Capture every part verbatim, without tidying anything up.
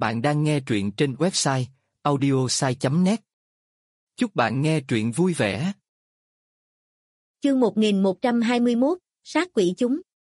Bạn đang nghe truyện trên website audiosai chấm net. Chúc bạn nghe truyện vui vẻ. Chương một nghìn một trăm hai mươi mốt, sát quỷ chúng.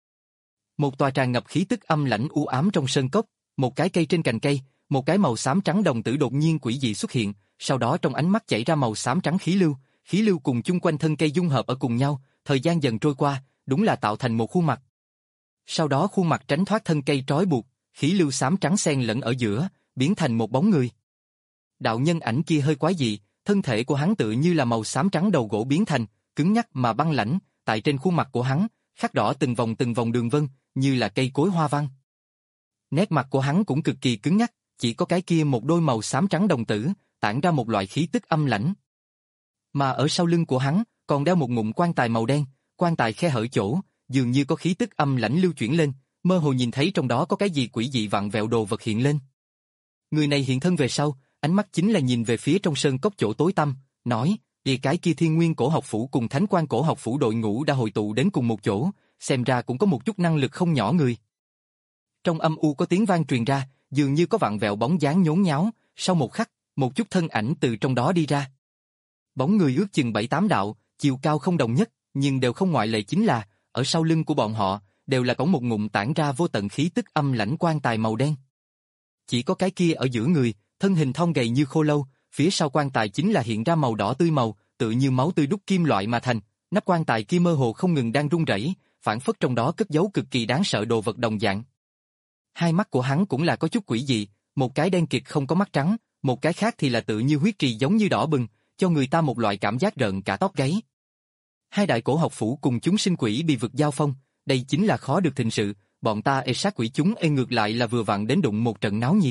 Một tòa tràn ngập khí tức âm lãnh u ám trong sơn cốc, một cái cây trên cành cây, một cái màu xám trắng đồng tử đột nhiên quỷ dị xuất hiện, sau đó trong ánh mắt chảy ra màu xám trắng khí lưu, khí lưu cùng chung quanh thân cây dung hợp ở cùng nhau, thời gian dần trôi qua, đúng là tạo thành một khuôn mặt. Sau đó khuôn mặt tránh thoát thân cây trói buộc, khí lưu xám trắng xen lẫn ở giữa, biến thành một bóng người. Đạo nhân ảnh kia hơi quái dị, thân thể của hắn tựa như là màu xám trắng đầu gỗ biến thành, cứng nhắc mà băng lãnh, tại trên khuôn mặt của hắn, khắc đỏ từng vòng từng vòng đường vân, như là cây cối hoa văn. Nét mặt của hắn cũng cực kỳ cứng nhắc, chỉ có cái kia một đôi màu xám trắng đồng tử, tản ra một loại khí tức âm lãnh. Mà ở sau lưng của hắn, còn đeo một ngụm quan tài màu đen, quan tài khe hở chỗ, dường như có khí tức âm lãnh lưu chuyển lên, mơ hồ nhìn thấy trong đó có cái gì quỷ dị vặn vẹo đồ vật hiện lên. Người này hiện thân về sau, ánh mắt chính là nhìn về phía trong sơn cốc chỗ tối tăm, nói, vì cái kia Thiên Nguyên Cổ Học Phủ cùng Thánh Quan Cổ Học Phủ đội ngũ đã hội tụ đến cùng một chỗ, xem ra cũng có một chút năng lực không nhỏ người. Trong âm u có tiếng vang truyền ra, dường như có vặn vẹo bóng dáng nhốn nháo, sau một khắc, một chút thân ảnh từ trong đó đi ra. Bóng người ước chừng bảy tám đạo, chiều cao không đồng nhất, nhưng đều không ngoại lệ chính là, ở sau lưng của bọn họ, đều là cổng một ngụm tản ra vô tận khí tức âm lãnh quan tài màu đen. Chỉ có cái kia ở giữa người, thân hình thon gầy như khô lâu, phía sau quan tài chính là hiện ra màu đỏ tươi màu, tự như máu tươi đúc kim loại mà thành, nắp quan tài kia mơ hồ không ngừng đang rung rẩy, phản phất trong đó cất giấu cực kỳ đáng sợ đồ vật đồng dạng. Hai mắt của hắn cũng là có chút quỷ dị, một cái đen kịt không có mắt trắng, một cái khác thì là tự như huyết trì giống như đỏ bừng, cho người ta một loại cảm giác rợn cả tóc gáy. Hai đại cổ học phủ cùng chúng sinh quỷ bị vực giao phong, đây chính là khó được thịnh sự, bọn ta ê sát quỷ chúng ê ngược lại là vừa vặn đến đụng một trận náo nhiệt.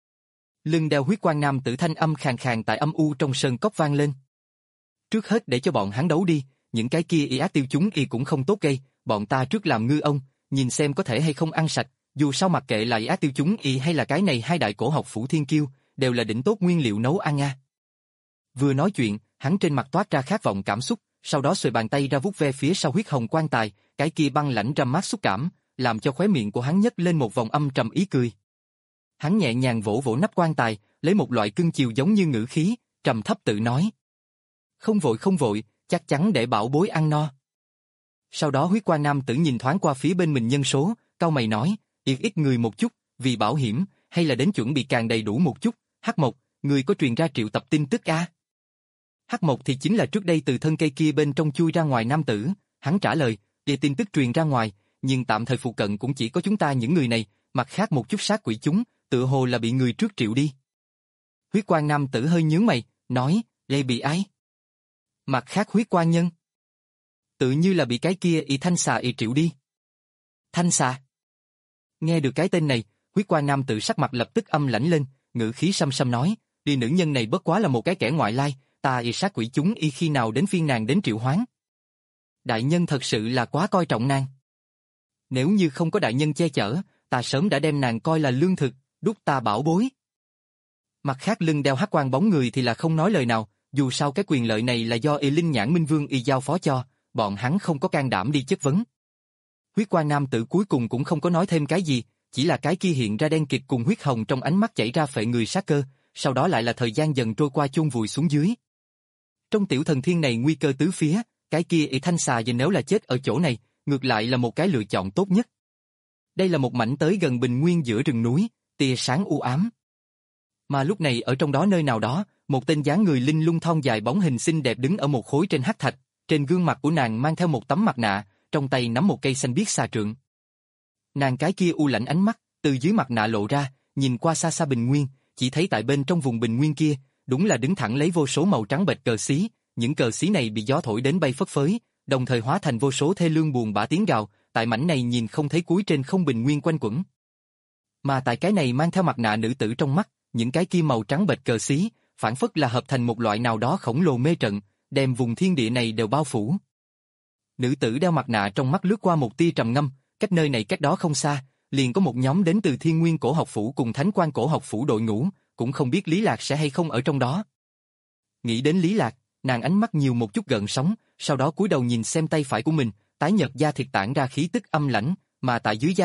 Lưng đeo huyết quang nam tử thanh âm khàn khàn tại âm u trong sơn cốc vang lên. Trước hết để cho bọn hắn đấu đi, những cái kia y ác tiêu chúng y cũng không tốt gây, bọn ta trước làm ngư ông, nhìn xem có thể hay không ăn sạch, dù sao mặc kệ là y ác tiêu chúng y hay là cái này hai đại cổ học phủ thiên kiêu, đều là đỉnh tốt nguyên liệu nấu ăn a. Vừa nói chuyện, hắn trên mặt toát ra khát vọng cảm xúc, sau đó xuề bàn tay ra vuốt ve phía sau huyết hồng quan tài, cái kia băng lãnh răm mát xúc cảm, làm cho khóe miệng của hắn nhếch lên một vòng âm trầm ý cười. Hắn nhẹ nhàng vỗ vỗ nắp quan tài, lấy một loại cưng chiều giống như ngữ khí, trầm thấp tự nói. Không vội không vội, chắc chắn để bảo bối ăn no. Sau đó huyết quang nam tử nhìn thoáng qua phía bên mình nhân số, cau mày nói, ít ít người một chút, vì bảo hiểm, hay là đến chuẩn bị càng đầy đủ một chút, Hắc Mộc, người có truyền ra triệu tập tin tức a? Hắc Mộc thì chính là trước đây từ thân cây kia bên trong chui ra ngoài nam tử, hắn trả lời, để tin tức truyền ra ngoài, nhưng tạm thời phụ cận cũng chỉ có chúng ta những người này, mặt khác một chút sát quỷ chúng, tựa hồ là bị người trước triệu đi. Huyết quang nam tử hơi nhướng mày, nói, đây bị ai? Mặt khác huyết quang nhân. Tự như là bị cái kia y thanh xà y triệu đi. Thanh xà. Nghe được cái tên này, huyết quang nam tử sắc mặt lập tức âm lãnh lên, ngữ khí xăm xăm nói, đi nữ nhân này bất quá là một cái kẻ ngoại lai, ta y sát quỷ chúng y khi nào đến phiên nàng đến triệu hoán. Đại nhân thật sự là quá coi trọng nàng. Nếu như không có đại nhân che chở, ta sớm đã đem nàng coi là lương thực, đút ta bảo bối. Mặt khác lưng đeo hắc quang bóng người thì là không nói lời nào, dù sao cái quyền lợi này là do y linh nhãn minh vương y giao phó cho, bọn hắn không có can đảm đi chất vấn. Huyết quang nam tử cuối cùng cũng không có nói thêm cái gì, chỉ là cái kia hiện ra đen kịt cùng huyết hồng trong ánh mắt chảy ra phệ người sát cơ, sau đó lại là thời gian dần trôi qua chôn vùi xuống dưới. Trong tiểu thần thiên này nguy cơ tứ phía, cái kia y thanh xà giờ nếu là chết ở chỗ này, ngược lại là một cái lựa chọn tốt nhất. Đây là một mảnh tới gần bình nguyên giữa rừng núi, tia sáng u ám. Mà lúc này ở trong đó nơi nào đó, một tên dáng người linh lung thon dài bóng hình xinh đẹp đứng ở một khối trên hắc thạch, trên gương mặt của nàng mang theo một tấm mặt nạ, trong tay nắm một cây xanh biếc xà trượng. Nàng cái kia u lãnh ánh mắt, từ dưới mặt nạ lộ ra, nhìn qua xa xa bình nguyên, chỉ thấy tại bên trong vùng bình nguyên kia, đúng là đứng thẳng lấy vô số màu trắng bệch cờ xí, những cờ xí này bị gió thổi đến bay phất phới, đồng thời hóa thành vô số thê lương buồn bã tiếng gào, tại mảnh này nhìn không thấy cuối trên không bình nguyên quanh quẩn. Mà tại cái này mang theo mặt nạ nữ tử trong mắt, những cái kia màu trắng bệch cờ xí, phản phất là hợp thành một loại nào đó khổng lồ mê trận, đem vùng thiên địa này đều bao phủ. Nữ tử đeo mặt nạ trong mắt lướt qua một tia trầm ngâm, cách nơi này cách đó không xa, liền có một nhóm đến từ Thiên Nguyên Cổ Học Phủ cùng Thánh Quan Cổ Học Phủ đội ngũ, cũng không biết Lý Lạc sẽ hay không ở trong đó. Nghĩ đến Lý Lạc, nàng ánh mắt nhiều một chút gợn sóng, sau đó cúi đầu nhìn xem tay phải của mình, tái nhợt da thịt tản ra khí tức âm lãnh, mà tại dưới da thịt,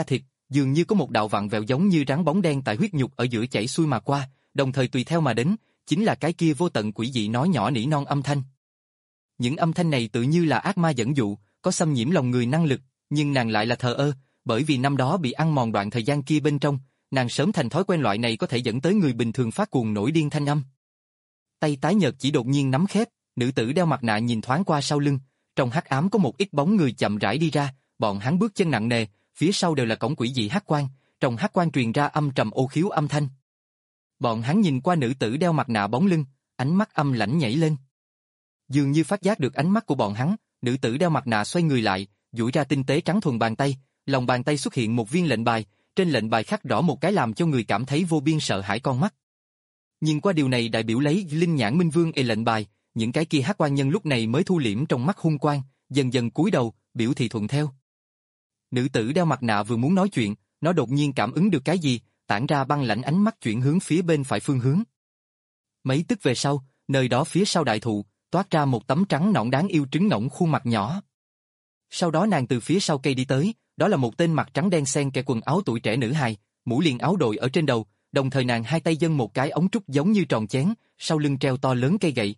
dường như có một đạo vặn vẹo giống như rắn bóng đen tại huyết nhục ở giữa chảy xuôi mà qua, đồng thời tùy theo mà đến, chính là cái kia vô tận quỷ dị nói nhỏ nỉ non âm thanh. Những âm thanh này tự như là ác ma dẫn dụ, có xâm nhiễm lòng người năng lực, nhưng nàng lại là thờ ơ, bởi vì năm đó bị ăn mòn đoạn thời gian kia bên trong, nàng sớm thành thói quen loại này có thể dẫn tới người bình thường phát cuồng nổi điên thanh âm. Tay tái nhợt chỉ đột nhiên nắm khép, nữ tử đeo mặt nạ nhìn thoáng qua sau lưng, trong hắc ám có một ít bóng người chậm rãi đi ra, bọn hắn bước chân nặng nề, phía sau đều là cổng quỷ dị hắc quang, trong hắc quang truyền ra âm trầm ô khiếu âm thanh. Bọn hắn nhìn qua nữ tử đeo mặt nạ bóng lưng, ánh mắt âm lãnh nhảy lên. Dường như phát giác được ánh mắt của bọn hắn, nữ tử đeo mặt nạ xoay người lại, duỗi ra tinh tế trắng thuần bàn tay, lòng bàn tay xuất hiện một viên lệnh bài, trên lệnh bài khắc rõ một cái làm cho người cảm thấy vô biên sợ hãi con mắt. Nhìn qua điều này đại biểu lấy linh nhãn minh vương e lệnh bài, những cái kia hắc quan nhân lúc này mới thu liễm trong mắt hung quang, dần dần cúi đầu, biểu thị thuận theo. Nữ tử đeo mặt nạ vừa muốn nói chuyện, nó đột nhiên cảm ứng được cái gì, tản ra băng lãnh ánh mắt chuyển hướng phía bên phải phương hướng. Mấy tức về sau, nơi đó phía sau đại thụ, toát ra một tấm trắng nõn đáng yêu trứng ngỗng khuôn mặt nhỏ. Sau đó nàng từ phía sau cây đi tới, đó là một tên mặt trắng đen xen kẽ quần áo tuổi trẻ nữ hài, mũ liền áo đội ở trên đầu, đồng thời nàng hai tay dâng một cái ống trúc giống như tròn chén, sau lưng treo to lớn cây gậy.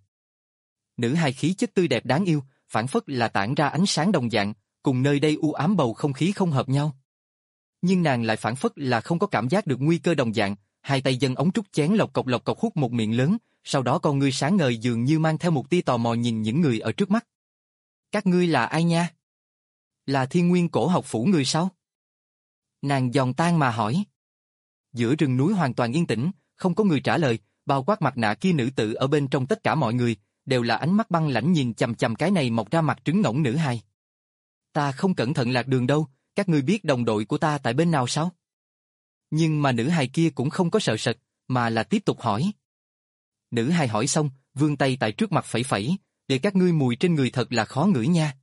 Nữ hài khí chất tươi đẹp đáng yêu, phảng phất là tản ra ánh sáng đồng dạng, cùng nơi đây u ám bầu không khí không hợp nhau. Nhưng nàng lại phảng phất là không có cảm giác được nguy cơ đồng dạng, hai tay dâng ống trúc chén lộc cộc lộc cộc hút một miệng lớn, sau đó con ngươi sáng ngời dường như mang theo một tia tò mò nhìn những người ở trước mắt. Các ngươi là ai nha? Là Thiên Nguyên Cổ Học Phủ người sao? Nàng giòn tan mà hỏi. Giữa rừng núi hoàn toàn yên tĩnh, không có người trả lời, bao quát mặt nạ kia nữ tử ở bên trong tất cả mọi người, đều là ánh mắt băng lãnh nhìn chằm chằm cái này mọc ra mặt trứng ngỗng nữ hài. Ta không cẩn thận lạc đường đâu, các ngươi biết đồng đội của ta tại bên nào sao? Nhưng mà nữ hài kia cũng không có sợ sệt, mà là tiếp tục hỏi. Nữ hài hỏi xong, vươn tay tại trước mặt phẩy phẩy, để các ngươi mùi trên người thật là khó ngửi nha.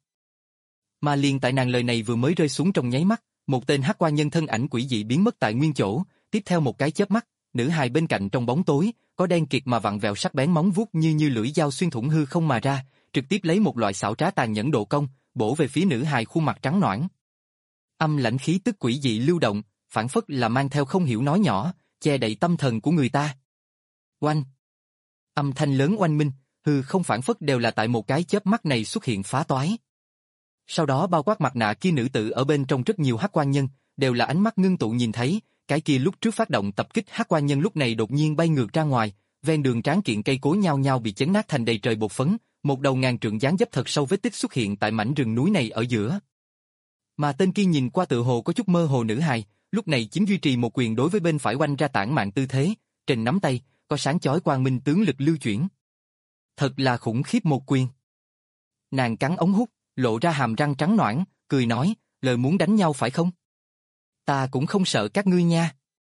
Mà liền tại nàng lời này vừa mới rơi xuống trong nháy mắt, một tên hắc quan nhân thân ảnh quỷ dị biến mất tại nguyên chỗ, tiếp theo một cái chớp mắt, nữ hài bên cạnh trong bóng tối, có đen kịt mà vặn vẹo sắc bén móng vuốt như như lưỡi dao xuyên thủng hư không mà ra, trực tiếp lấy một loại xảo trá tàn nhẫn độ công, bổ về phía nữ hài khuôn mặt trắng nõn. Âm lãnh khí tức quỷ dị lưu động, phảng phất là mang theo không hiểu nói nhỏ, che đậy tâm thần của người ta. Oanh! Âm thanh lớn oanh minh, hư không phảng phất đều là tại một cái chớp mắt này xuất hiện phá toái. Sau đó bao quát mặt nạ kia nữ tử ở bên trong rất nhiều hắc quan nhân, đều là ánh mắt ngưng tụ nhìn thấy, cái kia lúc trước phát động tập kích hắc quan nhân lúc này đột nhiên bay ngược ra ngoài, ven đường tráng kiện cây cối nhao nhao bị chấn nát thành đầy trời bột phấn, một đầu ngàn trượng dáng dấp thật sâu vết tích xuất hiện tại mảnh rừng núi này ở giữa. Mà tên kia nhìn qua tự hồ có chút mơ hồ nữ hài, lúc này chính duy trì một quyền đối với bên phải oanh ra tản mạn tư thế, trên nắm tay, có sáng chói quang minh tướng lực lưu chuyển. Thật là khủng khiếp một quyền. Nàng cắn ống hút, lộ ra hàm răng trắng nõn, cười nói, lời muốn đánh nhau phải không? Ta cũng không sợ các ngươi nha.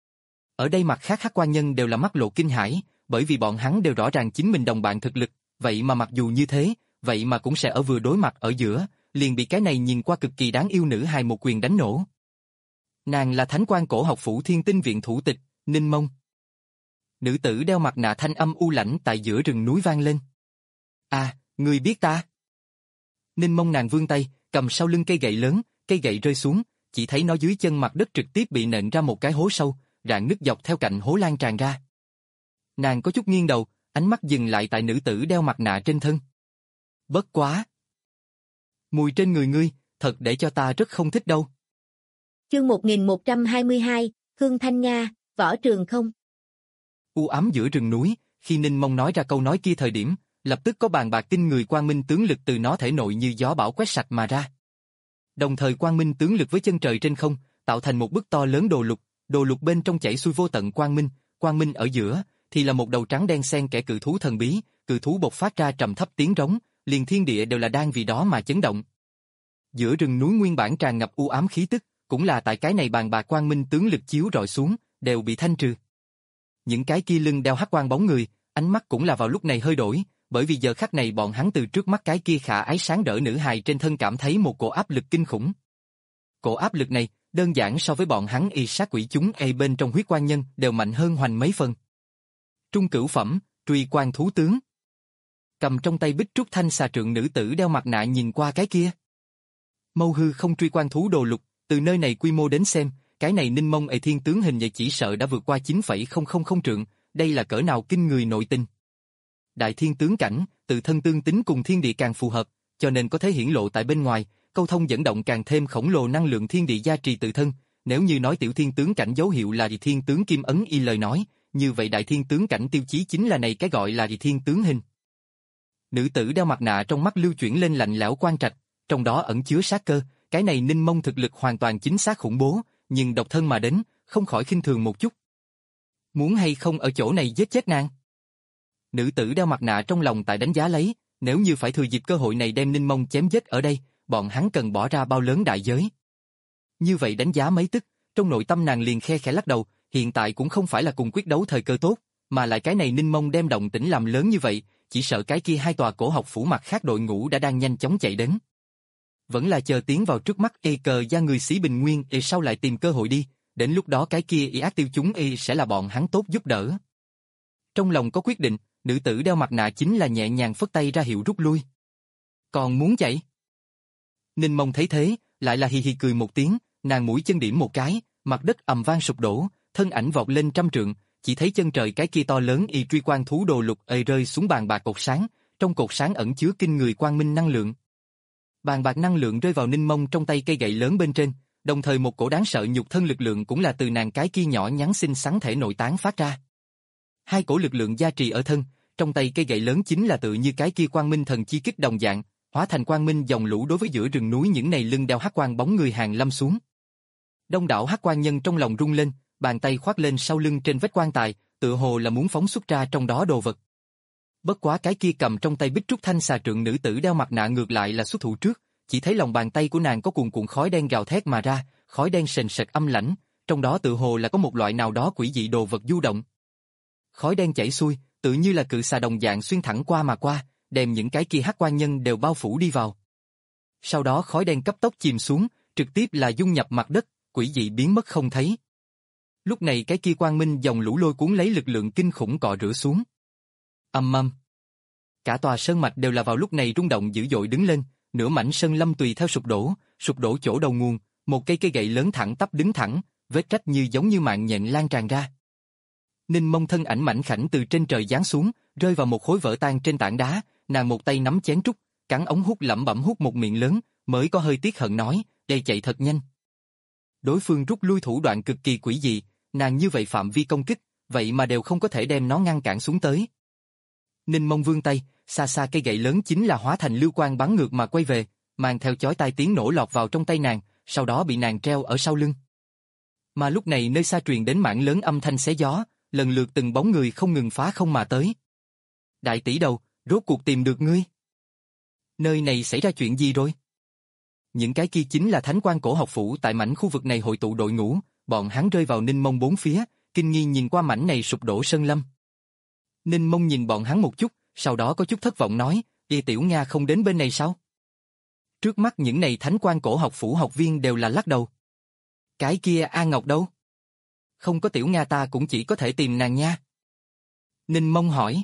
Ở đây mặt khác hắc quan nhân đều là mắt lộ kinh hãi, bởi vì bọn hắn đều rõ ràng chính mình đồng bạn thực lực, vậy mà mặc dù như thế, vậy mà cũng sẽ ở vừa đối mặt ở giữa, liền bị cái này nhìn qua cực kỳ đáng yêu nữ hài một quyền đánh nổ. Nàng là Thánh Quan Cổ Học Phủ Thiên Tinh Viện thủ tịch, Ninh Mông. Nữ tử đeo mặt nạ thanh âm u lãnh tại giữa rừng núi vang lên. À, ngươi biết ta? Ninh Mông nàng vươn tay, cầm sau lưng cây gậy lớn, cây gậy rơi xuống, chỉ thấy nó dưới chân mặt đất trực tiếp bị nện ra một cái hố sâu, rạn nứt dọc theo cạnh hố lan tràn ra. Nàng có chút nghiêng đầu, ánh mắt dừng lại tại nữ tử đeo mặt nạ trên thân. Bất quá! Mùi trên người ngươi, thật để cho ta rất không thích đâu. Chương một nghìn một trăm hai mươi hai, Hương Thanh Nga, Võ Trường Không. U ám giữa rừng núi, khi Ninh Mông nói ra câu nói kia thời điểm, lập tức có bàn bạc kinh người quang minh tướng lực từ nó thể nội như gió bão quét sạch mà ra. Đồng thời quang minh tướng lực với chân trời trên không, tạo thành một bức to lớn đồ lục, đồ lục bên trong chảy xuôi vô tận quang minh, quang minh ở giữa thì là một đầu trắng đen xen kẽ cự thú thần bí, cự thú bộc phát ra trầm thấp tiếng rống, liền thiên địa đều là đang vì đó mà chấn động. Giữa rừng núi nguyên bản tràn ngập u ám khí tức, cũng là tại cái này bàn bạc quang minh tướng lực chiếu rọi xuống, đều bị thanh trừ. Những cái kia lưng đeo hắc quang bóng người, ánh mắt cũng là vào lúc này hơi đổi, bởi vì giờ khắc này bọn hắn từ trước mắt cái kia khả ái sáng rỡ nữ hài trên thân cảm thấy một cổ áp lực kinh khủng. Cổ áp lực này, đơn giản so với bọn hắn y sát quỷ chúng e bên trong huyết quan nhân đều mạnh hơn hoành mấy phần. Trung cửu phẩm, truy quan thú tướng. Cầm trong tay bích trúc thanh xà trượng nữ tử đeo mặt nạ nhìn qua cái kia. Mâu hư không truy quan thú đồ lục, từ nơi này quy mô đến xem, Cái này Ninh Mông ệ thiên tướng hình vậy chỉ sợ đã vượt qua chín phẩy không không không trượng, đây là cỡ nào kinh người nội tình. Đại thiên tướng cảnh, tự thân tương tính cùng thiên địa càng phù hợp, cho nên có thể hiển lộ tại bên ngoài, câu thông dẫn động càng thêm khổng lồ năng lượng thiên địa gia trì tự thân. Nếu như nói tiểu thiên tướng cảnh dấu hiệu là thiên tướng kim ấn y lời nói, như vậy đại thiên tướng cảnh tiêu chí chính là này cái gọi là thiên tướng hình. Nữ tử đeo mặt nạ trong mắt lưu chuyển lên lạnh lẽo quan trạch, trong đó ẩn chứa sát cơ, cái này Ninh Mông thực lực hoàn toàn chính xác khủng bố, nhưng độc thân mà đến, không khỏi khinh thường một chút. Muốn hay không ở chỗ này giết chết nàng? Nữ tử đeo mặt nạ trong lòng tại đánh giá lấy, nếu như phải thừa dịp cơ hội này đem Ninh Mông chém giết ở đây, bọn hắn cần bỏ ra bao lớn đại giới. Như vậy đánh giá mấy tức, trong nội tâm nàng liền khe khẽ lắc đầu, hiện tại cũng không phải là cùng quyết đấu thời cơ tốt, mà lại cái này Ninh Mông đem động tĩnh làm lớn như vậy, chỉ sợ cái kia hai tòa cổ học phủ mặt khác đội ngũ đã đang nhanh chóng chạy đến. Vẫn là chờ tiến vào trước mắt y cờ gia người Sĩ Bình Nguyên y sau lại tìm cơ hội đi, đến lúc đó cái kia y ác tiêu chúng y sẽ là bọn hắn tốt giúp đỡ. Trong lòng có quyết định, nữ tử đeo mặt nạ chính là nhẹ nhàng phất tay ra hiệu rút lui. Còn muốn chạy? Ninh Mông thấy thế, lại là hì hì cười một tiếng, nàng mũi chân điểm một cái, mặt đất ầm vang sụp đổ, thân ảnh vọt lên trăm trượng, chỉ thấy chân trời cái kia to lớn y truy quan thú đồ lục ê rơi xuống bàn bạc cột sáng, trong cột sáng ẩn chứa kinh người quang minh năng lượng. Bàn bạc năng lượng rơi vào Ninh Mông trong tay cây gậy lớn bên trên, đồng thời một cổ đáng sợ nhục thân lực lượng cũng là từ nàng cái kia nhỏ nhắn xinh xắn thể nội tán phát ra. Hai cổ lực lượng gia trì ở thân, trong tay cây gậy lớn chính là tự như cái kia quang minh thần chi kích đồng dạng, hóa thành quang minh dòng lũ đối với giữa rừng núi những này lưng đeo hắc quang bóng người hàng lâm xuống. Đông đảo hắc quang nhân trong lòng rung lên, bàn tay khoác lên sau lưng trên vách quan tài, tựa hồ là muốn phóng xuất ra trong đó đồ vật. Bất quá cái kia cầm trong tay bích trúc thanh xà trượng nữ tử đeo mặt nạ ngược lại là xuất thủ trước, chỉ thấy lòng bàn tay của nàng có cuồn cuộn khói đen gào thét mà ra, khói đen sền sệt âm lãnh, trong đó tựa hồ là có một loại nào đó quỷ dị đồ vật du động. Khói đen chảy xuôi, tự như là cự xà đồng dạng xuyên thẳng qua mà qua, đem những cái kia hắc quan nhân đều bao phủ đi vào. Sau đó khói đen cấp tốc chìm xuống, trực tiếp là dung nhập mặt đất, quỷ dị biến mất không thấy. Lúc này cái kia quang minh dòng lũ lôi cuốn lấy lực lượng kinh khủng cọ rửa xuống. Âm ầm. Cả tòa sơn mạch đều là vào lúc này rung động dữ dội đứng lên, nửa mảnh sơn lâm tùy theo sụp đổ, sụp đổ chỗ đầu nguồn, một cây cây gậy lớn thẳng tắp đứng thẳng, vết rách như giống như mạng nhện lan tràn ra. Ninh Mông thân ảnh mảnh khảnh từ trên trời giáng xuống, rơi vào một khối vỡ tan trên tảng đá, nàng một tay nắm chén trúc, cắn ống hút lẩm bẩm hút một miệng lớn, mới có hơi tiếc hận nói, đây chạy thật nhanh. Đối phương rút lui thủ đoạn cực kỳ quỷ dị, nàng như vậy phạm vi công kích, vậy mà đều không có thể đem nó ngăn cản xuống tới. Ninh Mông vươn tay, xa xa cây gậy lớn chính là hóa thành lưu quang bắn ngược mà quay về, mang theo chói tai tiếng nổ lọt vào trong tay nàng, sau đó bị nàng treo ở sau lưng. Mà lúc này nơi xa truyền đến mảng lớn âm thanh xé gió, lần lượt từng bóng người không ngừng phá không mà tới. Đại tỷ đầu, rốt cuộc tìm được ngươi. Nơi này xảy ra chuyện gì rồi? Những cái kia chính là thánh quan cổ học phủ tại mảnh khu vực này hội tụ đội ngũ, bọn hắn rơi vào Ninh Mông bốn phía, kinh nghi nhìn qua mảnh này sụp đổ sơn lâm. Ninh Mông nhìn bọn hắn một chút, sau đó có chút thất vọng nói, Y Tiểu Nga không đến bên này sao? Trước mắt những này thánh quan cổ học phủ học viên đều là lắc đầu. Cái kia A Ngọc đâu? Không có Tiểu Nga ta cũng chỉ có thể tìm nàng nha. Ninh Mông hỏi.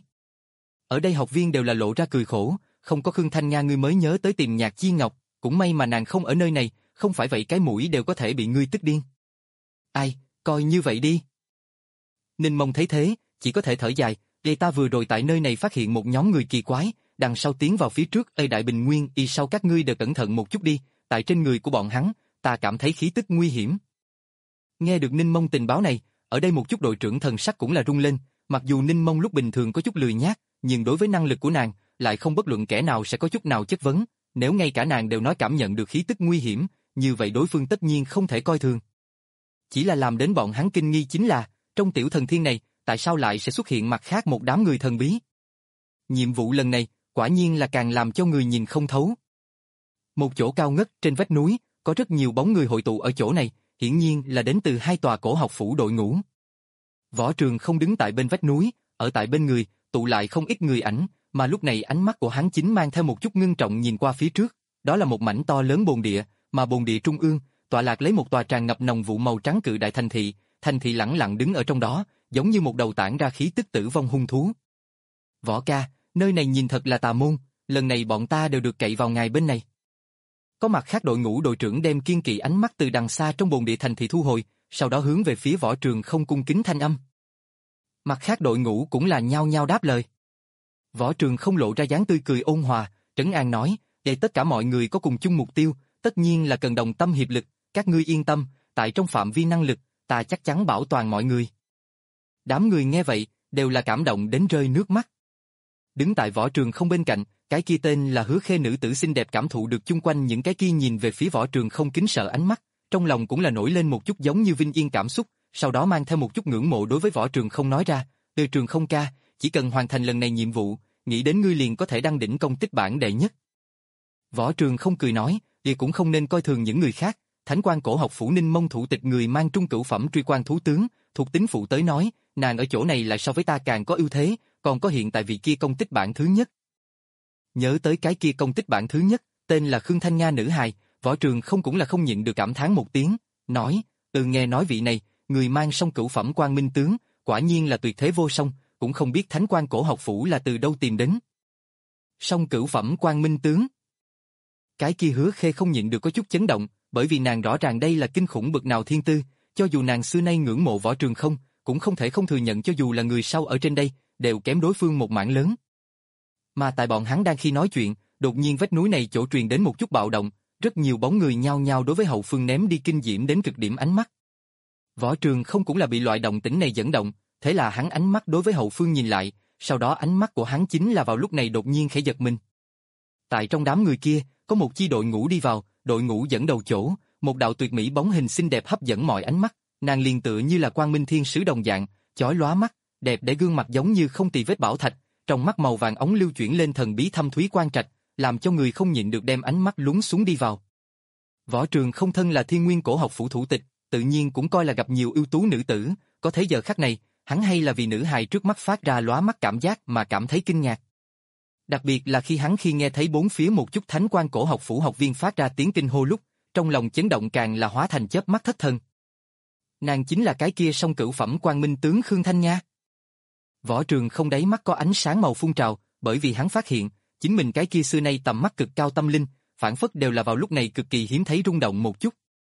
Ở đây học viên đều là lộ ra cười khổ, không có Khương Thanh Nga ngươi mới nhớ tới tìm Nhạc Chi Ngọc, cũng may mà nàng không ở nơi này, không phải vậy cái mũi đều có thể bị ngươi tức điên. Ai, coi như vậy đi. Ninh Mông thấy thế, chỉ có thể thở dài, để ta vừa rồi tại nơi này phát hiện một nhóm người kỳ quái, đằng sau tiến vào phía trước, ê Đại Bình Nguyên, y sau các ngươi đều cẩn thận một chút đi, tại trên người của bọn hắn, ta cảm thấy khí tức nguy hiểm. Nghe được Ninh Mông tình báo này, ở đây một chút đội trưởng thần sắc cũng là rung lên, mặc dù Ninh Mông lúc bình thường có chút lười nhác, nhưng đối với năng lực của nàng, lại không bất luận kẻ nào sẽ có chút nào chất vấn, nếu ngay cả nàng đều nói cảm nhận được khí tức nguy hiểm, như vậy đối phương tất nhiên không thể coi thường. Chỉ là làm đến bọn hắn kinh nghi chính là, trong tiểu thần thiên này, tại sao lại sẽ xuất hiện mặt khác một đám người thần bí? Nhiệm vụ lần này, quả nhiên là càng làm cho người nhìn không thấu. Một chỗ cao ngất trên vách núi, có rất nhiều bóng người hội tụ ở chỗ này, hiển nhiên là đến từ hai tòa cổ học phủ đội ngũ. Võ Trường không đứng tại bên vách núi, ở tại bên người, tụ lại không ít người ảnh, mà lúc này ánh mắt của hắn chính mang theo một chút ngưng trọng nhìn qua phía trước, đó là một mảnh to lớn bồn địa, mà bồn địa trung ương, tọa lạc lấy một tòa tràn ngập nồng vụ màu trắng cự đại thành thị, thành thị lẳng lặng đứng ở trong đó, giống như một đầu tản ra khí tức tử vong hung thú. Võ ca, nơi này nhìn thật là tà môn, lần này bọn ta đều được cậy vào ngài bên này. Có mặt khác đội ngũ đội trưởng đem kiên kỵ ánh mắt từ đằng xa trong bồn địa thành thị thu hồi, sau đó hướng về phía Võ Trường Không cung kính thanh âm. Mặt khác đội ngũ cũng là nhao nhao đáp lời. Võ Trường Không lộ ra dáng tươi cười ôn hòa, trấn an nói, để tất cả mọi người có cùng chung mục tiêu, tất nhiên là cần đồng tâm hiệp lực, các ngươi yên tâm, tại trong phạm vi năng lực, ta chắc chắn bảo toàn mọi người. Đám người nghe vậy, đều là cảm động đến rơi nước mắt. Đứng tại Võ Trường Không bên cạnh, cái kia tên là Hứa Khê nữ tử xinh đẹp cảm thụ được chung quanh những cái kia nhìn về phía Võ Trường Không kính sợ ánh mắt, trong lòng cũng là nổi lên một chút giống như vinh yên cảm xúc, sau đó mang theo một chút ngưỡng mộ đối với Võ Trường Không nói ra, "Từ Trường Không ca, chỉ cần hoàn thành lần này nhiệm vụ, nghĩ đến ngươi liền có thể đăng đỉnh công tích bảng đệ nhất." Võ Trường Không cười nói, "Thì cũng không nên coi thường những người khác, Thánh Quan Cổ Học Phủ Ninh Mông thủ tịch người mang trung cửu phẩm truy quan thú tướng, thuộc tính phụ tới nói, nàng ở chỗ này lại so với ta càng có ưu thế, còn có hiện tại vị kia công tích bảng thứ nhất." Nhớ tới cái kia công tích bảng thứ nhất, tên là Khương Thanh Nga nữ hài, Võ Trường Không cũng là không nhịn được cảm thán một tiếng, nói, "Ừ nghe nói vị này, người mang song cửu phẩm Quang Minh tướng, quả nhiên là tuyệt thế vô song, cũng không biết Thánh Quan Cổ Học Phủ là từ đâu tìm đến." Song cửu phẩm Quang Minh tướng. Cái kia Hứa Khê không nhịn được có chút chấn động, bởi vì nàng rõ ràng đây là kinh khủng bực nào thiên tư, cho dù nàng xưa nay ngưỡng mộ Võ Trường Không, cũng không thể không thừa nhận cho dù là người sau ở trên đây, đều kém đối phương một mảng lớn. Mà tại bọn hắn đang khi nói chuyện, đột nhiên vách núi này chỗ truyền đến một chút bạo động, rất nhiều bóng người nhao nhao đối với hậu phương ném đi kinh diễm đến cực điểm ánh mắt. Võ Trường Không cũng là bị loại động tĩnh này dẫn động, thế là hắn ánh mắt đối với hậu phương nhìn lại, sau đó ánh mắt của hắn chính là vào lúc này đột nhiên khẽ giật mình. Tại trong đám người kia, có một chi đội ngũ đi vào, đội ngũ dẫn đầu chỗ, một đạo tuyệt mỹ bóng hình xinh đẹp hấp dẫn mọi ánh mắt, nàng liền tựa như là Quang Minh Thiên Sứ đồng dạng, chói lóa mắt, đẹp để gương mặt giống như không tì vết bảo thạch, trong mắt màu vàng ống lưu chuyển lên thần bí thâm thúy quang trạch, làm cho người không nhịn được đem ánh mắt lún xuống đi vào. Võ Trường Không thân là Thiên Nguyên Cổ Học Phủ thủ tịch, tự nhiên cũng coi là gặp nhiều ưu tú nữ tử, có thấy giờ khắc này, hắn hay là vì nữ hài trước mắt phát ra lóa mắt cảm giác mà cảm thấy kinh ngạc. Đặc biệt là khi hắn khi nghe thấy bốn phía một chút Thánh Quan Cổ Học Phủ học viên phát ra tiếng kinh hô lúc, trong lòng chấn động càng là hóa thành chớp mắt thất thần. Nàng chính là cái kia song cửu phẩm Quang Minh tướng Khương Thanh Nga. Võ Trường Không đáy mắt có ánh sáng màu phun trào, bởi vì hắn phát hiện, chính mình cái kia xưa nay tầm mắt cực cao tâm linh, phản phất đều là vào lúc này cực kỳ hiếm thấy rung động một chút.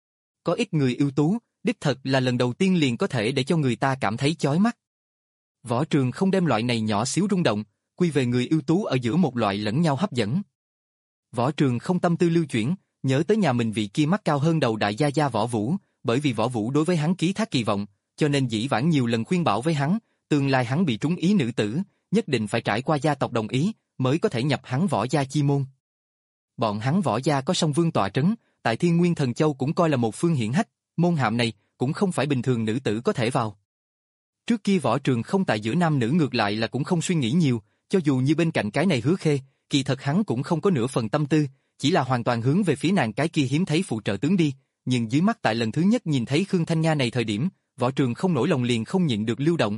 Có ít người ưu tú, đích thật là lần đầu tiên liền có thể để cho người ta cảm thấy chói mắt. Võ Trường Không đem loại này nhỏ xíu rung động, quy về người ưu tú ở giữa một loại lẫn nhau hấp dẫn. Võ Trường Không tâm tư lưu chuyển, nhớ tới nhà mình vị kia mắt cao hơn đầu đại gia gia Võ Vũ, bởi vì Võ Vũ đối với hắn ký thác kỳ vọng, cho nên dĩ vãng nhiều lần khuyên bảo với hắn, tương lai hắn bị trúng ý nữ tử, nhất định phải trải qua gia tộc đồng ý, mới có thể nhập hắn Võ gia chi môn. Bọn hắn Võ gia có song vương tọa trấn, tại Thiên Nguyên Thần Châu cũng coi là một phương hiển hách, môn hạm này cũng không phải bình thường nữ tử có thể vào. Trước kia Võ Trường Không tại giữa nam nữ ngược lại là cũng không suy nghĩ nhiều, cho dù như bên cạnh cái này Hứa Khê, kỳ thật hắn cũng không có nửa phần tâm tư, chỉ là hoàn toàn hướng về phía nàng cái kia hiếm thấy phụ trợ tướng đi, nhưng dưới mắt tại lần thứ nhất nhìn thấy Khương Thanh Nga này thời điểm, Võ Trường Không nổi lòng liền không nhịn được lưu động.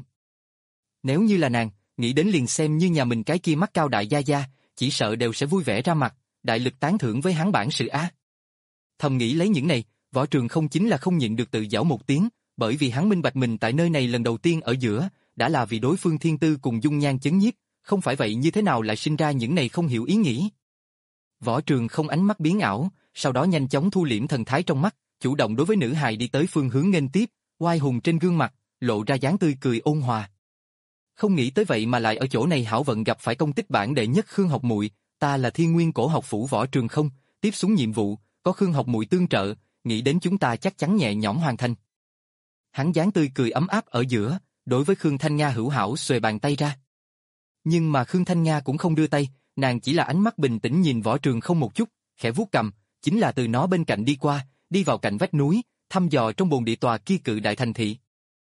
Nếu như là nàng, nghĩ đến liền xem như nhà mình cái kia mắt cao đại gia gia, chỉ sợ đều sẽ vui vẻ ra mặt, đại lực tán thưởng với hắn bản sự á. Thầm nghĩ lấy những này, Võ Trường Không chính là không nhịn được tự giảo một tiếng, bởi vì hắn minh bạch mình tại nơi này lần đầu tiên ở giữa, đã là vì đối phương thiên tư cùng dung nhan chấn nhiếp, không phải vậy như thế nào lại sinh ra những này không hiểu ý nghĩ. Võ Trường Không ánh mắt biến ảo, sau đó nhanh chóng thu liễm thần thái trong mắt, chủ động đối với nữ hài đi tới phương hướng nghênh tiếp, oai hùng trên gương mặt, lộ ra dáng tươi cười ôn hòa. Không nghĩ tới vậy mà lại ở chỗ này hảo vận gặp phải công tích bảng đệ nhất Khương học muội, ta là Thiên Nguyên Cổ Học Phủ Võ Trường Không, tiếp xuống nhiệm vụ, có Khương học muội tương trợ, nghĩ đến chúng ta chắc chắn nhẹ nhõm hoàn thành. Hắn dáng tươi cười ấm áp ở giữa, đối với Khương Thanh Nga hữu hảo xuề bàn tay ra. Nhưng mà Khương Thanh Nga cũng không đưa tay, nàng chỉ là ánh mắt bình tĩnh nhìn Võ Trường Không một chút, khẽ vuốt cầm, chính là từ nó bên cạnh đi qua, đi vào cạnh vách núi, thăm dò trong bồn địa tòa kia cự đại thành thị.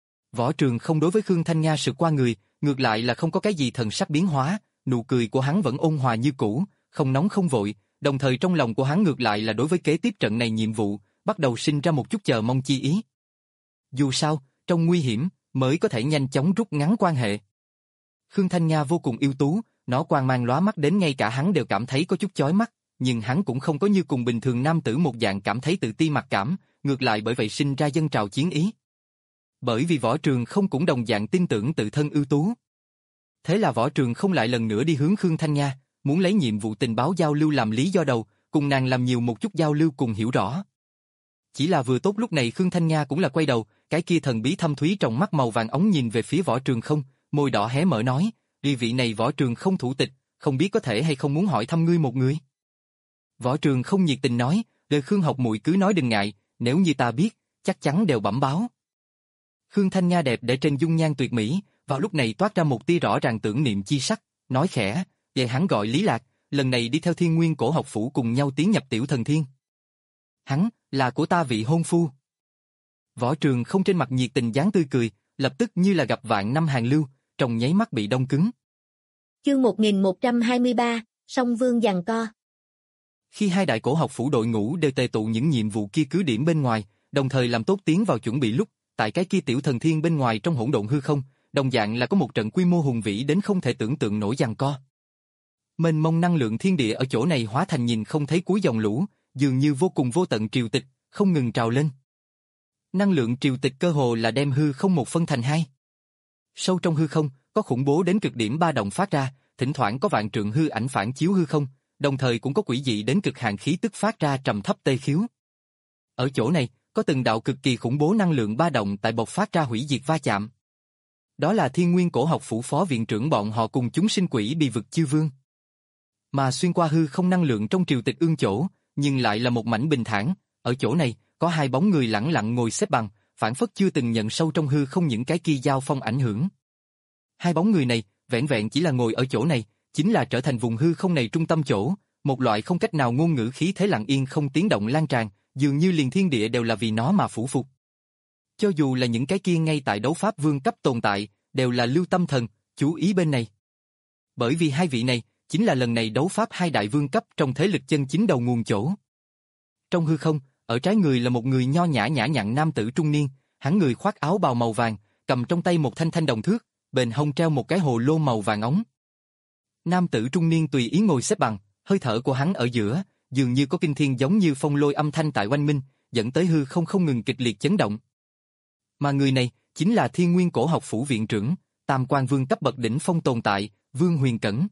Võ Trường Không đối với Khương Thanh Nga sượt qua người, ngược lại là không có cái gì thần sắc biến hóa, nụ cười của hắn vẫn ôn hòa như cũ, không nóng không vội, đồng thời trong lòng của hắn ngược lại là đối với kế tiếp trận này nhiệm vụ, bắt đầu sinh ra một chút chờ mong chi ý. Dù sao, trong nguy hiểm, mới có thể nhanh chóng rút ngắn quan hệ. Khương Thanh Nga vô cùng ưu tú, nó quang mang lóa mắt đến ngay cả hắn đều cảm thấy có chút chói mắt, nhưng hắn cũng không có như cùng bình thường nam tử một dạng cảm thấy tự ti mặc cảm, ngược lại bởi vậy sinh ra dâng trào chiến ý. Bởi vì Võ Trường Không cũng đồng dạng tin tưởng tự thân ưu tú. Thế là Võ Trường Không lại lần nữa đi hướng Khương Thanh Nga, muốn lấy nhiệm vụ tình báo giao lưu làm lý do đầu, cùng nàng làm nhiều một chút giao lưu cùng hiểu rõ. Chỉ là vừa tốt lúc này Khương Thanh Nga cũng là quay đầu, cái kia thần bí thâm thúy trong mắt màu vàng ống nhìn về phía Võ Trường Không, môi đỏ hé mở nói, "Đi vị này Võ Trường Không thủ tịch, không biết có thể hay không muốn hỏi thăm ngươi một người." Võ Trường Không nhiệt tình nói, "Đời Khương học muội cứ nói đừng ngại, nếu như ta biết, chắc chắn đều bẩm báo." Khương Thanh Nga đẹp để trên dung nhan tuyệt mỹ, vào lúc này toát ra một tia rõ ràng tưởng niệm chi sắc, nói khẽ, "Vậy hắn gọi Lý Lạc, lần này đi theo Thiên Nguyên Cổ học phủ cùng nhau tiến nhập Tiểu Thần Thiên. Hắn là của ta vị hôn phu." Võ Trường Không trên mặt nhiệt tình dáng tươi cười, lập tức như là gặp vạn năm hàn lưu, trong nháy mắt bị đông cứng. Chương một nghìn một trăm hai mươi ba, Song Vương giằng co. Khi hai đại cổ học phủ đội ngũ đều tề tụ những nhiệm vụ kia cứ điểm bên ngoài, đồng thời làm tốt tiến vào chuẩn bị lúc, tại cái kia Tiểu Thần Thiên bên ngoài trong hỗn độn hư không, đồng dạng là có một trận quy mô hùng vĩ đến không thể tưởng tượng nổi giằng co. Mênh mông năng lượng thiên địa ở chỗ này hóa thành nhìn không thấy cuối dòng lũ, dường như vô cùng vô tận triều tịch, không ngừng trào lên. Năng lượng triều tịch cơ hồ là đem hư không một phân thành hai. Sâu trong hư không, có khủng bố đến cực điểm ba động phát ra, thỉnh thoảng có vạn trượng hư ảnh phản chiếu hư không, đồng thời cũng có quỷ dị đến cực hạn khí tức phát ra trầm thấp tê khiếu. Ở chỗ này, có từng đạo cực kỳ khủng bố năng lượng ba động tại bộc phát ra hủy diệt va chạm. Đó là Thiên Nguyên Cổ học phủ phó viện trưởng bọn họ cùng chúng sinh quỷ bi vực chư vương. Mà xuyên qua hư không năng lượng trong triều tịch ương chỗ, nhưng lại là một mảnh bình thản, ở chỗ này, có hai bóng người lẳng lặng ngồi xếp bằng, phản phất chưa từng nhận sâu trong hư không những cái kia giao phong ảnh hưởng. Hai bóng người này, vẹn vẹn chỉ là ngồi ở chỗ này, chính là trở thành vùng hư không này trung tâm chỗ, một loại không cách nào ngôn ngữ khí thế lặng yên không tiếng động lan tràn, dường như liền thiên địa đều là vì nó mà phủ phục. Cho dù là những cái kia ngay tại đấu pháp vương cấp tồn tại, đều là lưu tâm thần, chú ý bên này. Bởi vì hai vị này, chính là lần này đấu pháp hai đại vương cấp trong thế lực chân chính đầu nguồn chỗ. Trong hư không, ở trái người là một người nho nhã nhã nhặn nam tử trung niên, hắn người khoác áo bào màu vàng, cầm trong tay một thanh thanh đồng thước, bên hông treo một cái hồ lô màu vàng óng. Nam tử trung niên tùy ý ngồi xếp bằng, hơi thở của hắn ở giữa, dường như có kinh thiên giống như phong lôi âm thanh tại oanh minh, dẫn tới hư không không ngừng kịch liệt chấn động. Mà người này, chính là Thiên Nguyên Cổ học phủ viện trưởng, tam quan vương cấp bậc đỉnh phong tồn tại, Vương Huyền Cẩn.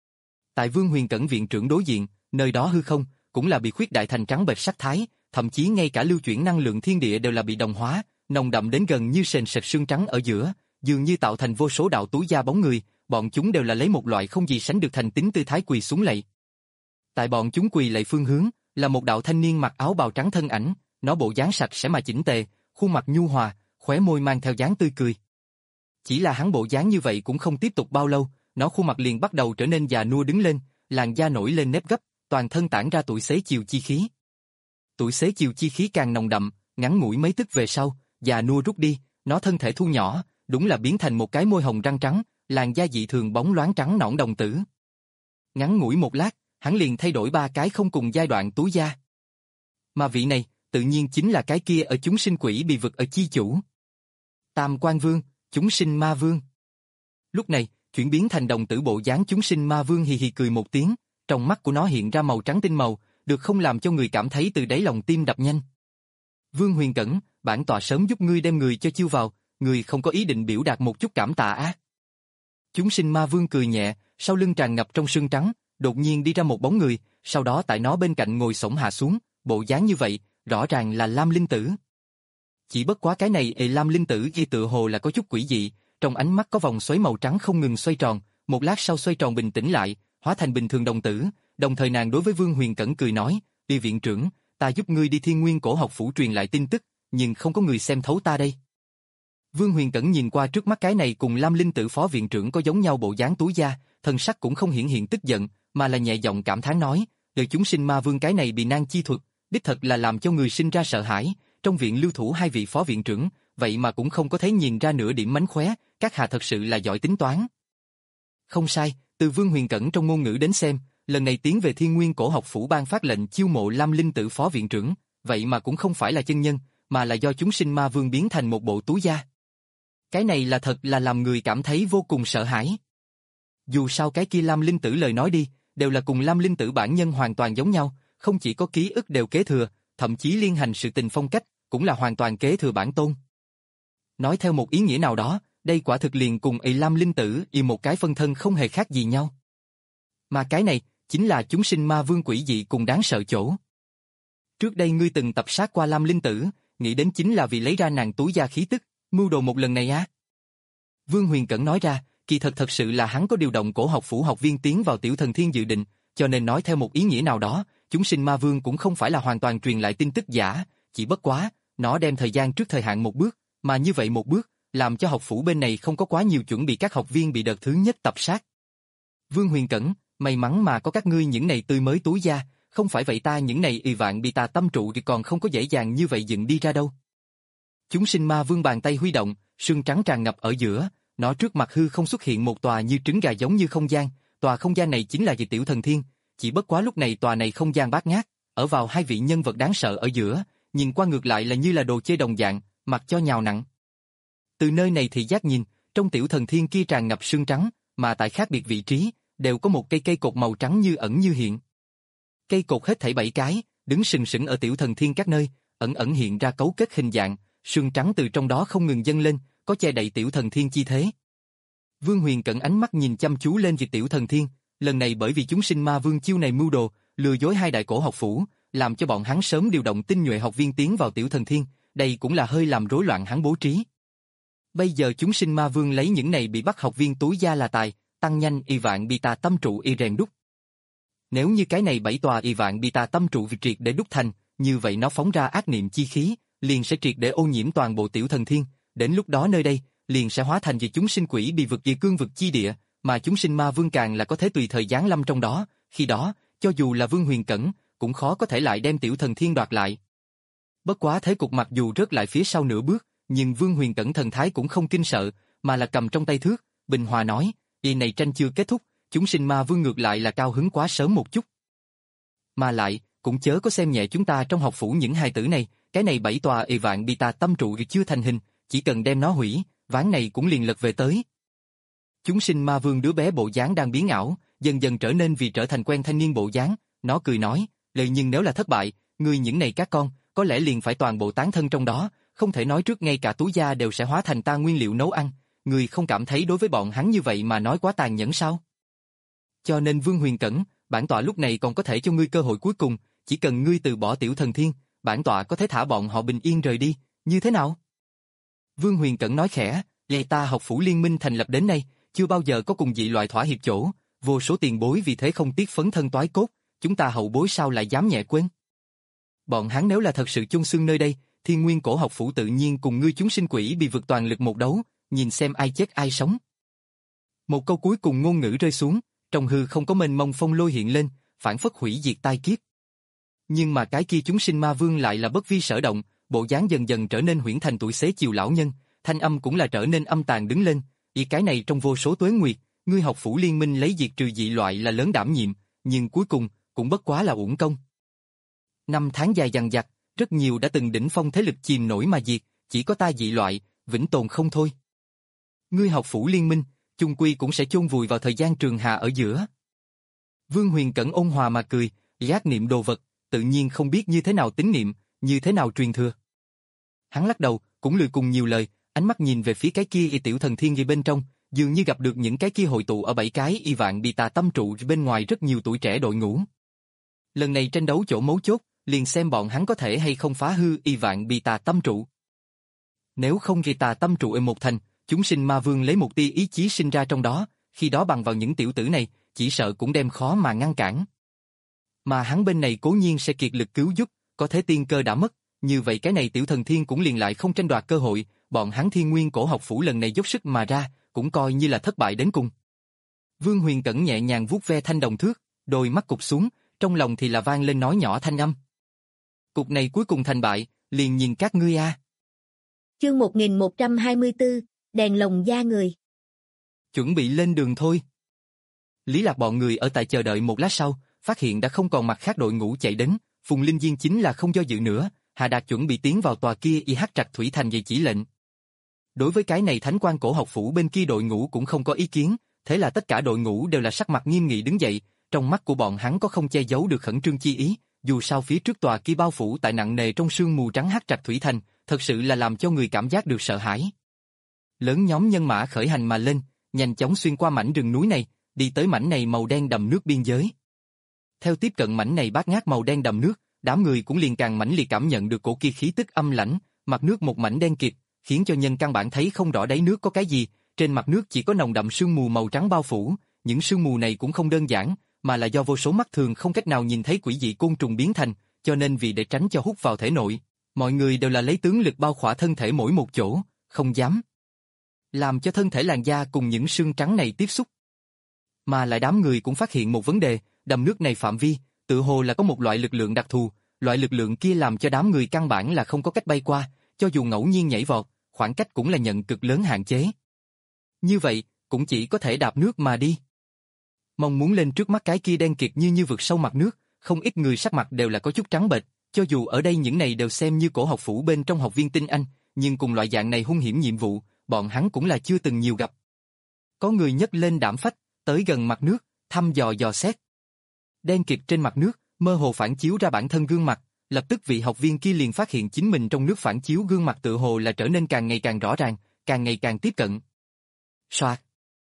Tại Vương Huyền Cẩn viện trưởng đối diện, nơi đó hư không, cũng là bị khuyết đại thành trắng bệch sắc thái, thậm chí ngay cả lưu chuyển năng lượng thiên địa đều là bị đồng hóa, nồng đậm đến gần như sền sệt sương trắng ở giữa, dường như tạo thành vô số đạo túi da bóng người, bọn chúng đều là lấy một loại không gì sánh được thành tính tư thái quỳ xuống lạy. Tại bọn chúng quỳ lạy phương hướng, là một đạo thanh niên mặc áo bào trắng thân ảnh, nó bộ dáng sạch sẽ mà chỉnh tề, khuôn mặt nhu hòa, khóe môi mang theo dáng tươi cười. Chỉ là hắn bộ dáng như vậy cũng không tiếp tục bao lâu, nó khuôn mặt liền bắt đầu trở nên già nua đứng lên, làn da nổi lên nếp gấp, toàn thân tản ra tuổi xế chiều chi khí. Tuổi xế chiều chi khí càng nồng đậm, ngắn ngủi mấy tức về sau, già nua rút đi, nó thân thể thu nhỏ, đúng là biến thành một cái môi hồng răng trắng, làn da dị thường bóng loáng trắng nõn đồng tử. Ngắn ngủi một lát, hắn liền thay đổi ba cái không cùng giai đoạn túi da. Mà vị này, tự nhiên chính là cái kia ở chúng sinh quỷ bị vực ở chi chủ. Tam Quan Vương, chúng sinh ma vương. Lúc này, chuyển biến thành đồng tử bộ dáng chúng sinh ma vương hì hì cười một tiếng, trong mắt của nó hiện ra màu trắng tinh màu, được không làm cho người cảm thấy từ đáy lòng tim đập nhanh. Vương Huyền Cẩn, bản tọa sớm giúp ngươi đem người cho chiêu vào, người không có ý định biểu đạt một chút cảm tạ á. Chúng sinh ma vương cười nhẹ, sau lưng tràn ngập trong sương trắng, đột nhiên đi ra một bóng người, sau đó tại nó bên cạnh ngồi xổm hạ xuống, bộ dáng như vậy, rõ ràng là Lam Linh Tử. Chỉ bất quá cái này ề Lam Linh Tử kia tựa hồ là có chút quỷ dị, trong ánh mắt có vòng xoáy màu trắng không ngừng xoay tròn, một lát sau xoay tròn bình tĩnh lại, hóa thành bình thường đồng tử, đồng thời nàng đối với Vương Huyền Cẩn cười nói, "Đi viện trưởng, ta giúp ngươi đi Thiên Nguyên Cổ học phủ truyền lại tin tức, nhưng không có người xem thấu ta đây." Vương Huyền Cẩn nhìn qua trước mắt cái này cùng Lam Linh Tử phó viện trưởng có giống nhau bộ dáng túi da, thân sắc cũng không hiển hiện tức giận, mà là nhẹ giọng cảm thán nói, "Đời chúng sinh ma vương cái này bị nan chi thuật, đích thật là làm cho người sinh ra sợ hãi, trong viện lưu thủ hai vị phó viện trưởng, vậy mà cũng không có thấy nhìn ra nửa điểm mánh khóe, các hạ thật sự là giỏi tính toán." Không sai, từ Vương Huyền Cẩn trong ngôn ngữ đến xem, lần này tiến về Thiên Nguyên Cổ học phủ ban phát lệnh chiêu mộ Lam Linh Tử phó viện trưởng, vậy mà cũng không phải là chân nhân, mà là do chúng sinh ma vương biến thành một bộ túi da. Cái này là thật là làm người cảm thấy vô cùng sợ hãi. Dù sao cái kia Lam Linh Tử lời nói đi, đều là cùng Lam Linh Tử bản nhân hoàn toàn giống nhau, không chỉ có ký ức đều kế thừa, thậm chí liên hành sự tình phong cách, cũng là hoàn toàn kế thừa bản tôn. Nói theo một ý nghĩa nào đó, đây quả thực liền cùng y Lam Linh Tử y một cái phân thân không hề khác gì nhau. Mà cái này, chính là chúng sinh ma vương quỷ dị cùng đáng sợ chỗ. trước đây ngươi từng tập sát qua Lam Linh Tử, nghĩ đến chính là vì lấy ra nàng túi da khí tức, mưu đồ một lần này á. Vương Huyền Cẩn nói ra, kỳ thật thật sự là hắn có điều động cổ học phủ học viên tiến vào Tiểu Thần Thiên dự định, cho nên nói theo một ý nghĩa nào đó, chúng sinh ma vương cũng không phải là hoàn toàn truyền lại tin tức giả, chỉ bất quá, nó đem thời gian trước thời hạn một bước, mà như vậy một bước, làm cho học phủ bên này không có quá nhiều chuẩn bị các học viên bị đợt thứ nhất tập sát. Vương Huyền Cẩn, may mắn mà có các ngươi những này tươi mới túi da, không phải vậy ta những này ì vạn bị tà tâm trụ thì còn không có dễ dàng như vậy dựng đi ra đâu. Chúng sinh ma vương bàn tay huy động, sương trắng tràn ngập ở giữa, nó trước mặt hư không xuất hiện một tòa như trứng gà giống như không gian, tòa không gian này chính là về Tiểu Thần Thiên, chỉ bất quá lúc này tòa này không gian bát ngát, ở vào hai vị nhân vật đáng sợ ở giữa, nhìn qua ngược lại là như là đồ chơi đồng dạng, mặc cho nhào nặng. Từ nơi này thì giác nhìn, trong Tiểu Thần Thiên kia tràn ngập sương trắng, mà tại khác biệt vị trí, đều có một cây cây cột màu trắng như ẩn như hiện. Cây cột hết thảy bảy cái, đứng sừng sững ở Tiểu Thần Thiên các nơi, ẩn ẩn hiện ra cấu kết hình dạng, sương trắng từ trong đó không ngừng dâng lên, có che đậy Tiểu Thần Thiên chi thế. Vương Huyền Cẩn ánh mắt nhìn chăm chú lên việc Tiểu Thần Thiên, lần này bởi vì chúng sinh ma vương chiêu này mưu đồ, lừa dối hai đại cổ học phủ, làm cho bọn hắn sớm điều động tinh nhuệ học viên tiến vào Tiểu Thần Thiên, đây cũng là hơi làm rối loạn hắn bố trí. Bây giờ chúng sinh ma vương lấy những này bị bắt học viên túi da là tài, tăng nhanh y vạn bi tà tâm trụ y rèn đúc. Nếu như cái này bảy tòa y vạn bi tà tâm trụ việc triệt để đúc thành, như vậy nó phóng ra ác niệm chi khí, liền sẽ triệt để ô nhiễm toàn bộ Tiểu Thần Thiên, đến lúc đó nơi đây liền sẽ hóa thành vì chúng sinh quỷ bị vực về cương vực chi địa, mà chúng sinh ma vương càng là có thể tùy thời giáng lâm trong đó, khi đó, cho dù là Vương Huyền Cẩn, cũng khó có thể lại đem Tiểu Thần Thiên đoạt lại. Bất quá thế cục mặc dù rớt lại phía sau nửa bước, nhưng Vương Huyền Cẩn thần thái cũng không kinh sợ, mà là cầm trong tay thước, bình hòa nói, "Y này tranh chưa kết thúc, chúng sinh ma vương ngược lại là cao hứng quá sớm một chút. Mà lại, cũng chớ có xem nhẹ chúng ta trong học phủ những hài tử này, cái này bảy tòa y vạn bi ta tâm trụ chưa thành hình, chỉ cần đem nó hủy, ván này cũng liền lật về tới." Chúng sinh ma vương đứa bé bộ dáng đang biến ảo, dần dần trở nên vì trở thành quen thanh niên bộ dáng, nó cười nói, "Lời nhưng nếu là thất bại, ngươi những này các con, có lẽ liền phải toàn bộ tán thân trong đó, không thể nói trước ngay cả túi da đều sẽ hóa thành ta nguyên liệu nấu ăn, ngươi không cảm thấy đối với bọn hắn như vậy mà nói quá tàn nhẫn sao?" Cho nên Vương Huyền Cẩn, bản tọa lúc này còn có thể cho ngươi cơ hội cuối cùng, chỉ cần ngươi từ bỏ Tiểu Thần Thiên, bản tọa có thể thả bọn họ bình yên rời đi, như thế nào? Vương Huyền Cẩn nói khẽ, "Lệ ta học phủ liên minh thành lập đến nay, chưa bao giờ có cùng dị loại thỏa hiệp chỗ, vô số tiền bối vì thế không tiếc phấn thân toái cốt, chúng ta hậu bối sao lại dám nhẹ quên? Bọn hắn nếu là thật sự chung xưng nơi đây, Thiên Nguyên cổ học phủ tự nhiên cùng ngươi chúng sinh quỷ bị vượt toàn lực một đấu, nhìn xem ai chết ai sống." Một câu cuối cùng ngôn ngữ rơi xuống, trong hư không có mênh mông phong lôi hiện lên, phản phất hủy diệt tai kiếp. Nhưng mà cái kia chúng sinh ma vương lại là bất vi sở động, bộ dáng dần dần trở nên huyễn thành tuổi xế chiều lão nhân, thanh âm cũng là trở nên âm tàn đứng lên, "Ý cái này trong vô số tuế nguyệt, ngươi học phủ liên minh lấy diệt trừ dị loại là lớn đảm nhiệm, nhưng cuối cùng cũng bất quá là uổng công. Năm tháng dài dằng dặc, rất nhiều đã từng đỉnh phong thế lực chìm nổi mà diệt, chỉ có ta dị loại, vĩnh tồn không thôi. Ngươi học phủ liên minh, chung quy cũng sẽ chôn vùi vào thời gian trường hà ở giữa." Vương Huyền Cẩn ôn hòa mà cười, "Giác niệm đồ vật, tự nhiên không biết như thế nào tín niệm, như thế nào truyền thừa." Hắn lắc đầu, cũng lười cùng nhiều lời, ánh mắt nhìn về phía cái kia y Tiểu Thần Thiên ghi bên trong, dường như gặp được những cái kia hội tụ ở bảy cái y vạn bị tà tâm trụ bên ngoài rất nhiều tuổi trẻ đội ngũ. Lần này tranh đấu chỗ mấu chốt, liền xem bọn hắn có thể hay không phá hư y vạn bị tà tâm trụ. Nếu không ghi tà tâm trụ ở một thành, chúng sinh ma vương lấy một tia ý chí sinh ra trong đó, khi đó bằng vào những tiểu tử này, chỉ sợ cũng đem khó mà ngăn cản. Mà hắn bên này cố nhiên sẽ kiệt lực cứu giúp, có thế tiên cơ đã mất, như vậy cái này Tiểu Thần Thiên cũng liền lại không tranh đoạt cơ hội, bọn hắn Thiên Nguyên cổ học phủ lần này dốc sức mà ra, cũng coi như là thất bại đến cùng. Vương Huyền Cẩn nhẹ nhàng vuốt ve thanh đồng thước, đôi mắt cụp xuống, trong lòng thì là vang lên nói nhỏ thanh âm. Cục này cuối cùng thành bại, liền nhìn các ngươi a. Chương một nghìn một trăm hai mươi tư, đèn lồng da người. Chuẩn bị lên đường thôi. Lý Lạc bọn người ở tại chờ đợi một lát sau, phát hiện đã không còn mặt khác đội ngũ chạy đến, Phùng Linh Diên chính là không do dự nữa, Hạ Đạt chuẩn bị tiến vào tòa kia y hắc trạch thủy thành về chỉ lệnh. Đối với cái này Thánh Quan cổ học phủ bên kia đội ngũ cũng không có ý kiến, thế là tất cả đội ngũ đều là sắc mặt nghiêm nghị đứng dậy, trong mắt của bọn hắn có không che giấu được khẩn trương chi ý, dù sao phía trước tòa kia bao phủ tại nặng nề trong sương mù trắng hắc trạch thủy thành, thật sự là làm cho người cảm giác được sợ hãi. Lớn nhóm nhân mã khởi hành mà lên, nhanh chóng xuyên qua mảnh rừng núi này, đi tới mảnh này màu đen đầm nước biên giới. Theo tiếp cận mảnh này bát ngát màu đen đầm nước, đám người cũng liền càng mãnh liệt cảm nhận được cổ kia khí tức âm lãnh, mặt nước một mảnh đen kịt, khiến cho nhân căn bản thấy không rõ đáy nước có cái gì, trên mặt nước chỉ có nồng đậm sương mù màu trắng bao phủ, những sương mù này cũng không đơn giản, mà là do vô số mắt thường không cách nào nhìn thấy quỷ dị côn trùng biến thành, cho nên vì để tránh cho hút vào thể nội, mọi người đều là lấy tướng lực bao khỏa thân thể mỗi một chỗ, không dám làm cho thân thể làn da cùng những sương trắng này tiếp xúc. Mà lại đám người cũng phát hiện một vấn đề, đầm nước này phạm vi, tự hồ là có một loại lực lượng đặc thù, loại lực lượng kia làm cho đám người căn bản là không có cách bay qua, cho dù ngẫu nhiên nhảy vọt, khoảng cách cũng là nhận cực lớn hạn chế. Như vậy, cũng chỉ có thể đạp nước mà đi. Mong muốn lên trước mắt cái kia đen kịt như như vực sâu mặt nước, không ít người sắc mặt đều là có chút trắng bệch, cho dù ở đây những này đều xem như cổ học phủ bên trong học viên tinh anh, nhưng cùng loại dạng này hung hiểm nhiệm vụ, bọn hắn cũng là chưa từng nhiều gặp. Có người nhấc lên đảm phách, tới gần mặt nước, thăm dò dò xét. Đen kịt trên mặt nước, mơ hồ phản chiếu ra bản thân gương mặt, lập tức vị học viên kia liền phát hiện chính mình trong nước phản chiếu gương mặt tự hồ là trở nên càng ngày càng rõ ràng, càng ngày càng tiếp cận. Soạt.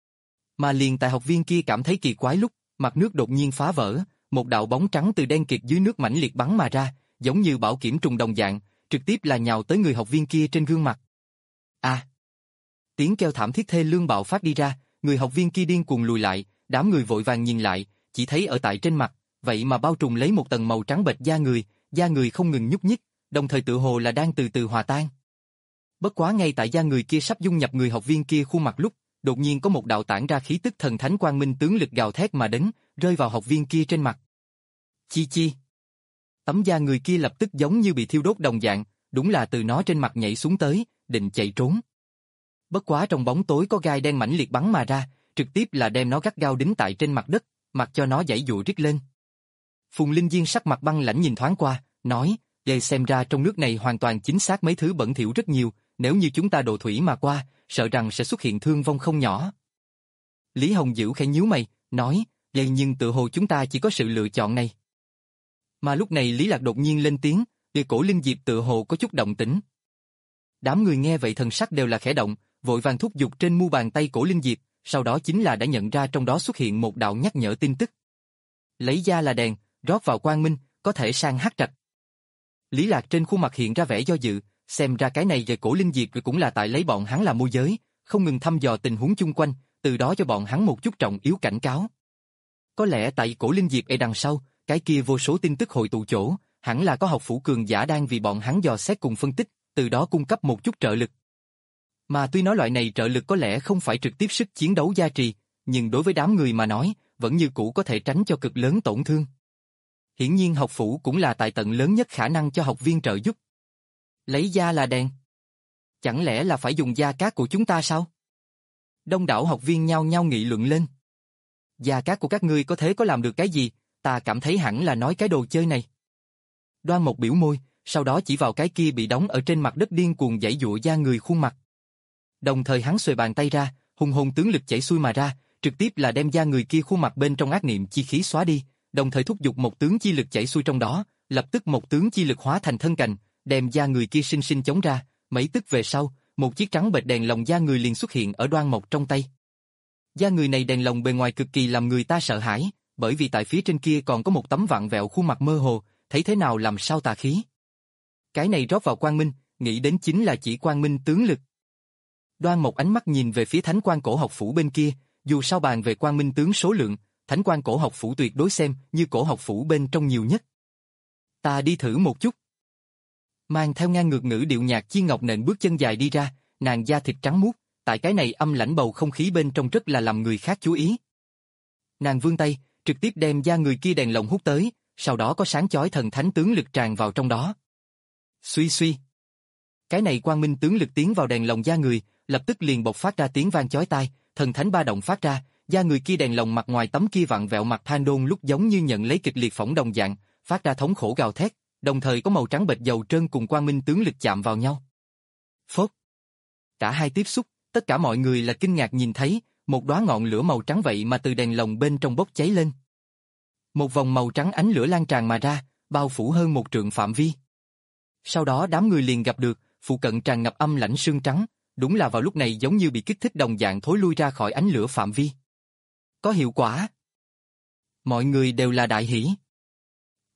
Mà liền tại học viên kia cảm thấy kỳ quái lúc, mặt nước đột nhiên phá vỡ, một đạo bóng trắng từ đen kịt dưới nước mãnh liệt bắn mà ra, giống như bão kiểm trùng đồng dạng, trực tiếp là nhào tới người học viên kia trên gương mặt. A! À. Tiếng kêu thảm thiết thê lương bạo phát đi ra, người học viên kia điên cuồng lùi lại, đám người vội vàng nhìn lại, chỉ thấy ở tại trên mặt, vậy mà bao trùm lấy một tầng màu trắng bệch da người, da người không ngừng nhúc nhích, đồng thời tự hồ là đang từ từ hòa tan. Bất quá ngay tại da người kia sắp dung nhập người học viên kia khuôn mặt lúc, đột nhiên có một đạo tản ra khí tức thần thánh quang minh tướng lực gào thét mà đến, rơi vào học viên kia trên mặt. Chi chi. Tấm da người kia lập tức giống như bị thiêu đốt đồng dạng, đúng là từ nó trên mặt nhảy xuống tới, định chạy trốn. Bất quá trong bóng tối có gai đen mãnh liệt bắn mà ra, trực tiếp là đem nó gắt gao đính tại trên mặt đất, mặc cho nó giãy giụa rít lên. Phùng Linh Diên sắc mặt băng lãnh nhìn thoáng qua, nói, "Đây xem ra trong nước này hoàn toàn chính xác mấy thứ bẩn thỉu rất nhiều, nếu như chúng ta độ thủy mà qua, sợ rằng sẽ xuất hiện thương vong không nhỏ." Lý Hồng Dữ khẽ nhíu mày, nói, "Vậy nhưng tự hồ chúng ta chỉ có sự lựa chọn này." Mà lúc này Lý Lạc đột nhiên lên tiếng, "Địa cổ linh diệp tự hồ có chút động tĩnh." Đám người nghe vậy thần sắc đều là khẽ động, vội vàng thúc giục trên mu bàn tay cổ linh diệp, sau đó chính là đã nhận ra trong đó xuất hiện một đạo nhắc nhở tin tức. Lấy da là đèn, rót vào quang minh, có thể sang hắc trạch. Lý Lạc trên khuôn mặt hiện ra vẻ do dự, xem ra cái này về cổ linh diệp cũng là tại lấy bọn hắn làm môi giới, không ngừng thăm dò tình huống chung quanh, từ đó cho bọn hắn một chút trọng yếu cảnh cáo. Có lẽ tại cổ linh diệp ở đằng sau, cái kia vô số tin tức hội tụ chỗ, hẳn là có học phủ cường giả đang vì bọn hắn dò xét cùng phân tích, từ đó cung cấp một chút trợ lực. Mà tuy nói loại này trợ lực có lẽ không phải trực tiếp sức chiến đấu gia trì, nhưng đối với đám người mà nói, vẫn như cũ có thể tránh cho cực lớn tổn thương. Hiển nhiên học phủ cũng là tại tận lớn nhất khả năng cho học viên trợ giúp. Lấy da là đèn. Chẳng lẽ là phải dùng da cát của chúng ta sao? Đông đảo học viên nhao nhao nghị luận lên. Da cát của các ngươi có thế có làm được cái gì, ta cảm thấy hẳn là nói cái đồ chơi này. Đoan Mộc biểu môi, sau đó chỉ vào cái kia bị đóng ở trên mặt đất điên cuồng giãy giụa da người khuôn mặt. Đồng thời hắn xuề bàn tay ra, hùng hồn tướng lực chảy xuôi mà ra, trực tiếp là đem da người kia khuôn mặt bên trong ác niệm chi khí xóa đi, đồng thời thúc giục một tướng chi lực chảy xuôi trong đó, lập tức một tướng chi lực hóa thành thân cành, đem da người kia sinh sinh chống ra, mấy tức về sau, một chiếc trắng bệch đèn lồng da người liền xuất hiện ở Đoan Mộc trong tay. Da người này đèn lồng bề ngoài cực kỳ làm người ta sợ hãi, bởi vì tại phía trên kia còn có một tấm vặn vẹo khuôn mặt mơ hồ, thấy thế nào làm sao tà khí. Cái này rót vào quang minh, nghĩ đến chính là chỉ quang minh tướng lực. Đoan Mộc ánh mắt nhìn về phía Thánh Quan Cổ Học Phủ bên kia, dù sao bàn về quang minh tướng số lượng, Thánh Quan Cổ Học Phủ tuyệt đối xem như cổ học phủ bên trong nhiều nhất. Ta đi thử một chút. Mang theo ngang ngược ngữ điệu nhạc Chi Ngọc nện bước chân dài đi ra, nàng da thịt trắng muốt, tại cái này âm lãnh bầu không khí bên trong rất là làm người khác chú ý. Nàng vươn tay, trực tiếp đem da người kia đèn lồng hút tới, sau đó có sáng chói thần thánh tướng lực tràn vào trong đó. Suy suy. Cái này quang minh tướng lực tiến vào đèn lồng da người, lập tức liền bộc phát ra tiếng vang chói tai, thần thánh ba động phát ra, da người kia đèn lồng mặt ngoài tấm kia vặn vẹo mặt than đôn lúc giống như nhận lấy kịch liệt phỏng đồng dạng, phát ra thống khổ gào thét, đồng thời có màu trắng bệch dầu trơn cùng quang minh tướng lực chạm vào nhau. Phốt. Cả hai tiếp xúc, tất cả mọi người là kinh ngạc nhìn thấy, một đóa ngọn lửa màu trắng vậy mà từ đèn lồng bên trong bốc cháy lên. Một vòng màu trắng ánh lửa lan tràn mà ra, bao phủ hơn một trượng phạm vi. Sau đó đám người liền gặp được, phụ cận tràn ngập âm lãnh sương trắng, đúng là vào lúc này giống như bị kích thích đồng dạng thối lui ra khỏi ánh lửa phạm vi. Có hiệu quả. Mọi người đều là đại hỉ.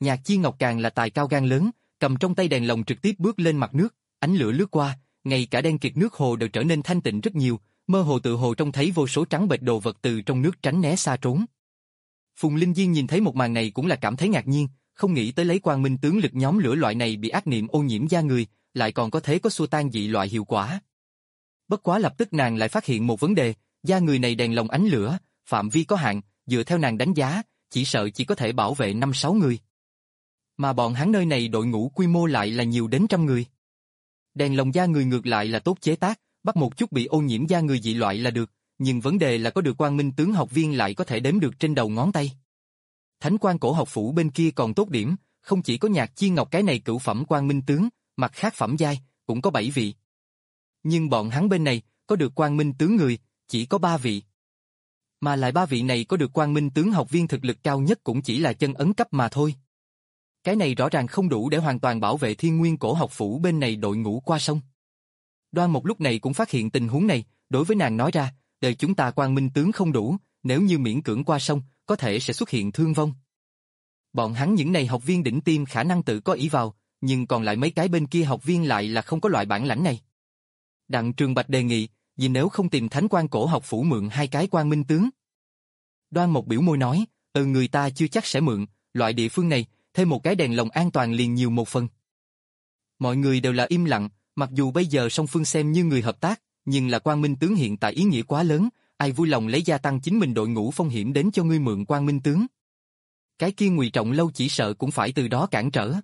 Nhạc Chi Ngọc càng là tài cao gan lớn, cầm trong tay đèn lồng trực tiếp bước lên mặt nước, ánh lửa lướt qua, ngay cả đen kịt nước hồ đều trở nên thanh tịnh rất nhiều, mơ hồ tự hồ trông thấy vô số trắng bệch đồ vật từ trong nước tránh né xa trốn. Phùng Linh Diên nhìn thấy một màn này cũng là cảm thấy ngạc nhiên, không nghĩ tới lấy quang minh tướng lực nhóm lửa loại này bị ác niệm ô nhiễm da người, lại còn có thể có xua tan dị loại hiệu quả. Bất quá lập tức nàng lại phát hiện một vấn đề, da người này đèn lồng ánh lửa, phạm vi có hạn, dựa theo nàng đánh giá, chỉ sợ chỉ có thể bảo vệ năm sáu người. Mà bọn hắn nơi này đội ngũ quy mô lại là nhiều đến trăm người. Đèn lồng da người ngược lại là tốt chế tác, bắt một chút bị ô nhiễm da người dị loại là được, nhưng vấn đề là có được quang minh tướng học viên lại có thể đếm được trên đầu ngón tay. Thánh quan cổ học phủ bên kia còn tốt điểm, không chỉ có Nhạc Chi Ngọc cái này cửu phẩm quang minh tướng, mặt khác phẩm giai, cũng có bảy vị. Nhưng bọn hắn bên này, có được quang minh tướng người, chỉ có ba vị. Mà lại ba vị này có được quang minh tướng học viên thực lực cao nhất cũng chỉ là chân ấn cấp mà thôi. Cái này rõ ràng không đủ để hoàn toàn bảo vệ thiên nguyên cổ học phủ bên này đội ngũ qua sông. Đoan một lúc này cũng phát hiện tình huống này, đối với nàng nói ra, đời chúng ta quang minh tướng không đủ, nếu như miễn cưỡng qua sông, có thể sẽ xuất hiện thương vong. Bọn hắn những này học viên đỉnh tiêm khả năng tự có ý vào, nhưng còn lại mấy cái bên kia học viên lại là không có loại bản lãnh này. Đặng Trường Bạch đề nghị, vì nếu không tìm thánh quan cổ học phủ mượn hai cái quang minh tướng. Đoan một biểu môi nói, ừ người ta chưa chắc sẽ mượn, loại địa phương này, thêm một cái đèn lồng an toàn liền nhiều một phần. Mọi người đều là im lặng, mặc dù bây giờ song phương xem như người hợp tác, nhưng là quang minh tướng hiện tại ý nghĩa quá lớn, ai vui lòng lấy gia tăng chính mình đội ngũ phong hiểm đến cho ngươi mượn quang minh tướng. Cái kia Ngụy Trọng Lâu chỉ sợ cũng phải từ đó cản trở.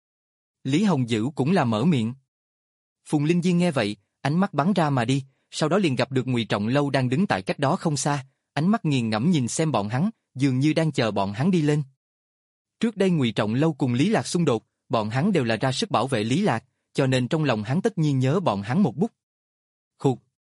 Lý Hồng Dữ cũng là mở miệng. Phùng Linh Diên nghe vậy, ánh mắt bắn ra mà đi, sau đó liền gặp được Ngụy Trọng Lâu đang đứng tại cách đó không xa, ánh mắt nghiền ngẫm nhìn xem bọn hắn, dường như đang chờ bọn hắn đi lên. Trước đây Ngụy Trọng Lâu cùng Lý Lạc xung đột, bọn hắn đều là ra sức bảo vệ Lý Lạc, cho nên trong lòng hắn tất nhiên nhớ bọn hắn một bút. Khục.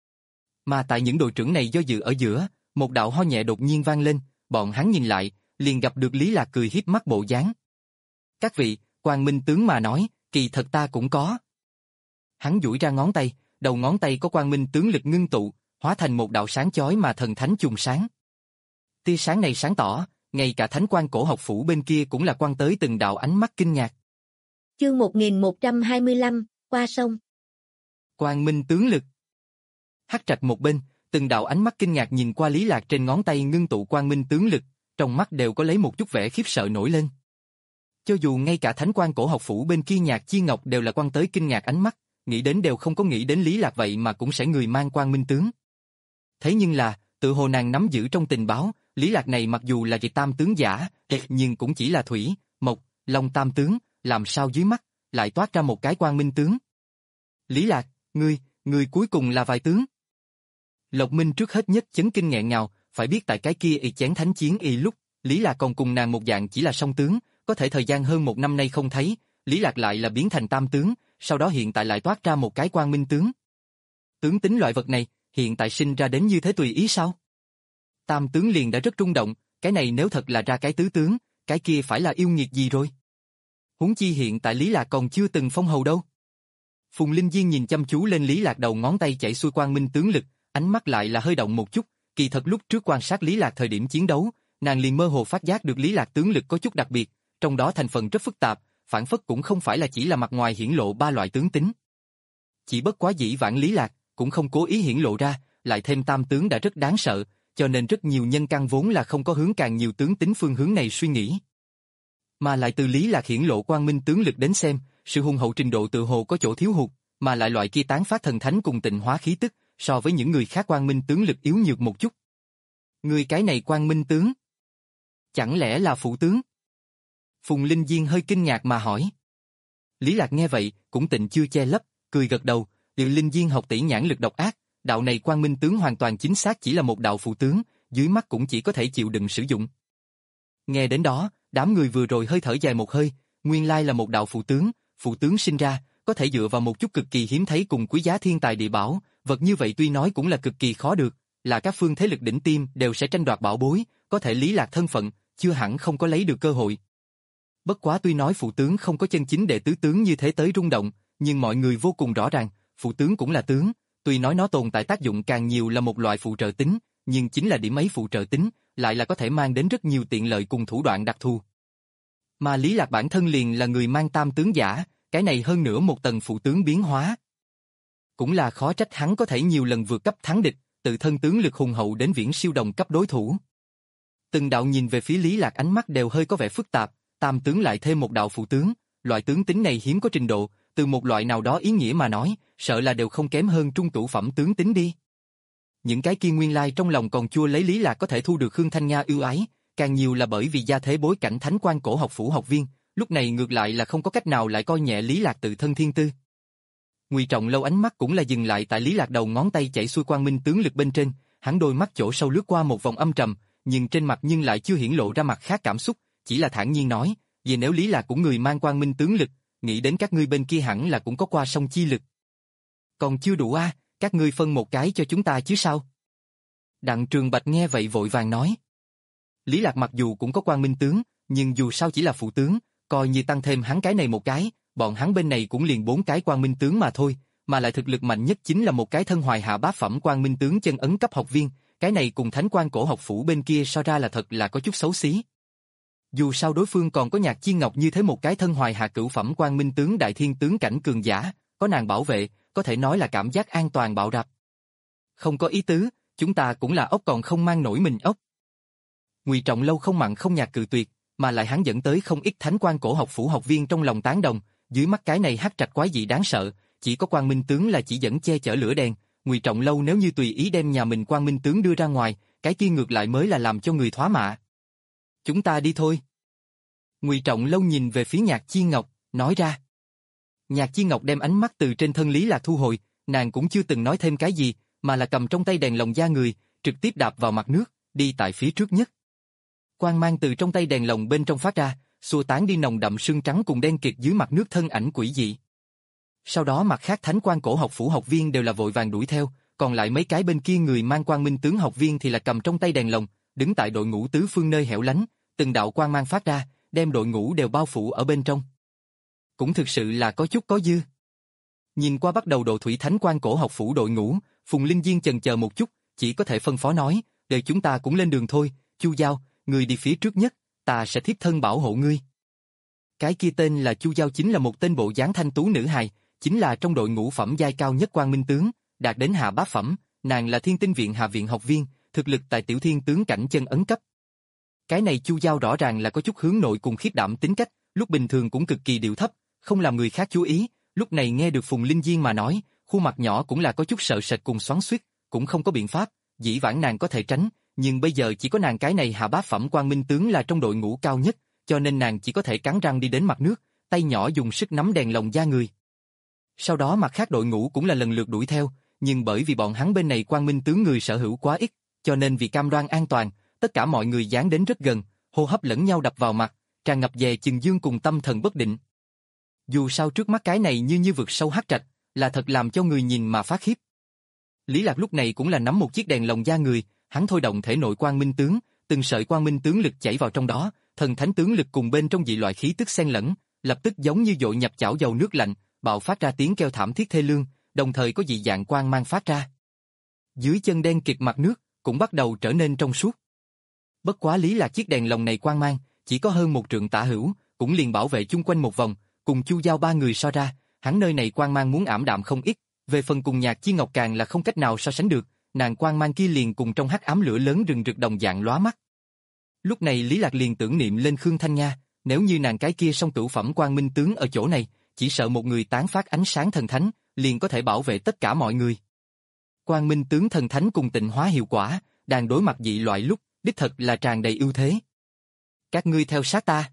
Mà tại những đội trưởng này do dự ở giữa, một đạo ho nhẹ đột nhiên vang lên, bọn hắn nhìn lại, liền gặp được Lý Lạc cười hiếp mắt bộ dáng. Các vị, quang minh tướng mà nói, kỳ thật ta cũng có. Hắn duỗi ra ngón tay, đầu ngón tay có quang minh tướng lực ngưng tụ, hóa thành một đạo sáng chói mà thần thánh chùm sáng. Tia sáng này sáng tỏ, ngay cả thánh quan cổ học phủ bên kia cũng là quang tới từng đạo ánh mắt kinh ngạc. Chương một nghìn một trăm hai mươi lăm, qua sông. Quang minh tướng lực. Hắc Trạch một bên, từng đạo ánh mắt kinh ngạc nhìn qua Lý Lạc trên ngón tay ngưng tụ quang minh tướng lực, trong mắt đều có lấy một chút vẻ khiếp sợ nổi lên. Cho dù ngay cả thánh quan cổ học phủ bên kia Nhạc Chi Ngọc đều là quang tới kinh ngạc ánh mắt, nghĩ đến đều không có nghĩ đến Lý Lạc vậy mà cũng sẽ người mang quang minh tướng. Thế nhưng là, tự hồ nàng nắm giữ trong tình báo, Lý Lạc này mặc dù là kỳ tam tướng giả, nhưng cũng chỉ là thủy, mộc, long tam tướng, làm sao dưới mắt lại toát ra một cái quang minh tướng. Lý Lạc, ngươi, ngươi cuối cùng là vài tướng. Lộc Minh trước hết nhất chấn kinh nghẹn ngào, phải biết tại cái kia y chén thánh chiến y lúc, Lý Lạc còn cùng nàng một dạng chỉ là song tướng, có thể thời gian hơn một năm nay không thấy, Lý Lạc lại là biến thành tam tướng, sau đó hiện tại lại toát ra một cái quang minh tướng. Tướng tính loại vật này, hiện tại sinh ra đến như thế tùy ý sao? Tam tướng liền đã rất rung động, cái này nếu thật là ra cái tứ tướng, cái kia phải là yêu nghiệt gì rồi? Huống chi hiện tại Lý Lạc còn chưa từng phong hầu đâu. Phùng Linh Diên nhìn chăm chú lên Lý Lạc đầu ngón tay chảy xuôi quang minh tướng lực, ánh mắt lại là hơi động một chút, kỳ thật lúc trước quan sát Lý Lạc thời điểm chiến đấu, nàng liền mơ hồ phát giác được Lý Lạc tướng lực có chút đặc biệt, trong đó thành phần rất phức tạp, phản phất cũng không phải là chỉ là mặt ngoài hiển lộ ba loại tướng tính. Chỉ bất quá dĩ vãng Lý Lạc cũng không cố ý hiển lộ ra, lại thêm tam tướng đã rất đáng sợ, cho nên rất nhiều nhân căn vốn là không có hướng càng nhiều tướng tính phương hướng này suy nghĩ. Mà lại từ Lý Lạc hiển lộ quang minh tướng lực đến xem, sự hùng hậu trình độ tự hồ có chỗ thiếu hụt, mà lại loại kia tán phát thần thánh cùng tịnh hóa khí tức, so với những người khác quang minh tướng lực yếu nhược một chút. Người cái này quang minh tướng, chẳng lẽ là phụ tướng? Phùng Linh Diên hơi kinh ngạc mà hỏi. Lý Lạc nghe vậy, cũng tịnh chưa che lấp, cười gật đầu, Điệu Linh Diên học tỷ nhãn lực độc ác, đạo này quang minh tướng hoàn toàn chính xác chỉ là một đạo phụ tướng, dưới mắt cũng chỉ có thể chịu đựng sử dụng. Nghe đến đó, đám người vừa rồi hơi thở dài một hơi, nguyên lai là một đạo phụ tướng, phụ tướng sinh ra, có thể dựa vào một chút cực kỳ hiếm thấy cùng quý giá thiên tài địa bảo, vật như vậy tuy nói cũng là cực kỳ khó được, là các phương thế lực đỉnh tiêm đều sẽ tranh đoạt bảo bối, có thể Lý Lạc thân phận, chưa hẳn không có lấy được cơ hội. Bất quá tuy nói phụ tướng không có chân chính đệ tứ tướng như thế tới rung động, nhưng mọi người vô cùng rõ ràng, phụ tướng cũng là tướng, tuy nói nó tồn tại tác dụng càng nhiều là một loại phụ trợ tính, nhưng chính là điểm ấy phụ trợ tính, lại là có thể mang đến rất nhiều tiện lợi cùng thủ đoạn đặc thù. Mà Lý Lạc bản thân liền là người mang tam tướng giả, cái này hơn nữa một tầng phụ tướng biến hóa. Cũng là khó trách hắn có thể nhiều lần vượt cấp thắng địch, tự thân tướng lực hùng hậu đến viễn siêu đồng cấp đối thủ. Từng đạo nhìn về phía Lý Lạc ánh mắt đều hơi có vẻ phức tạp, tam tướng lại thêm một đạo phụ tướng, loại tướng tính này hiếm có trình độ, từ một loại nào đó ý nghĩa mà nói, sợ là đều không kém hơn trung cửu phẩm tướng tính đi. Những cái kia nguyên lai trong lòng còn chua lấy Lý Lạc có thể thu được Khương Thanh Nga ưu ái, càng nhiều là bởi vì gia thế bối cảnh thánh quan cổ học phủ học viên, lúc này ngược lại là không có cách nào lại coi nhẹ Lý Lạc tự thân thiên tư. Ngụy Trọng Lâu ánh mắt cũng là dừng lại tại Lý Lạc đầu ngón tay chảy xuôi quang minh tướng lực bên trên, hắn đôi mắt chỗ sâu lướt qua một vòng âm trầm, nhưng trên mặt nhưng lại chưa hiển lộ ra mặt khác cảm xúc, chỉ là thản nhiên nói, vì nếu Lý Lạc cũng người mang quang minh tướng lực, nghĩ đến các ngươi bên kia hẳn là cũng có qua sông chi lực. Còn chưa đủ a, à, các ngươi phân một cái cho chúng ta chứ sao? Đặng Trường Bạch nghe vậy vội vàng nói. Lý Lạc mặc dù cũng có quang minh tướng, nhưng dù sao chỉ là phụ tướng, coi như tăng thêm hắn cái này một cái, bọn hắn bên này cũng liền bốn cái quang minh tướng mà thôi, mà lại thực lực mạnh nhất chính là một cái thân hoài hạ bát phẩm quang minh tướng chân ấn cấp học viên, cái này cùng thánh quan cổ học phủ bên kia so ra là thật là có chút xấu xí. Dù sao đối phương còn có Nhạc Chi Ngọc như thế một cái thân hoài hạ cửu phẩm quang minh tướng đại thiên tướng cảnh cường giả, có nàng bảo vệ, có thể nói là cảm giác an toàn bạo rạp. Không có ý tứ, chúng ta cũng là ốc còn không mang nổi mình ốc. Ngụy Trọng Lâu không mặn không nhạt cự tuyệt, mà lại hắn dẫn tới không ít thánh quan cổ học phủ học viên trong lòng tán đồng, dưới mắt cái này hắc trạch quái dị đáng sợ, chỉ có quang minh tướng là chỉ dẫn che chở lửa đèn, Ngụy Trọng Lâu nếu như tùy ý đem nhà mình quang minh tướng đưa ra ngoài, cái kia ngược lại mới là làm cho người thoá mạ. Chúng ta đi thôi. Ngụy Trọng Lâu nhìn về phía Nhạc Chi Ngọc, nói ra. Nhạc Chi Ngọc đem ánh mắt từ trên thân Lý Lạc thu hồi, nàng cũng chưa từng nói thêm cái gì, mà là cầm trong tay đèn lồng da người, trực tiếp đạp vào mặt nước, đi tại phía trước nhất. Quang mang từ trong tay đèn lồng bên trong phát ra, xua tán đi nồng đậm sương trắng cùng đen kịt dưới mặt nước thân ảnh quỷ dị. Sau đó mặt khác thánh quan cổ học phủ học viên đều là vội vàng đuổi theo, còn lại mấy cái bên kia người mang quang minh tướng học viên thì là cầm trong tay đèn lồng, đứng tại đội ngũ tứ phương nơi hẻo lánh, từng đạo quang mang phát ra, đem đội ngũ đều bao phủ ở bên trong. Cũng thực sự là có chút có dư. Nhìn qua bắt đầu độ thủy thánh quan cổ học phủ đội ngũ, Phùng Linh Diên chần chờ một chút, chỉ có thể phân phó nói, để chúng ta cũng lên đường thôi, Chu Giao, người đi phía trước nhất, ta sẽ thiếp thân bảo hộ ngươi. Cái kia tên là Chu Giao chính là một tên bộ dáng thanh tú nữ hài, chính là trong đội ngũ phẩm giai cao nhất quang minh tướng, đạt đến hạ bát phẩm, nàng là Thiên Tinh viện hạ viện học viên, thực lực tại tiểu thiên tướng cảnh chân ấn cấp. Cái này Chu Giao rõ ràng là có chút hướng nội cùng khiếp đảm tính cách, lúc bình thường cũng cực kỳ điệu thấp, không làm người khác chú ý, lúc này nghe được Phùng Linh Diên mà nói, khuôn mặt nhỏ cũng là có chút sợ sệt cùng xoắn xuýt, cũng không có biện pháp, dĩ vãng nàng có thể tránh, nhưng bây giờ chỉ có nàng cái này hạ bát phẩm quang minh tướng là trong đội ngũ cao nhất, cho nên nàng chỉ có thể cắn răng đi đến mặt nước, tay nhỏ dùng sức nắm đèn lồng da người. Sau đó mặt khác đội ngũ cũng là lần lượt đuổi theo, nhưng bởi vì bọn hắn bên này quang minh tướng người sở hữu quá ít, cho nên vì cam đoan an toàn, tất cả mọi người dán đến rất gần, hô hấp lẫn nhau đập vào mặt, tràn ngập về chừng dương cùng tâm thần bất định. Dù sao trước mắt cái này như như vực sâu hắc trạch, là thật làm cho người nhìn mà phát khiếp. Lý Lạc lúc này cũng là nắm một chiếc đèn lồng da người, hắn thôi động thể nội quang minh tướng, từng sợi quang minh tướng lực chảy vào trong đó, thần thánh tướng lực cùng bên trong dị loại khí tức xen lẫn, lập tức giống như dội nhập chảo dầu nước lạnh, bạo phát ra tiếng kêu thảm thiết thê lương, đồng thời có dị dạng quang mang phát ra. Dưới chân đen kịt mặt nước cũng bắt đầu trở nên trong suốt. Bất quá Lý Lạc chiếc đèn lồng này quang mang chỉ có hơn một trượng tả hữu, cũng liền bảo vệ chung quanh một vòng, cùng Chu Giao ba người so ra, hắn nơi này quang mang muốn ảm đạm không ít, về phần cùng Nhạc Chi Ngọc càng là không cách nào so sánh được, nàng quang mang kia liền cùng trong hắc ám lửa lớn rừng rực đồng dạng lóa mắt. Lúc này Lý Lạc liền tưởng niệm lên Khương Thanh Nga, nếu như nàng cái kia song cửu phẩm quang minh tướng ở chỗ này, chỉ sợ một người tán phát ánh sáng thần thánh, liền có thể bảo vệ tất cả mọi người. Quang minh tướng thần thánh cùng tịnh hóa hiệu quả, đang đối mặt dị loại lúc, đích thật là tràn đầy ưu thế. Các ngươi theo sát ta.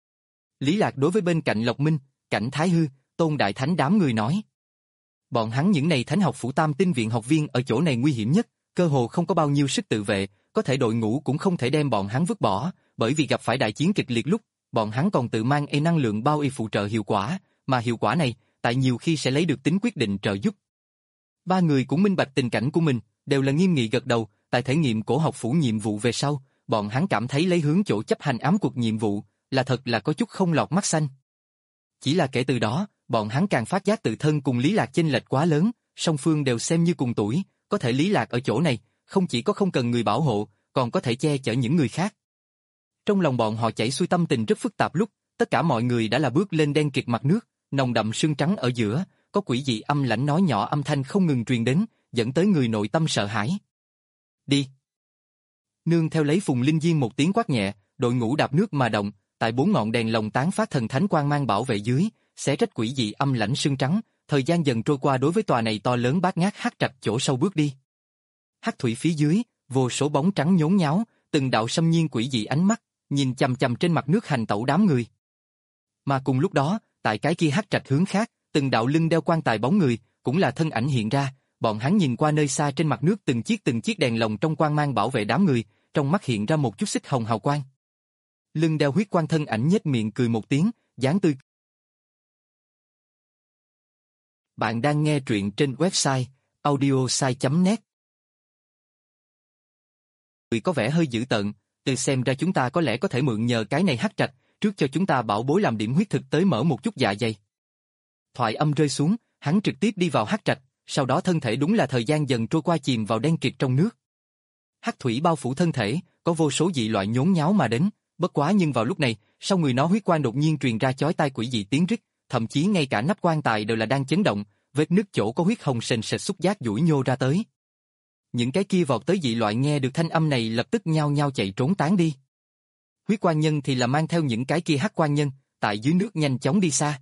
Lý Lạc đối với bên cạnh Lộc Minh, Cảnh Thái Hư, Tôn Đại Thánh đám người nói. Bọn hắn những này thánh học phủ tam tinh viện học viên ở chỗ này nguy hiểm nhất, cơ hồ không có bao nhiêu sức tự vệ, có thể đội ngũ cũng không thể đem bọn hắn vứt bỏ, bởi vì gặp phải đại chiến kịch liệt lúc, bọn hắn còn tự mang e năng lượng bao y phụ trợ hiệu quả, mà hiệu quả này, tại nhiều khi sẽ lấy được tính quyết định trợ giúp. Ba người cũng minh bạch tình cảnh của mình, đều là nghiêm nghị gật đầu, tại thể nghiệm cổ học phủ nhiệm vụ về sau, bọn hắn cảm thấy lấy hướng chỗ chấp hành ám cuộc nhiệm vụ, là thật là có chút không lọt mắt xanh. Chỉ là kể từ đó, bọn hắn càng phát giác tự thân cùng Lý Lạc chênh lệch quá lớn, song phương đều xem như cùng tuổi, có thể Lý Lạc ở chỗ này, không chỉ có không cần người bảo hộ, còn có thể che chở những người khác. Trong lòng bọn họ chảy xuôi tâm tình rất phức tạp lúc, tất cả mọi người đã là bước lên đen kịt mặt nước, nồng đậm sương trắng ở giữa, có quỷ dị âm lãnh nói nhỏ âm thanh không ngừng truyền đến, dẫn tới người nội tâm sợ hãi. Đi! Nương theo lấy Phùng Linh Diên một tiếng quát nhẹ, đội ngũ đạp nước mà động, tại bốn ngọn đèn lồng tán phát thần thánh quang mang bảo vệ dưới, xé rách quỷ dị âm lãnh sương trắng, thời gian dần trôi qua đối với tòa này to lớn bát ngát hắc trạch chỗ sâu bước đi. Hắc thủy phía dưới, vô số bóng trắng nhốn nháo, từng đạo xâm nhiên quỷ dị ánh mắt, nhìn chằm chằm trên mặt nước hành tẩu đám người. Mà cùng lúc đó, tại cái kia hắc trạch hướng khác, từng đạo lưng đeo quan tài bóng người, cũng là thân ảnh hiện ra, bọn hắn nhìn qua nơi xa trên mặt nước từng chiếc từng chiếc đèn lồng trong quang mang bảo vệ đám người, trong mắt hiện ra một chút xích hồng hào quang. Lưng đeo huyết quan thân ảnh nhếch miệng cười một tiếng, dáng tươi. Bạn đang nghe truyện trên website audiosai chấm net. Người có vẻ hơi dữ tợn, từ xem ra chúng ta có lẽ có thể mượn nhờ cái này hắc trạch, trước cho chúng ta bảo bối làm điểm huyết thực tới mở một chút dạ dày. Thoại âm rơi xuống, hắn trực tiếp đi vào hắc trạch, sau đó thân thể đúng là thời gian dần trôi qua chìm vào đen kịt trong nước. Hắc thủy bao phủ thân thể, có vô số dị loại nhốn nháo mà đến, bất quá nhưng vào lúc này, sau người nó huyết quang đột nhiên truyền ra chói tai quỷ dị tiếng rít, thậm chí ngay cả nắp quan tài đều là đang chấn động, vết nứt chỗ có huyết hồng sền sệt xúc giác duỗi nhô ra tới. Những cái kia vọt tới dị loại nghe được thanh âm này lập tức nhao nhao chạy trốn tán đi. Huyết quan nhân thì là mang theo những cái kia hắc quan nhân, tại dưới nước nhanh chóng đi xa.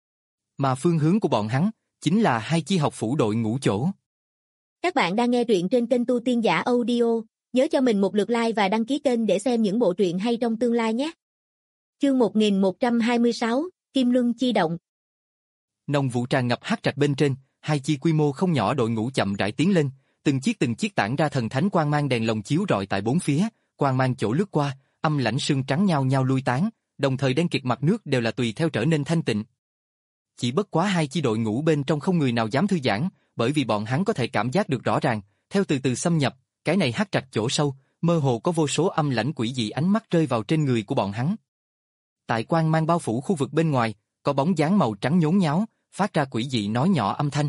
Mà phương hướng của bọn hắn chính là hai chi học phủ đội ngũ chỗ. Các bạn đang nghe truyện trên kênh Tu Tiên Giả Audio, nhớ cho mình một lượt like và đăng ký kênh để xem những bộ truyện hay trong tương lai nhé. Chương một nghìn một trăm hai mươi sáu, Kim Luân Chi Động. Nồng vụ tràn ngập hắc trạch bên trên, hai chi quy mô không nhỏ đội ngũ chậm rãi tiến lên, từng chiếc từng chiếc tản ra thần thánh quang mang đèn lồng chiếu rọi tại bốn phía, quang mang chỗ lướt qua, âm lãnh sương trắng nhao nhao lui tán, đồng thời đen kịt mặt nước đều là tùy theo trở nên thanh tịnh. Chỉ bất quá hai chi đội ngũ bên trong không người nào dám thư giãn, bởi vì bọn hắn có thể cảm giác được rõ ràng, theo từ từ xâm nhập, cái này hắc trạch chỗ sâu, mơ hồ có vô số âm lãnh quỷ dị ánh mắt rơi vào trên người của bọn hắn. Tại quang mang bao phủ khu vực bên ngoài, có bóng dáng màu trắng nhốn nháo, phát ra quỷ dị nói nhỏ âm thanh.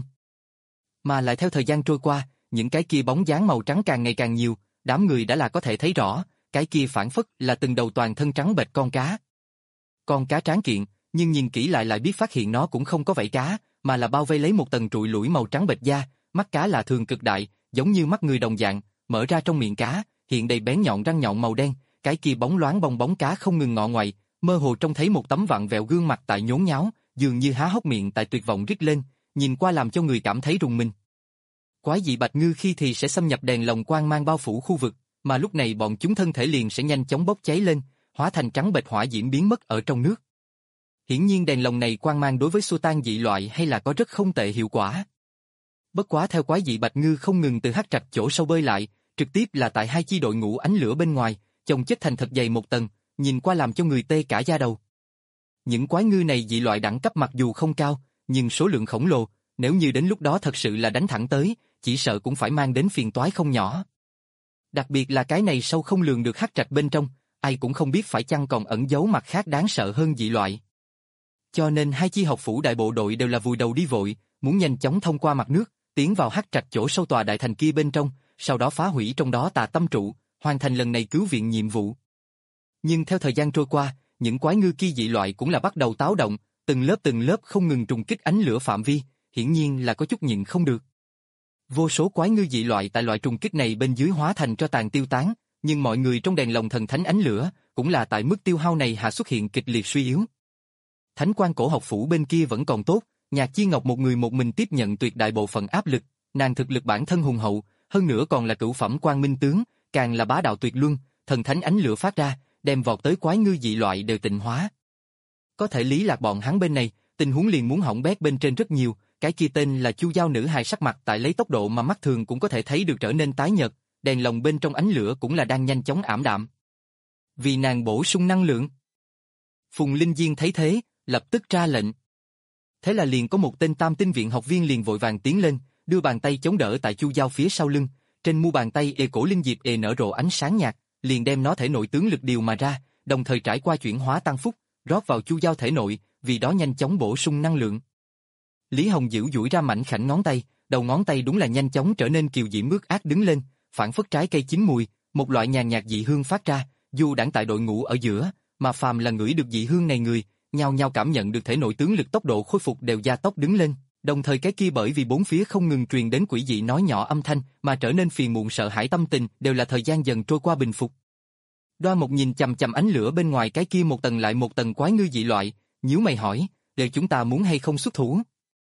Mà lại theo thời gian trôi qua, những cái kia bóng dáng màu trắng càng ngày càng nhiều, đám người đã là có thể thấy rõ, cái kia phản phất là từng đầu toàn thân trắng bệch con cá. Con cá tráng kiện, nhưng nhìn kỹ lại lại biết phát hiện nó cũng không có vảy cá, mà là bao vây lấy một tầng trụi lủi màu trắng bệch da, mắt cá là thường cực đại, giống như mắt người đồng dạng, mở ra trong miệng cá, hiện đầy bén nhọn răng nhọn màu đen, cái kia bóng loáng bong bóng cá không ngừng ngọ ngoại, mơ hồ trông thấy một tấm vặn vẹo gương mặt tại nhốn nháo, dường như há hốc miệng tại tuyệt vọng rít lên, nhìn qua làm cho người cảm thấy rùng mình. Quái dị bạch ngư khi thì sẽ xâm nhập đèn lồng quang mang bao phủ khu vực, mà lúc này bọn chúng thân thể liền sẽ nhanh chóng bốc cháy lên, hóa thành trắng bệch hỏa diễm biến mất ở trong nước. Hiển nhiên đèn lồng này quang mang đối với xua tan dị loại hay là có rất không tệ hiệu quả. Bất quá theo quái dị bạch ngư không ngừng từ hắc trạch chỗ sâu bơi lại, trực tiếp là tại hai chi đội ngũ ánh lửa bên ngoài, chồng chất thành thật dày một tầng, nhìn qua làm cho người tê cả da đầu. Những quái ngư này dị loại đẳng cấp mặc dù không cao, nhưng số lượng khổng lồ, nếu như đến lúc đó thật sự là đánh thẳng tới, chỉ sợ cũng phải mang đến phiền toái không nhỏ. Đặc biệt là cái này sâu không lường được hắc trạch bên trong, ai cũng không biết phải chăng còn ẩn giấu mặt khác đáng sợ hơn dị loại. Cho nên hai chi học phủ đại bộ đội đều là vùi đầu đi vội, muốn nhanh chóng thông qua mặt nước, tiến vào hắc trạch chỗ sâu tòa đại thành kia bên trong, sau đó phá hủy trong đó tà tâm trụ, hoàn thành lần này cứu viện nhiệm vụ. Nhưng theo thời gian trôi qua, những quái ngư kia dị loại cũng là bắt đầu táo động, từng lớp từng lớp không ngừng trùng kích ánh lửa phạm vi, hiển nhiên là có chút nhịn không được. Vô số quái ngư dị loại tại loại trùng kích này bên dưới hóa thành tro tàn tiêu tán, nhưng mọi người trong đèn lồng thần thánh ánh lửa, cũng là tại mức tiêu hao này hạ xuất hiện kịch liệt suy yếu. Thánh quan cổ học phủ bên kia vẫn còn tốt, Nhạc Chi Ngọc một người một mình tiếp nhận tuyệt đại bộ phận áp lực, nàng thực lực bản thân hùng hậu, hơn nữa còn là cửu phẩm quan minh tướng, càng là bá đạo tuyệt luân, thần thánh ánh lửa phát ra, đem vọt tới quái ngư dị loại đều tịnh hóa. Có thể lý lạc bọn hắn bên này, tình huống liền muốn hỏng bét bên trên rất nhiều, cái kia tên là Chu Giao nữ hài sắc mặt tại lấy tốc độ mà mắt thường cũng có thể thấy được trở nên tái nhợt, đèn lồng bên trong ánh lửa cũng là đang nhanh chóng ảm đạm. Vì nàng bổ sung năng lượng. Phùng Linh Diên thấy thế, lập tức ra lệnh. Thế là liền có một tên tam tinh viện học viên liền vội vàng tiến lên, đưa bàn tay chống đỡ tại Chu Giao phía sau lưng, trên mu bàn tay ê cổ linh diệp ê nở rộ ánh sáng nhạt, liền đem nó thể nội tướng lực điều mà ra, đồng thời trải qua chuyển hóa tăng phúc, rót vào Chu Giao thể nội, vì đó nhanh chóng bổ sung năng lượng. Lý Hồng giễu duỗi ra mảnh khảnh ngón tay, đầu ngón tay đúng là nhanh chóng trở nên kiều diễm ướt át đứng lên, phản phất trái cây chín mùi, một loại nhàn nhạt dị hương phát ra, dù đãng tại đội ngũ ở giữa, mà phàm là ngửi được dị hương này người, nhao nhao cảm nhận được thể nội tướng lực tốc độ khôi phục đều gia tốc đứng lên, đồng thời cái kia bởi vì bốn phía không ngừng truyền đến quỷ dị nói nhỏ âm thanh mà trở nên phiền muộn sợ hãi tâm tình đều là thời gian dần trôi qua bình phục. Đoan Mục nhìn chằm chằm ánh lửa bên ngoài cái kia một tầng lại một tầng quái ngư dị loại, nhíu mày hỏi, "Đều chúng ta muốn hay không xuất thủ?"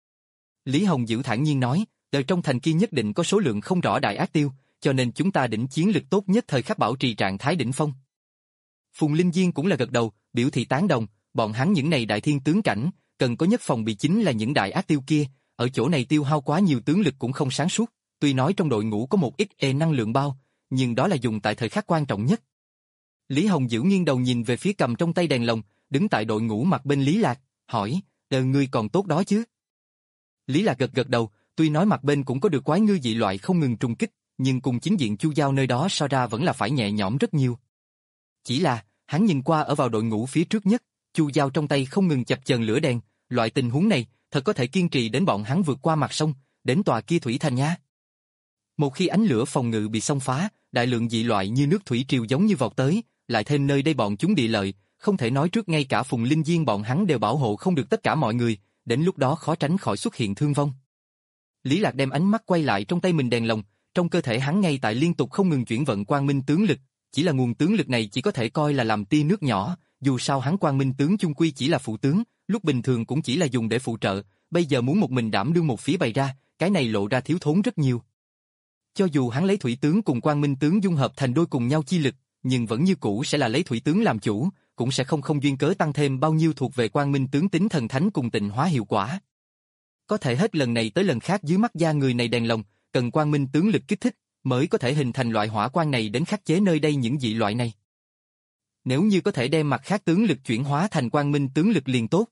Lý Hồng Dữ thản nhiên nói, "Đời trong thành kia nhất định có số lượng không rõ đại ác tiêu, cho nên chúng ta đỉnh chiến lực tốt nhất thời khắc bảo trì trạng thái đỉnh phong." Phùng Linh Diên cũng là gật đầu, biểu thị tán đồng, bọn hắn những này đại thiên tướng cảnh, cần có nhất phòng bị chính là những đại ác tiêu kia, ở chỗ này tiêu hao quá nhiều tướng lực cũng không sáng suốt, tuy nói trong đội ngũ có một ít e năng lượng bao, nhưng đó là dùng tại thời khắc quan trọng nhất. Lý Hồng Dữ nghiêng đầu nhìn về phía cầm trong tay đèn lồng, đứng tại đội ngũ mặt bên Lý Lạc, hỏi, "Đời ngươi còn tốt đó chứ?" Lý Lạc gật gật đầu, tuy nói mặt bên cũng có được quái ngư dị loại không ngừng trùng kích, nhưng cùng chính diện Chu Giao nơi đó so ra vẫn là phải nhẹ nhõm rất nhiều. Chỉ là, hắn nhìn qua ở vào đội ngũ phía trước nhất, Chu Giao trong tay không ngừng chập chờn lửa đèn, loại tình huống này, thật có thể kiên trì đến bọn hắn vượt qua mặt sông, đến tòa kia thủy thành nha. Một khi ánh lửa phòng ngự bị xông phá, đại lượng dị loại như nước thủy triều giống như vọt tới, lại thêm nơi đây bọn chúng địa lợi, không thể nói trước ngay cả Phùng Linh Diên bọn hắn đều bảo hộ không được tất cả mọi người, đến lúc đó khó tránh khỏi xuất hiện thương vong. Lý Lạc đem ánh mắt quay lại trong tay mình đèn lồng, trong cơ thể hắn ngay tại liên tục không ngừng chuyển vận quang minh tướng lực, chỉ là nguồn tướng lực này chỉ có thể coi là làm tia nước nhỏ, dù sao hắn quang minh tướng chung quy chỉ là phụ tướng, lúc bình thường cũng chỉ là dùng để phụ trợ, bây giờ muốn một mình đảm đương một phía bày ra, cái này lộ ra thiếu thốn rất nhiều. Cho dù hắn lấy thủy tướng cùng quang minh tướng dung hợp thành đôi cùng nhau chi lực, nhưng vẫn như cũ sẽ là lấy thủy tướng làm chủ, cũng sẽ không không duyên cớ tăng thêm bao nhiêu thuộc về quang minh tướng tính thần thánh cùng tịnh hóa hiệu quả. Có thể hết lần này tới lần khác dưới mắt da người này đèn lồng, cần quang minh tướng lực kích thích, mới có thể hình thành loại hỏa quang này đến khắc chế nơi đây những dị loại này. Nếu như có thể đem mặt khác tướng lực chuyển hóa thành quang minh tướng lực liền tốt.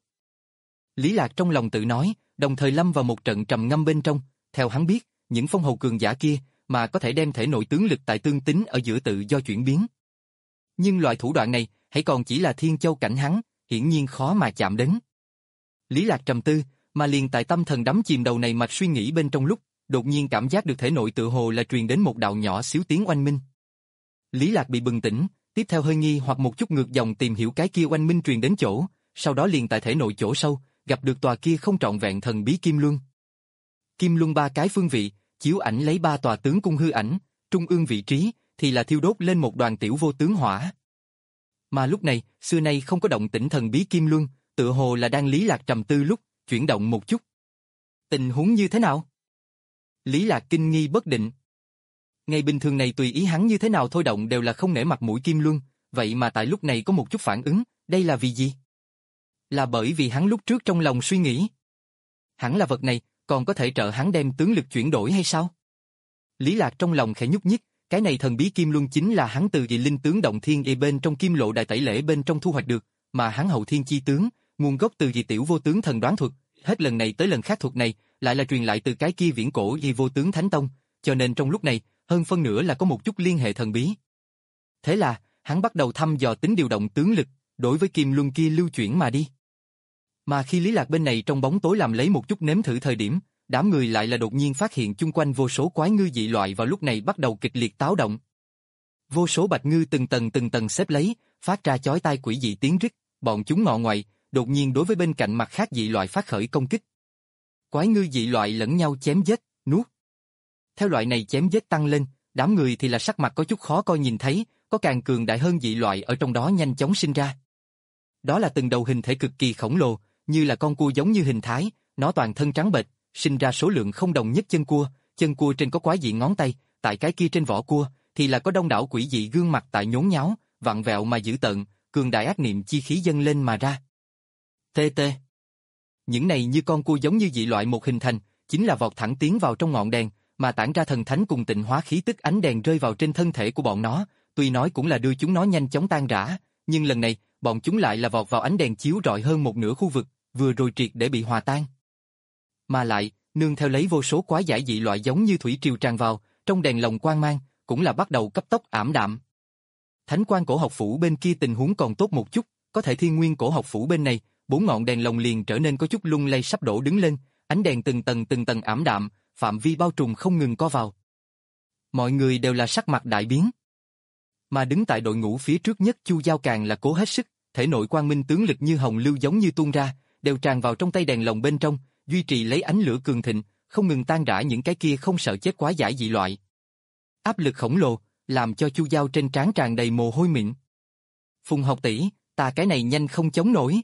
Lý Lạc trong lòng tự nói, đồng thời lâm vào một trận trầm ngâm bên trong, theo hắn biết, những phong hầu cường giả kia, mà có thể đem thể nội tướng lực tại tương tính ở giữa tự do chuyển biến. Nhưng loại thủ đoạn này, hãy còn chỉ là thiên châu cảnh hắn, hiển nhiên khó mà chạm đến. Lý Lạc trầm tư, mà liền tại tâm thần đắm chìm đầu này mạch suy nghĩ bên trong lúc, đột nhiên cảm giác được thể nội tự hồ là truyền đến một đạo nhỏ xíu tiếng oanh minh. Lý Lạc bị bừng tỉnh, tiếp theo hơi nghi hoặc một chút ngược dòng tìm hiểu cái kia oanh minh truyền đến chỗ, sau đó liền tại thể nội chỗ sâu, gặp được tòa kia không trọn vẹn thần bí Kim Luân. Kim Luân ba cái phương vị, chiếu ảnh lấy ba tòa tướng cung hư ảnh, trung ương vị trí thì là thiêu đốt lên một đoàn tiểu vô tướng hỏa. Mà lúc này, xưa nay không có động tĩnh thần bí Kim Luân, tựa hồ là đang Lý Lạc trầm tư lúc, chuyển động một chút. Tình huống như thế nào? Lý Lạc kinh nghi bất định. Ngày bình thường này tùy ý hắn như thế nào thôi động đều là không nể mặt mũi Kim Luân, vậy mà tại lúc này có một chút phản ứng, đây là vì gì? Là bởi vì hắn lúc trước trong lòng suy nghĩ. Hẳn là vật này, còn có thể trợ hắn đem tướng lực chuyển đổi hay sao? Lý Lạc trong lòng khẽ nhúc nhích, cái này thần bí Kim Luân chính là hắn từ dị linh tướng động thiên y bên trong Kim Lộ đại tẩy lễ bên trong thu hoạch được, mà hắn hậu thiên chi tướng, nguồn gốc từ dị tiểu vô tướng thần đoán thuật, hết lần này tới lần khác thuật này, lại là truyền lại từ cái kia viễn cổ y vô tướng thánh tông, cho nên trong lúc này, hơn phân nửa là có một chút liên hệ thần bí. Thế là, hắn bắt đầu thăm dò tính điều động tướng lực, đối với Kim Luân kia lưu chuyển mà đi. Mà khi Lý Lạc bên này trong bóng tối làm lấy một chút nếm thử thời điểm, đám người lại là đột nhiên phát hiện chung quanh vô số quái ngư dị loại vào lúc này bắt đầu kịch liệt táo động. Vô số bạch ngư từng tầng từng tầng xếp lấy, phát ra chói tai quỷ dị tiếng rít, bọn chúng ngọ ngoại, đột nhiên đối với bên cạnh mặt khác dị loại phát khởi công kích. Quái ngư dị loại lẫn nhau chém giết, nuốt. Theo loại này chém giết tăng lên, đám người thì là sắc mặt có chút khó coi nhìn thấy, có càng cường đại hơn dị loại ở trong đó nhanh chóng sinh ra. Đó là từng đầu hình thể cực kỳ khổng lồ, như là con cua giống như hình thái, nó toàn thân trắng bệch, sinh ra số lượng không đồng nhất chân cua, chân cua trên có quái dị ngón tay, tại cái kia trên vỏ cua thì là có đông đảo quỷ dị gương mặt tại nhốn nháo, vặn vẹo mà dữ tợn, cường đại ác niệm chi khí dâng lên mà ra. Tê tê. Những này như con cua giống như dị loại một hình thành, chính là vọt thẳng tiến vào trong ngọn đèn, mà tản ra thần thánh cùng tịnh hóa khí tức ánh đèn rơi vào trên thân thể của bọn nó, tuy nói cũng là đưa chúng nó nhanh chóng tan rã, nhưng lần này, bọn chúng lại là vọt vào ánh đèn chiếu rọi hơn một nửa khu vực, vừa rồi triệt để bị hòa tan. Mà lại, nương theo lấy vô số quái giải dị loại giống như thủy triều tràn vào, trong đèn lồng quang mang, cũng là bắt đầu cấp tốc ảm đạm. Thánh quan cổ học phủ bên kia tình huống còn tốt một chút, có thể thiên nguyên cổ học phủ bên này, bốn ngọn đèn lồng liền trở nên có chút lung lay sắp đổ đứng lên, ánh đèn từng tầng từng tầng ảm đạm, phạm vi bao trùm không ngừng co vào. Mọi người đều là sắc mặt đại biến. Mà đứng tại đội ngũ phía trước nhất Chu Giao càng là cố hết sức, thể nội quang minh tướng lực như hồng lưu giống như tuôn ra, đều tràn vào trong tay đèn lồng bên trong, duy trì lấy ánh lửa cường thịnh, không ngừng tan rã những cái kia không sợ chết quá giải dị loại. Áp lực khổng lồ, làm cho Chu Giao trên trán tràn đầy mồ hôi mịn. Phùng học tỷ, ta cái này nhanh không chống nổi.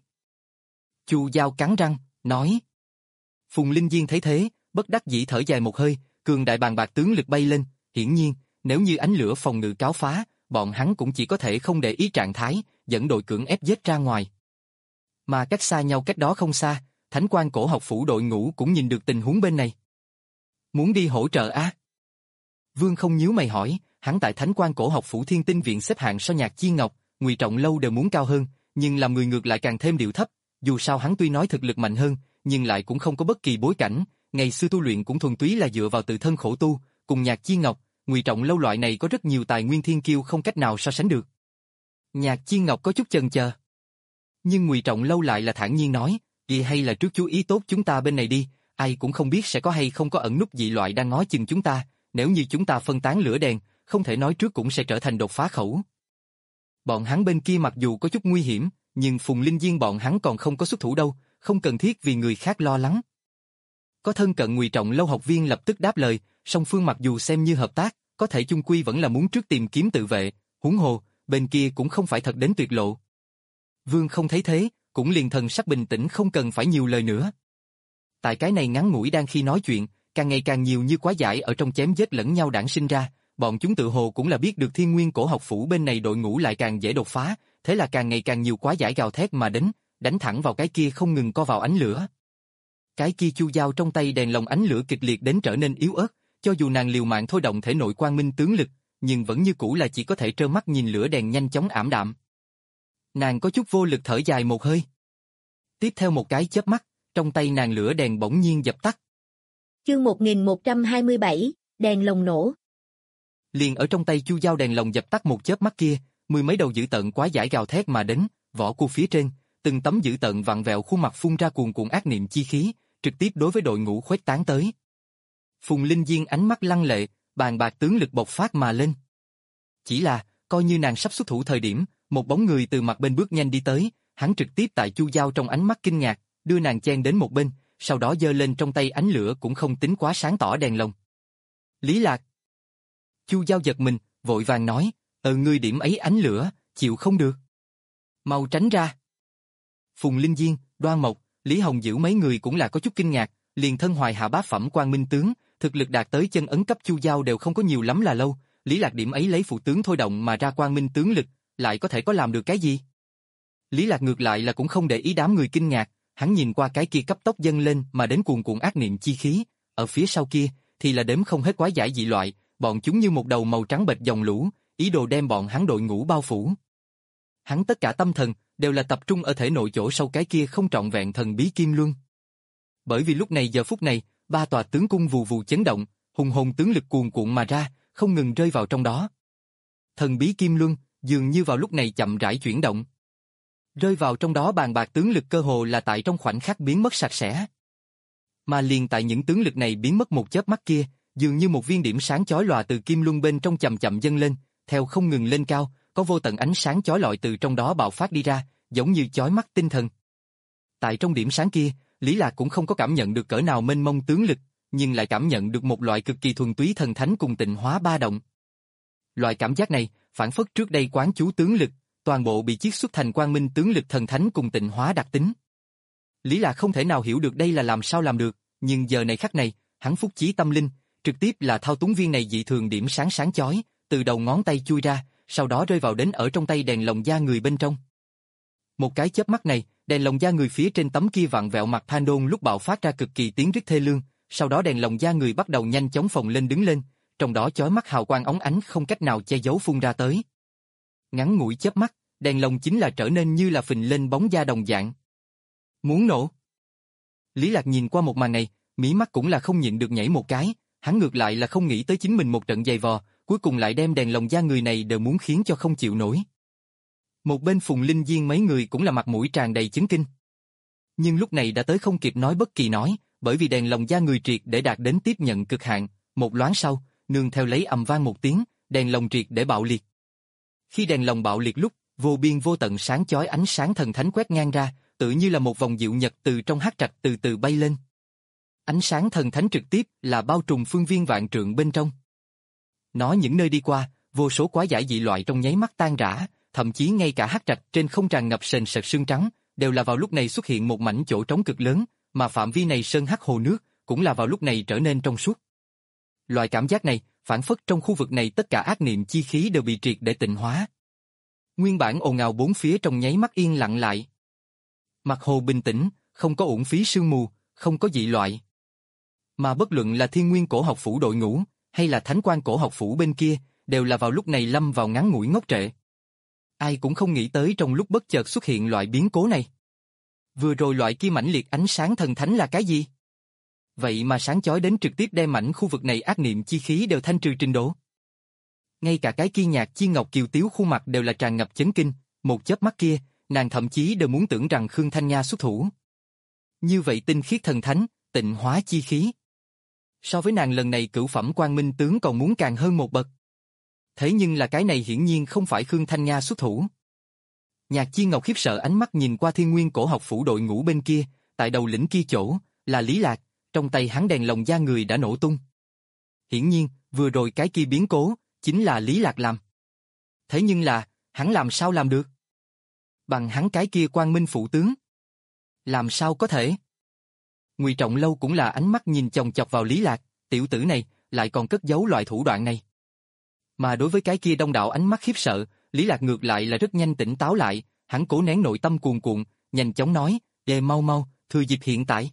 Chu Giao cắn răng, nói. Phùng Linh Diên thấy thế, bất đắc dĩ thở dài một hơi, cường đại bàn bạc tướng lực bay lên, hiển nhiên, nếu như ánh lửa phòng ngự cáo phá, bọn hắn cũng chỉ có thể không để ý trạng thái, dẫn đội cưỡng ép giết ra ngoài. Mà cách xa nhau cách đó không xa, Thánh Quan Cổ Học Phủ đội ngũ cũng nhìn được tình huống bên này. Muốn đi hỗ trợ a? À? Vương không nhíu mày hỏi, hắn tại Thánh Quan Cổ Học Phủ Thiên Tinh Viện xếp hạng so Nhạc Chi Ngọc, Ngụy Trọng Lâu đều muốn cao hơn, nhưng làm người ngược lại càng thêm điệu thấp, dù sao hắn tuy nói thực lực mạnh hơn, nhưng lại cũng không có bất kỳ bối cảnh, ngày xưa tu luyện cũng thuần túy là dựa vào tự thân khổ tu, cùng Nhạc Chi Ngọc, Ngụy Trọng Lâu loại này có rất nhiều tài nguyên thiên kiêu không cách nào so sánh được. Nhạc Chi Ngọc có chút chần chờ. Nhưng Ngụy Trọng Lâu lại là thản nhiên nói, vậy hay là trước chú ý tốt chúng ta bên này đi, ai cũng không biết sẽ có hay không có ẩn núp dị loại đang ngó chừng chúng ta, nếu như chúng ta phân tán lửa đèn, không thể nói trước cũng sẽ trở thành đột phá khẩu. Bọn hắn bên kia mặc dù có chút nguy hiểm, nhưng Phùng Linh Diên bọn hắn còn không có xuất thủ đâu, không cần thiết vì người khác lo lắng. Có thân cận Ngụy Trọng Lâu học viên lập tức đáp lời, song phương mặc dù xem như hợp tác, có thể chung quy vẫn là muốn trước tìm kiếm tự vệ, huống hồ, bên kia cũng không phải thật đến tuyệt lộ. Vương không thấy thế, cũng liền thần sắc bình tĩnh không cần phải nhiều lời nữa. Tại cái này ngắn ngủi đang khi nói chuyện, càng ngày càng nhiều như quá giải ở trong chém giết lẫn nhau đản sinh ra, bọn chúng tự hồ cũng là biết được Thiên Nguyên Cổ Học Phủ bên này đội ngũ lại càng dễ đột phá, thế là càng ngày càng nhiều quá giải gào thét mà đến, đánh thẳng vào cái kia không ngừng co vào ánh lửa. Cái kia Chu Giao trong tay đèn lồng ánh lửa kịch liệt đến trở nên yếu ớt, cho dù nàng liều mạng thôi động thể nội quang minh tướng lực, nhưng vẫn như cũ là chỉ có thể trơ mắt nhìn lửa đèn nhanh chóng ảm đạm. Nàng có chút vô lực thở dài một hơi. Tiếp theo một cái chớp mắt, trong tay nàng lửa đèn bỗng nhiên dập tắt. Chương một nghìn một trăm hai mươi bảy, đèn lồng nổ. Liền ở trong tay Chu Giao đèn lồng dập tắt một chớp mắt kia, mười mấy đầu dữ tợn quá giải gào thét mà đến, vỏ cua phía trên, từng tấm dữ tợn vặn vẹo khuôn mặt phun ra cuồn cuộn ác niệm chi khí, trực tiếp đối với đội ngũ khuếch tán tới. Phùng Linh Diên ánh mắt lăng lệ, bàn bạc tướng lực bộc phát mà lên. Chỉ là, coi như nàng sắp xuất thủ thời điểm, một bóng người từ mặt bên bước nhanh đi tới, hắn trực tiếp tại Chu Giao trong ánh mắt kinh ngạc, đưa nàng chen đến một bên, sau đó giơ lên trong tay ánh lửa cũng không tính quá sáng tỏ đèn lồng. Lý Lạc. Chu Giao giật mình, vội vàng nói, ờ ngươi điểm ấy ánh lửa, chịu không được. Mau tránh ra. Phùng Linh Diên, Đoan Mộc, Lý Hồng Dữ mấy người cũng là có chút kinh ngạc, liền thân hoài hạ bá phẩm quang minh tướng, thực lực đạt tới chân ấn cấp Chu Giao đều không có nhiều lắm là lâu, Lý Lạc điểm ấy lấy phụ tướng thôi động mà ra quang minh tướng lực, lại có thể có làm được cái gì? Lý Lạc ngược lại là cũng không để ý đám người kinh ngạc, hắn nhìn qua cái kia cấp tốc dâng lên mà đến cuồn cuộn ác niệm chi khí, ở phía sau kia thì là đếm không hết quái giải dị loại, bọn chúng như một đầu màu trắng bệch dòng lũ, ý đồ đem bọn hắn đội ngũ bao phủ. Hắn tất cả tâm thần đều là tập trung ở thể nội chỗ sâu cái kia không trọn vẹn thần bí kim luân. Bởi vì lúc này giờ phút này, ba tòa tướng cung vù vù chấn động, hùng hồn tướng lực cuồn cuộn mà ra, không ngừng rơi vào trong đó. Thần bí kim luân dường như vào lúc này chậm rãi chuyển động. Rơi vào trong đó bàn bạc tướng lực cơ hồ là tại trong khoảnh khắc biến mất sạch sẽ. Mà liền tại những tướng lực này biến mất một chớp mắt kia, dường như một viên điểm sáng chói lòa từ kim luân bên trong chậm chậm dâng lên, theo không ngừng lên cao, có vô tận ánh sáng chói lọi từ trong đó bạo phát đi ra, giống như chói mắt tinh thần. Tại trong điểm sáng kia, Lý Lạc cũng không có cảm nhận được cỡ nào mênh mông tướng lực, nhưng lại cảm nhận được một loại cực kỳ thuần túy thần thánh cùng tịnh hóa ba động. Loại cảm giác này, phản phất trước đây quán chú tướng lực, toàn bộ bị chiết xuất thành quang minh tướng lực thần thánh cùng tịnh hóa đặc tính. Lý Lạc không thể nào hiểu được đây là làm sao làm được, nhưng giờ này khắc này, hắn phúc chí tâm linh, trực tiếp là thao túng viên này dị thường điểm sáng sáng chói, từ đầu ngón tay chui ra, sau đó rơi vào đến ở trong tay đèn lồng da người bên trong. Một cái chớp mắt này, đèn lồng da người phía trên tấm kia vặn vẹo mặt Pandon lúc bạo phát ra cực kỳ tiếng rít thê lương, sau đó đèn lồng da người bắt đầu nhanh chóng phồng lên đứng lên, trong đó chói mắt hào quang óng ánh không cách nào che giấu phun ra tới. Ngắn ngủi chớp mắt, đèn lồng chính là trở nên như là phình lên bóng da đồng dạng. Muốn nổ. Lý Lạc nhìn qua một màn này, mí mắt cũng là không nhịn được nhảy một cái, hắn ngược lại là không nghĩ tới chính mình một trận dày vò, cuối cùng lại đem đèn lồng da người này đều muốn khiến cho không chịu nổi. Một bên Phùng Linh Diên mấy người cũng là mặt mũi tràn đầy chấn kinh. Nhưng lúc này đã tới không kịp nói bất kỳ nói, bởi vì đèn lồng da người triệt để đạt đến tiếp nhận cực hạn, một loáng sau, nương theo lấy ầm vang một tiếng, đèn lồng triệt để bạo liệt. Khi đèn lồng bạo liệt lúc, Vô biên vô tận sáng chói ánh sáng thần thánh quét ngang ra, tự như là một vòng diệu nhật từ trong hắc trạch từ từ bay lên. Ánh sáng thần thánh trực tiếp là bao trùm phương viên vạn trượng bên trong. Nó những nơi đi qua, vô số quái giải dị loại trong nháy mắt tan rã, thậm chí ngay cả hắc trạch trên không tràn ngập sền sệt sương trắng, đều là vào lúc này xuất hiện một mảnh chỗ trống cực lớn, mà phạm vi này sơn hắc hồ nước, cũng là vào lúc này trở nên trong suốt. Loại cảm giác này, phản phất trong khu vực này tất cả ác niệm chi khí đều bị triệt để tịnh hóa. Nguyên bản ồn ào bốn phía trong nháy mắt yên lặng lại. Mặt hồ bình tĩnh, không có uổng phí sương mù, không có dị loại. Mà bất luận là Thiên Nguyên Cổ Học Phủ đội ngũ, hay là Thánh Quan Cổ Học Phủ bên kia, đều là vào lúc này lâm vào ngắn ngủi ngốc trệ. Ai cũng không nghĩ tới trong lúc bất chợt xuất hiện loại biến cố này. Vừa rồi loại kia mãnh liệt ánh sáng thần thánh là cái gì? Vậy mà sáng chói đến trực tiếp đem mảnh khu vực này ác niệm chi khí đều thanh trừ trình độ. Ngay cả cái kia Nhạc Chi Ngọc kiều tiếu khuôn mặt đều là tràn ngập chấn kinh, một chớp mắt kia, nàng thậm chí đều muốn tưởng rằng Khương Thanh Nha xuất thủ. Như vậy tinh khiết thần thánh, tịnh hóa chi khí. So với nàng lần này cửu phẩm Quang Minh tướng còn muốn càng hơn một bậc. Thế nhưng là cái này hiển nhiên không phải Khương Thanh Nha xuất thủ. Nhạc Chi Ngọc khiếp sợ ánh mắt nhìn qua Thiên Nguyên Cổ Học Phủ đội ngũ bên kia, tại đầu lĩnh kia chỗ, là Lý Lạc, trong tay hắn đèn lồng da người đã nổ tung. Hiển nhiên, vừa rồi cái kia biến cố, chính là Lý Lạc làm. Thế nhưng là, hắn làm sao làm được? Bằng hắn cái kia Quang Minh phụ tướng. Làm sao có thể? Ngụy Trọng Lâu cũng là ánh mắt nhìn chòng chọc vào Lý Lạc, tiểu tử này, lại còn cất giấu loại thủ đoạn này. Mà đối với cái kia đông đảo ánh mắt khiếp sợ, Lý Lạc ngược lại là rất nhanh tỉnh táo lại, hắn cố nén nội tâm cuồn cuộn, nhanh chóng nói, "Ê mau mau, thừa dịp hiện tại."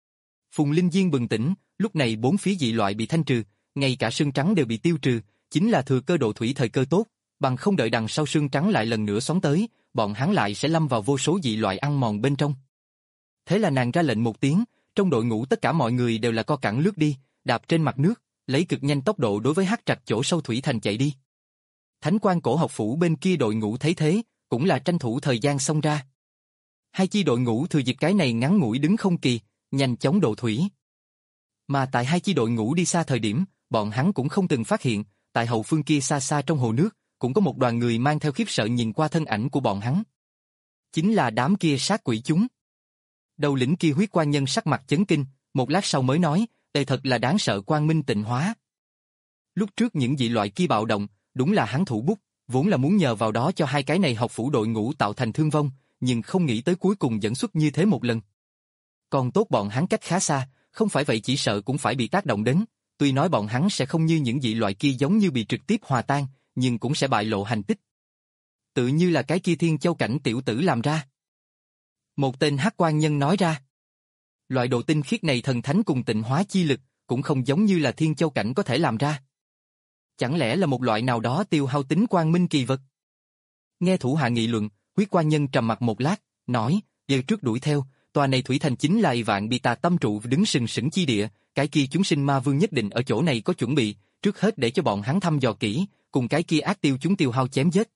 Phùng Linh Diên bừng tỉnh, lúc này bốn phía dị loại bị thanh trừ, ngay cả sương trắng đều bị tiêu trừ, chính là thừa cơ độ thủy thời cơ tốt, bằng không đợi đằng sau sương trắng lại lần nữa xoắn tới, bọn hắn lại sẽ lâm vào vô số dị loại ăn mòn bên trong. Thế là nàng ra lệnh một tiếng, trong đội ngũ tất cả mọi người đều là co cẳng lướt đi, đạp trên mặt nước, lấy cực nhanh tốc độ đối với hắc trạch chỗ sâu thủy thành chạy đi. Thánh Quan Cổ Học Phủ bên kia đội ngũ thấy thế, cũng là tranh thủ thời gian xông ra. Hai chi đội ngũ thừa dịp cái này ngắn ngủi đứng không kỳ, nhanh chóng độ thủy. Mà tại hai chi đội ngũ đi xa thời điểm, bọn hắn cũng không từng phát hiện, tại hậu phương kia xa xa trong hồ nước, cũng có một đoàn người mang theo khiếp sợ nhìn qua thân ảnh của bọn hắn. Chính là đám kia sát quỷ chúng. Đầu lĩnh kia Huyết Quan Nhân sắc mặt chấn kinh, một lát sau mới nói, đây thật là đáng sợ quang minh tịnh hóa. Lúc trước những dị loại kia bạo động, đúng là hắn thủ bút, vốn là muốn nhờ vào đó cho hai cái này học phủ đội ngũ tạo thành thương vong, nhưng không nghĩ tới cuối cùng dẫn xuất như thế một lần. Còn tốt bọn hắn cách khá xa, không phải vậy chỉ sợ cũng phải bị tác động đến, tuy nói bọn hắn sẽ không như những dị loại kia giống như bị trực tiếp hòa tan, nhưng cũng sẽ bại lộ hành tích. Tự như là cái kia Thiên Châu Cảnh tiểu tử làm ra. Một tên Hắc Quan Nhân nói ra. Loại độ tinh khiết này thần thánh cùng tịnh hóa chi lực, cũng không giống như là Thiên Châu Cảnh có thể làm ra. Chẳng lẽ là một loại nào đó tiêu hao tính quang minh kỳ vật? Nghe thủ hạ nghị luận, Huyết Quan Nhân trầm mặt một lát, nói, giờ trước đuổi theo, tòa này thủy thành chính là vạn bị tà tâm trụ đứng sừng sững chi địa, cái kia chúng sinh ma vương nhất định ở chỗ này có chuẩn bị, trước hết để cho bọn hắn thăm dò kỹ, cùng cái kia ác tiêu chúng tiêu hao chém giết.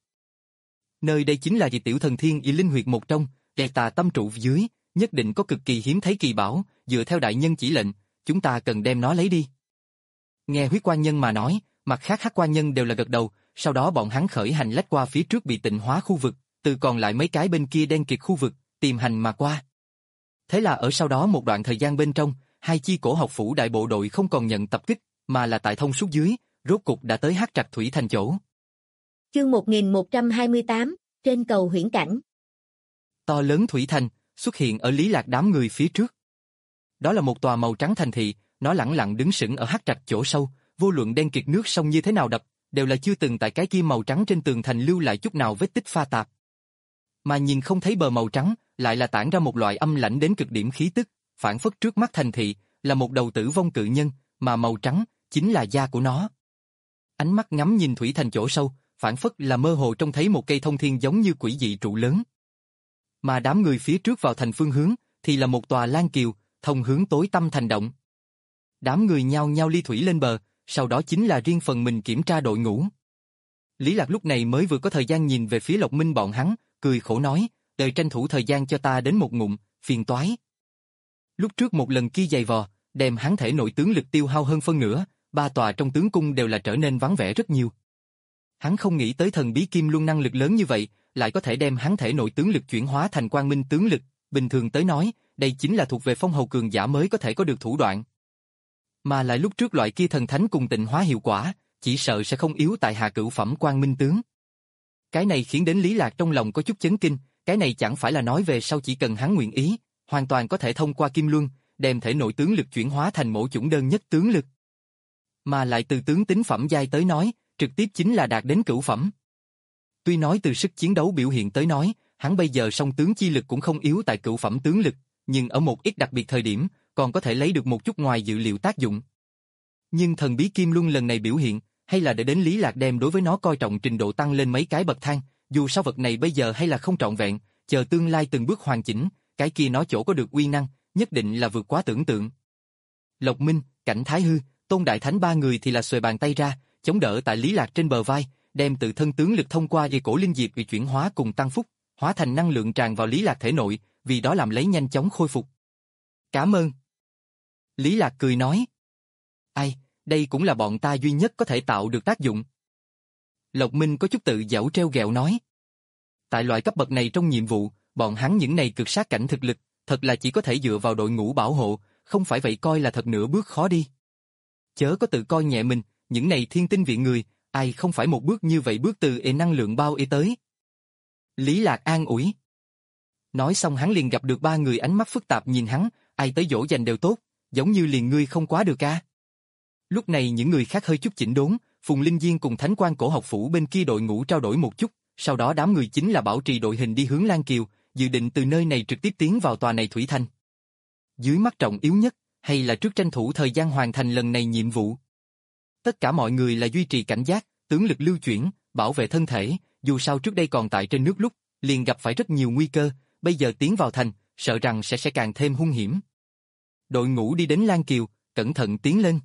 Nơi đây chính là dị tiểu thần thiên y linh huyệt một trong, kẻ tà tâm trụ dưới, nhất định có cực kỳ hiếm thấy kỳ bảo, dựa theo đại nhân chỉ lệnh, chúng ta cần đem nó lấy đi. Nghe Huyết Quan Nhân mà nói, mặt khác Hắc Quan Nhân đều là gật đầu, sau đó bọn hắn khởi hành lách qua phía trước bị tịnh hóa khu vực, từ còn lại mấy cái bên kia đen kịt khu vực, tìm hành mà qua. Thế là ở sau đó một đoạn thời gian bên trong, hai chi cổ học phủ đại bộ đội không còn nhận tập kích, mà là tại thông suốt dưới, rốt cục đã tới Hắc Trạch thủy thành chỗ. Chương một nghìn một trăm hai mươi tám, trên cầu huyễn cảnh. To lớn thủy thành, xuất hiện ở Lý Lạc đám người phía trước. Đó là một tòa màu trắng thành thị, nó lẳng lặng đứng sững ở Hắc Trạch chỗ sâu, vô luận đen kịt nước sông như thế nào đập, đều là chưa từng tại cái kia màu trắng trên tường thành lưu lại chút nào vết tích pha tạp. Mà nhìn không thấy bờ màu trắng, lại là tản ra một loại âm lãnh đến cực điểm khí tức, phản phất trước mắt thành thị, là một đầu tử vong cự nhân, mà màu trắng, chính là da của nó. Ánh mắt ngắm nhìn thủy thành chỗ sâu, phản phất là mơ hồ trông thấy một cây thông thiên giống như quỷ dị trụ lớn. Mà đám người phía trước vào thành phương hướng, thì là một tòa lan kiều, thông hướng tối tăm thành động. Đám người nhao nhao ly thủy lên bờ, sau đó chính là riêng phần mình kiểm tra đội ngũ. Lý Lạc lúc này mới vừa có thời gian nhìn về phía Lộc Minh bọn hắn, cười khổ nói, đợi tranh thủ thời gian cho ta đến một ngụm, phiền toái. Lúc trước một lần kia dày vò, đem hắn thể nội tướng lực tiêu hao hơn phân nửa, ba tòa trong tướng cung đều là trở nên vắng vẻ rất nhiều. Hắn không nghĩ tới thần bí kim luân năng lực lớn như vậy, lại có thể đem hắn thể nội tướng lực chuyển hóa thành quang minh tướng lực, bình thường tới nói, đây chính là thuộc về phong hầu cường giả mới có thể có được thủ đoạn. Mà lại lúc trước loại kia thần thánh cùng tịnh hóa hiệu quả, chỉ sợ sẽ không yếu tại hạ cửu phẩm quang minh tướng. Cái này khiến đến Lý Lạc trong lòng có chút chấn kinh, cái này chẳng phải là nói về sau chỉ cần hắn nguyện ý, hoàn toàn có thể thông qua kim luân, đem thể nội tướng lực chuyển hóa thành mẫu chủng đơn nhất tướng lực. Mà lại từ tướng tính phẩm giai tới nói, trực tiếp chính là đạt đến cửu phẩm. Tuy nói từ sức chiến đấu biểu hiện tới nói, hắn bây giờ song tướng chi lực cũng không yếu tại cửu phẩm tướng lực, nhưng ở một ít đặc biệt thời điểm, còn có thể lấy được một chút ngoài dự liệu tác dụng. Nhưng thần bí kim luân lần này biểu hiện, hay là để đến Lý Lạc đem đối với nó coi trọng trình độ tăng lên mấy cái bậc thang, dù sao vật này bây giờ hay là không trọn vẹn, chờ tương lai từng bước hoàn chỉnh, cái kia nó chỗ có được uy năng, nhất định là vượt quá tưởng tượng. Lộc Minh, Cảnh Thái Hư, Tôn Đại Thánh ba người thì là xuề bàn tay ra, chống đỡ tại Lý Lạc trên bờ vai, đem tự thân tướng lực thông qua dây cổ linh diệp bị chuyển hóa cùng tăng phúc, hóa thành năng lượng tràn vào Lý Lạc thể nội, vì đó làm lấy nhanh chóng khôi phục. Cảm ơn. Lý Lạc cười nói. Ai, đây cũng là bọn ta duy nhất có thể tạo được tác dụng. Lộc Minh có chút tự giễu treo gẹo nói. Tại loại cấp bậc này trong nhiệm vụ, bọn hắn những này cực sát cảnh thực lực, thật là chỉ có thể dựa vào đội ngũ bảo hộ, không phải vậy coi là thật nửa bước khó đi. Chớ có tự coi nhẹ mình, những này thiên tinh viện người, ai không phải một bước như vậy bước từ ê năng lượng bao ê tới. Lý Lạc an ủi. Nói xong hắn liền gặp được ba người ánh mắt phức tạp nhìn hắn, ai tới dỗ dành đều tốt, giống như liền ngươi không quá được ca. Lúc này những người khác hơi chút chỉnh đốn, Phùng Linh Diên cùng Thánh Quan Cổ Học Phủ bên kia đội ngũ trao đổi một chút, sau đó đám người chính là bảo trì đội hình đi hướng Lan Kiều, dự định từ nơi này trực tiếp tiến vào tòa này thủy thành. Dưới mắt trọng yếu nhất, hay là trước tranh thủ thời gian hoàn thành lần này nhiệm vụ. Tất cả mọi người là duy trì cảnh giác, tướng lực lưu chuyển, bảo vệ thân thể, dù sao trước đây còn tại trên nước lúc, liền gặp phải rất nhiều nguy cơ, bây giờ tiến vào thành, sợ rằng sẽ sẽ càng thêm hung hiểm. Đội ngũ đi đến Lan Kiều, cẩn thận tiến lên.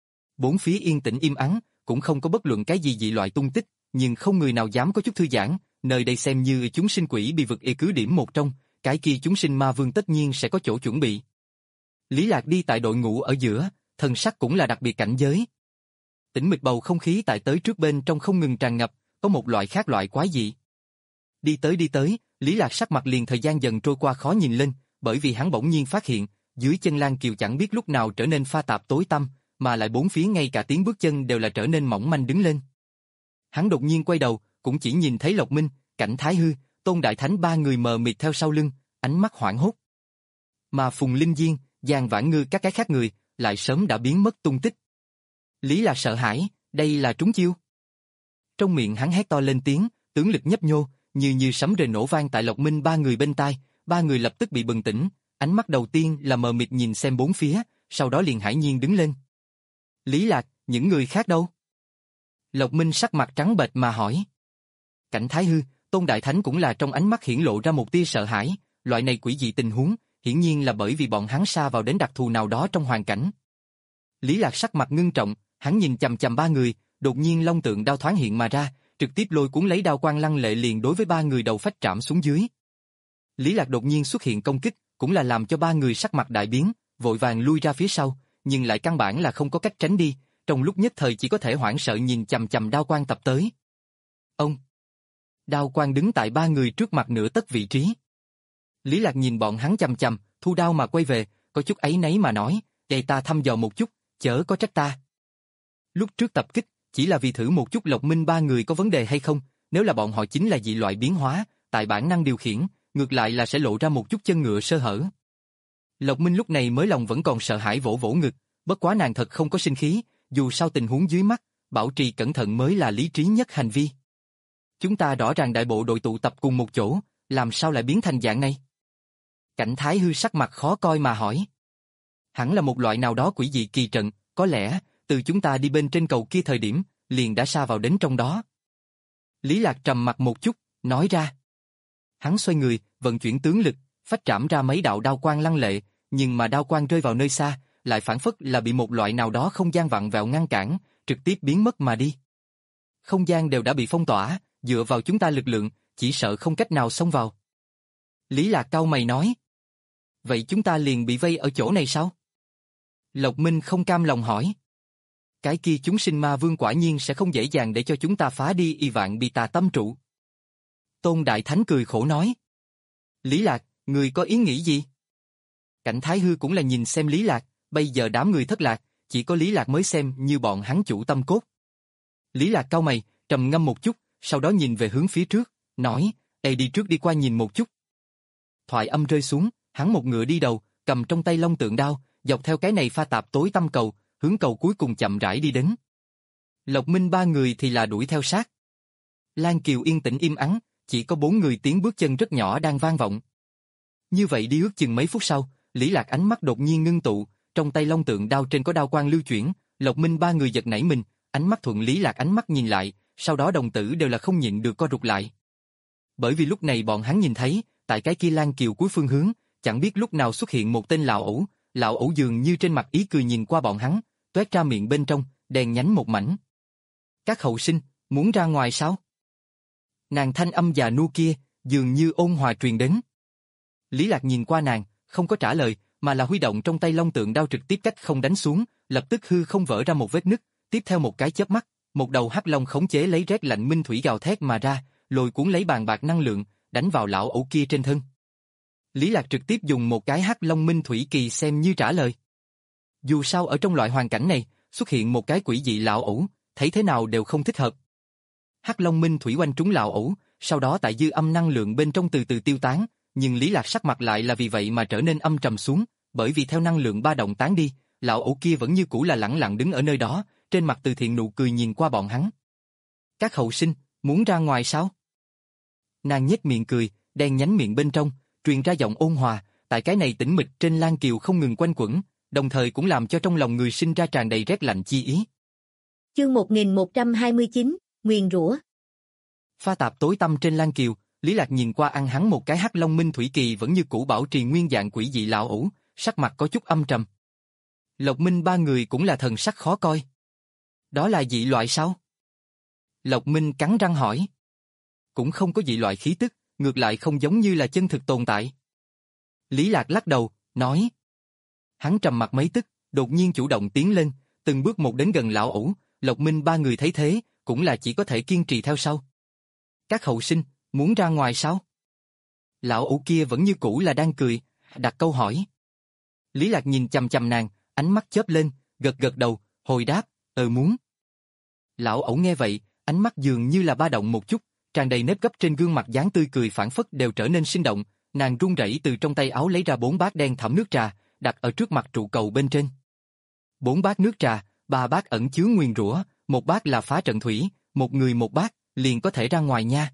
Bốn phía yên tĩnh im ắng, cũng không có bất luận cái gì dị loại tung tích, nhưng không người nào dám có chút thư giãn, nơi đây xem như chúng sinh quỷ bị vực y cứ điểm một trong, cái kia chúng sinh ma vương tất nhiên sẽ có chỗ chuẩn bị. Lý Lạc đi tại đội ngũ ở giữa, thần sắc cũng là đặc biệt cảnh giới. Tĩnh mịch bầu không khí tại tới trước bên trong không ngừng tràn ngập, có một loại khác loại quái dị. Đi tới đi tới, Lý Lạc sắc mặt liền thời gian dần trôi qua khó nhìn lên, bởi vì hắn bỗng nhiên phát hiện, dưới chân Lan Kiều chẳng biết lúc nào trở nên pha tạp tối tăm, mà lại bốn phía ngay cả tiếng bước chân đều là trở nên mỏng manh đứng lên. Hắn đột nhiên quay đầu, cũng chỉ nhìn thấy Lộc Minh, Cảnh Thái Hư, Tôn Đại Thánh ba người mờ mịt theo sau lưng, ánh mắt hoảng hốt. Mà Phùng Linh Diên, Giang Vãn Ngư các cái khác người, lại sớm đã biến mất tung tích. Lý Lạc sợ hãi, đây là trúng chiêu. Trong miệng hắn hét to lên tiếng, tướng lực nhấp nhô, như như sấm rền nổ vang tại Lộc Minh ba người bên tai, ba người lập tức bị bừng tỉnh, ánh mắt đầu tiên là mờ mịt nhìn xem bốn phía, sau đó liền hải nhiên đứng lên. Lý Lạc, những người khác đâu? Lộc Minh sắc mặt trắng bệch mà hỏi. Cảnh Thái Hư, Tôn Đại Thánh cũng là trong ánh mắt hiển lộ ra một tia sợ hãi, loại này quỷ dị tình huống, hiển nhiên là bởi vì bọn hắn sa vào đến đặc thù nào đó trong hoàn cảnh. Lý Lạc sắc mặt ngưng trọng, hắn nhìn chằm chằm ba người, đột nhiên long tượng đao thoáng hiện mà ra, trực tiếp lôi cuốn lấy đao quang lăng lệ liền đối với ba người đầu phách trảm xuống dưới. Lý Lạc đột nhiên xuất hiện công kích, cũng là làm cho ba người sắc mặt đại biến, vội vàng lui ra phía sau, nhưng lại căn bản là không có cách tránh đi, trong lúc nhất thời chỉ có thể hoảng sợ nhìn chằm chằm đao quang tập tới. Ông! Đao quang đứng tại ba người trước mặt nửa tấc vị trí. Lý Lạc nhìn bọn hắn chằm chằm, thu đao mà quay về, có chút áy náy mà nói, để ta thăm dò một chút, chớ có trách ta. Lúc trước tập kích, chỉ là vì thử một chút Lộc Minh ba người có vấn đề hay không, nếu là bọn họ chính là dị loại biến hóa, tại bản năng điều khiển, ngược lại là sẽ lộ ra một chút chân ngựa sơ hở. Lộc Minh lúc này mới lòng vẫn còn sợ hãi vỗ vỗ ngực, bất quá nàng thật không có sinh khí, dù sao tình huống dưới mắt, bảo trì cẩn thận mới là lý trí nhất hành vi. Chúng ta rõ ràng đại bộ đội tụ tập cùng một chỗ, làm sao lại biến thành dạng này? Cảnh Thái Hư sắc mặt khó coi mà hỏi. Hẳn là một loại nào đó quỷ dị kỳ trận, có lẽ, từ chúng ta đi bên trên cầu kia thời điểm, liền đã sa vào đến trong đó. Lý Lạc trầm mặt một chút, nói ra. Hắn xoay người, vận chuyển tướng lực, phách trảm ra mấy đạo đao quang lăng lệ, nhưng mà đao quang rơi vào nơi xa, lại phản phất là bị một loại nào đó không gian vặn vẹo ngăn cản, trực tiếp biến mất mà đi. Không gian đều đã bị phong tỏa, dựa vào chúng ta lực lượng, chỉ sợ không cách nào xông vào. Lý Lạc cau mày nói. Vậy chúng ta liền bị vây ở chỗ này sao? Lộc Minh không cam lòng hỏi. Cái kia chúng sinh ma vương quả nhiên sẽ không dễ dàng để cho chúng ta phá đi y vạn bị tà tâm trụ. Tôn Đại Thánh cười khổ nói. Lý Lạc, người có ý nghĩ gì? Cảnh Thái Hư cũng là nhìn xem Lý Lạc, bây giờ đám người thất lạc, chỉ có Lý Lạc mới xem như bọn hắn chủ tâm cốt. Lý Lạc cau mày, trầm ngâm một chút, sau đó nhìn về hướng phía trước, nói, ê đi trước đi qua nhìn một chút. Thoại âm rơi xuống, hắn một ngựa đi đầu, cầm trong tay long tượng đao, dọc theo cái này pha tạp tối tâm cầu, hướng cầu cuối cùng chậm rãi đi đến. Lộc Minh ba người thì là đuổi theo sát. Lan Kiều yên tĩnh im ắng, chỉ có bốn người tiếng bước chân rất nhỏ đang vang vọng. Như vậy đi ước chừng mấy phút sau, Lý Lạc ánh mắt đột nhiên ngưng tụ, trong tay long tượng đao trên có đao quang lưu chuyển, Lộc Minh ba người giật nảy mình, ánh mắt thuận Lý Lạc ánh mắt nhìn lại, sau đó đồng tử đều là không nhịn được co rụt lại. Bởi vì lúc này bọn hắn nhìn thấy, tại cái kia Lan Kiều cuối phương hướng, chẳng biết lúc nào xuất hiện một tên lão ẩu, lão ẩu dường như trên mặt ý cười nhìn qua bọn hắn, toét ra miệng bên trong, đèn nhánh một mảnh. Các hậu sinh, muốn ra ngoài sao? Nàng thanh âm già nua kia, dường như ôn hòa truyền đến. Lý Lạc nhìn qua nàng, không có trả lời, mà là huy động trong tay long tượng đao trực tiếp cách không đánh xuống, lập tức hư không vỡ ra một vết nứt, tiếp theo một cái chớp mắt, một đầu hắc long khống chế lấy rét lạnh minh thủy gào thét mà ra, lôi cuốn lấy bàn bạc năng lượng, đánh vào lão ẩu kia trên thân. Lý Lạc trực tiếp dùng một cái hắc long minh thủy kỳ xem như trả lời. Dù sao ở trong loại hoàn cảnh này, xuất hiện một cái quỷ dị lão ẩu, thấy thế nào đều không thích hợp. Hắc long minh thủy oanh trúng lão ẩu, sau đó tại dư âm năng lượng bên trong từ từ tiêu tán, nhưng Lý Lạc sắc mặt lại là vì vậy mà trở nên âm trầm xuống, bởi vì theo năng lượng ba động tán đi, lão ẩu kia vẫn như cũ là lẳng lặng đứng ở nơi đó, trên mặt từ thiện nụ cười nhìn qua bọn hắn. Các hậu sinh, muốn ra ngoài sao? Nàng nhếch miệng cười, đen nhánh miệng bên trong, truyền ra giọng ôn hòa, tại cái này tĩnh mịch trên Lan Kiều không ngừng quanh quẩn, đồng thời cũng làm cho trong lòng người sinh ra tràn đầy rét lạnh chi ý. Chương một nghìn một trăm hai mươi chín, nguyền rủa. Pha tạp tối tăm trên Lan Kiều, Lý Lạc nhìn qua ăn hắn một cái hắc long minh thủy kỳ vẫn như cũ bảo trì nguyên dạng quỷ dị lão ẩu, sắc mặt có chút âm trầm. Lộc Minh ba người cũng là thần sắc khó coi. Đó là dị loại sao? Lộc Minh cắn răng hỏi. Cũng không có dị loại khí tức, ngược lại không giống như là chân thực tồn tại. Lý Lạc lắc đầu, nói. Hắn trầm mặt mấy tức, đột nhiên chủ động tiến lên, từng bước một đến gần lão ẩu, Lộc Minh ba người thấy thế, cũng là chỉ có thể kiên trì theo sau. Các hậu sinh, muốn ra ngoài sao? Lão ẩu kia vẫn như cũ là đang cười, đặt câu hỏi. Lý Lạc nhìn chằm chằm nàng, ánh mắt chớp lên, gật gật đầu, hồi đáp, ờ muốn. Lão ẩu nghe vậy, ánh mắt dường như là ba động một chút, tràn đầy nếp gấp trên gương mặt dáng tươi cười phảng phất đều trở nên sinh động, nàng run rẩy từ trong tay áo lấy ra bốn bát đen thẫm nước trà, đặt ở trước mặt trụ cầu bên trên. Bốn bát nước trà, ba bát ẩn chứa nguyền rủa, một bát là phá trận thủy, một người một bát, liền có thể ra ngoài nha.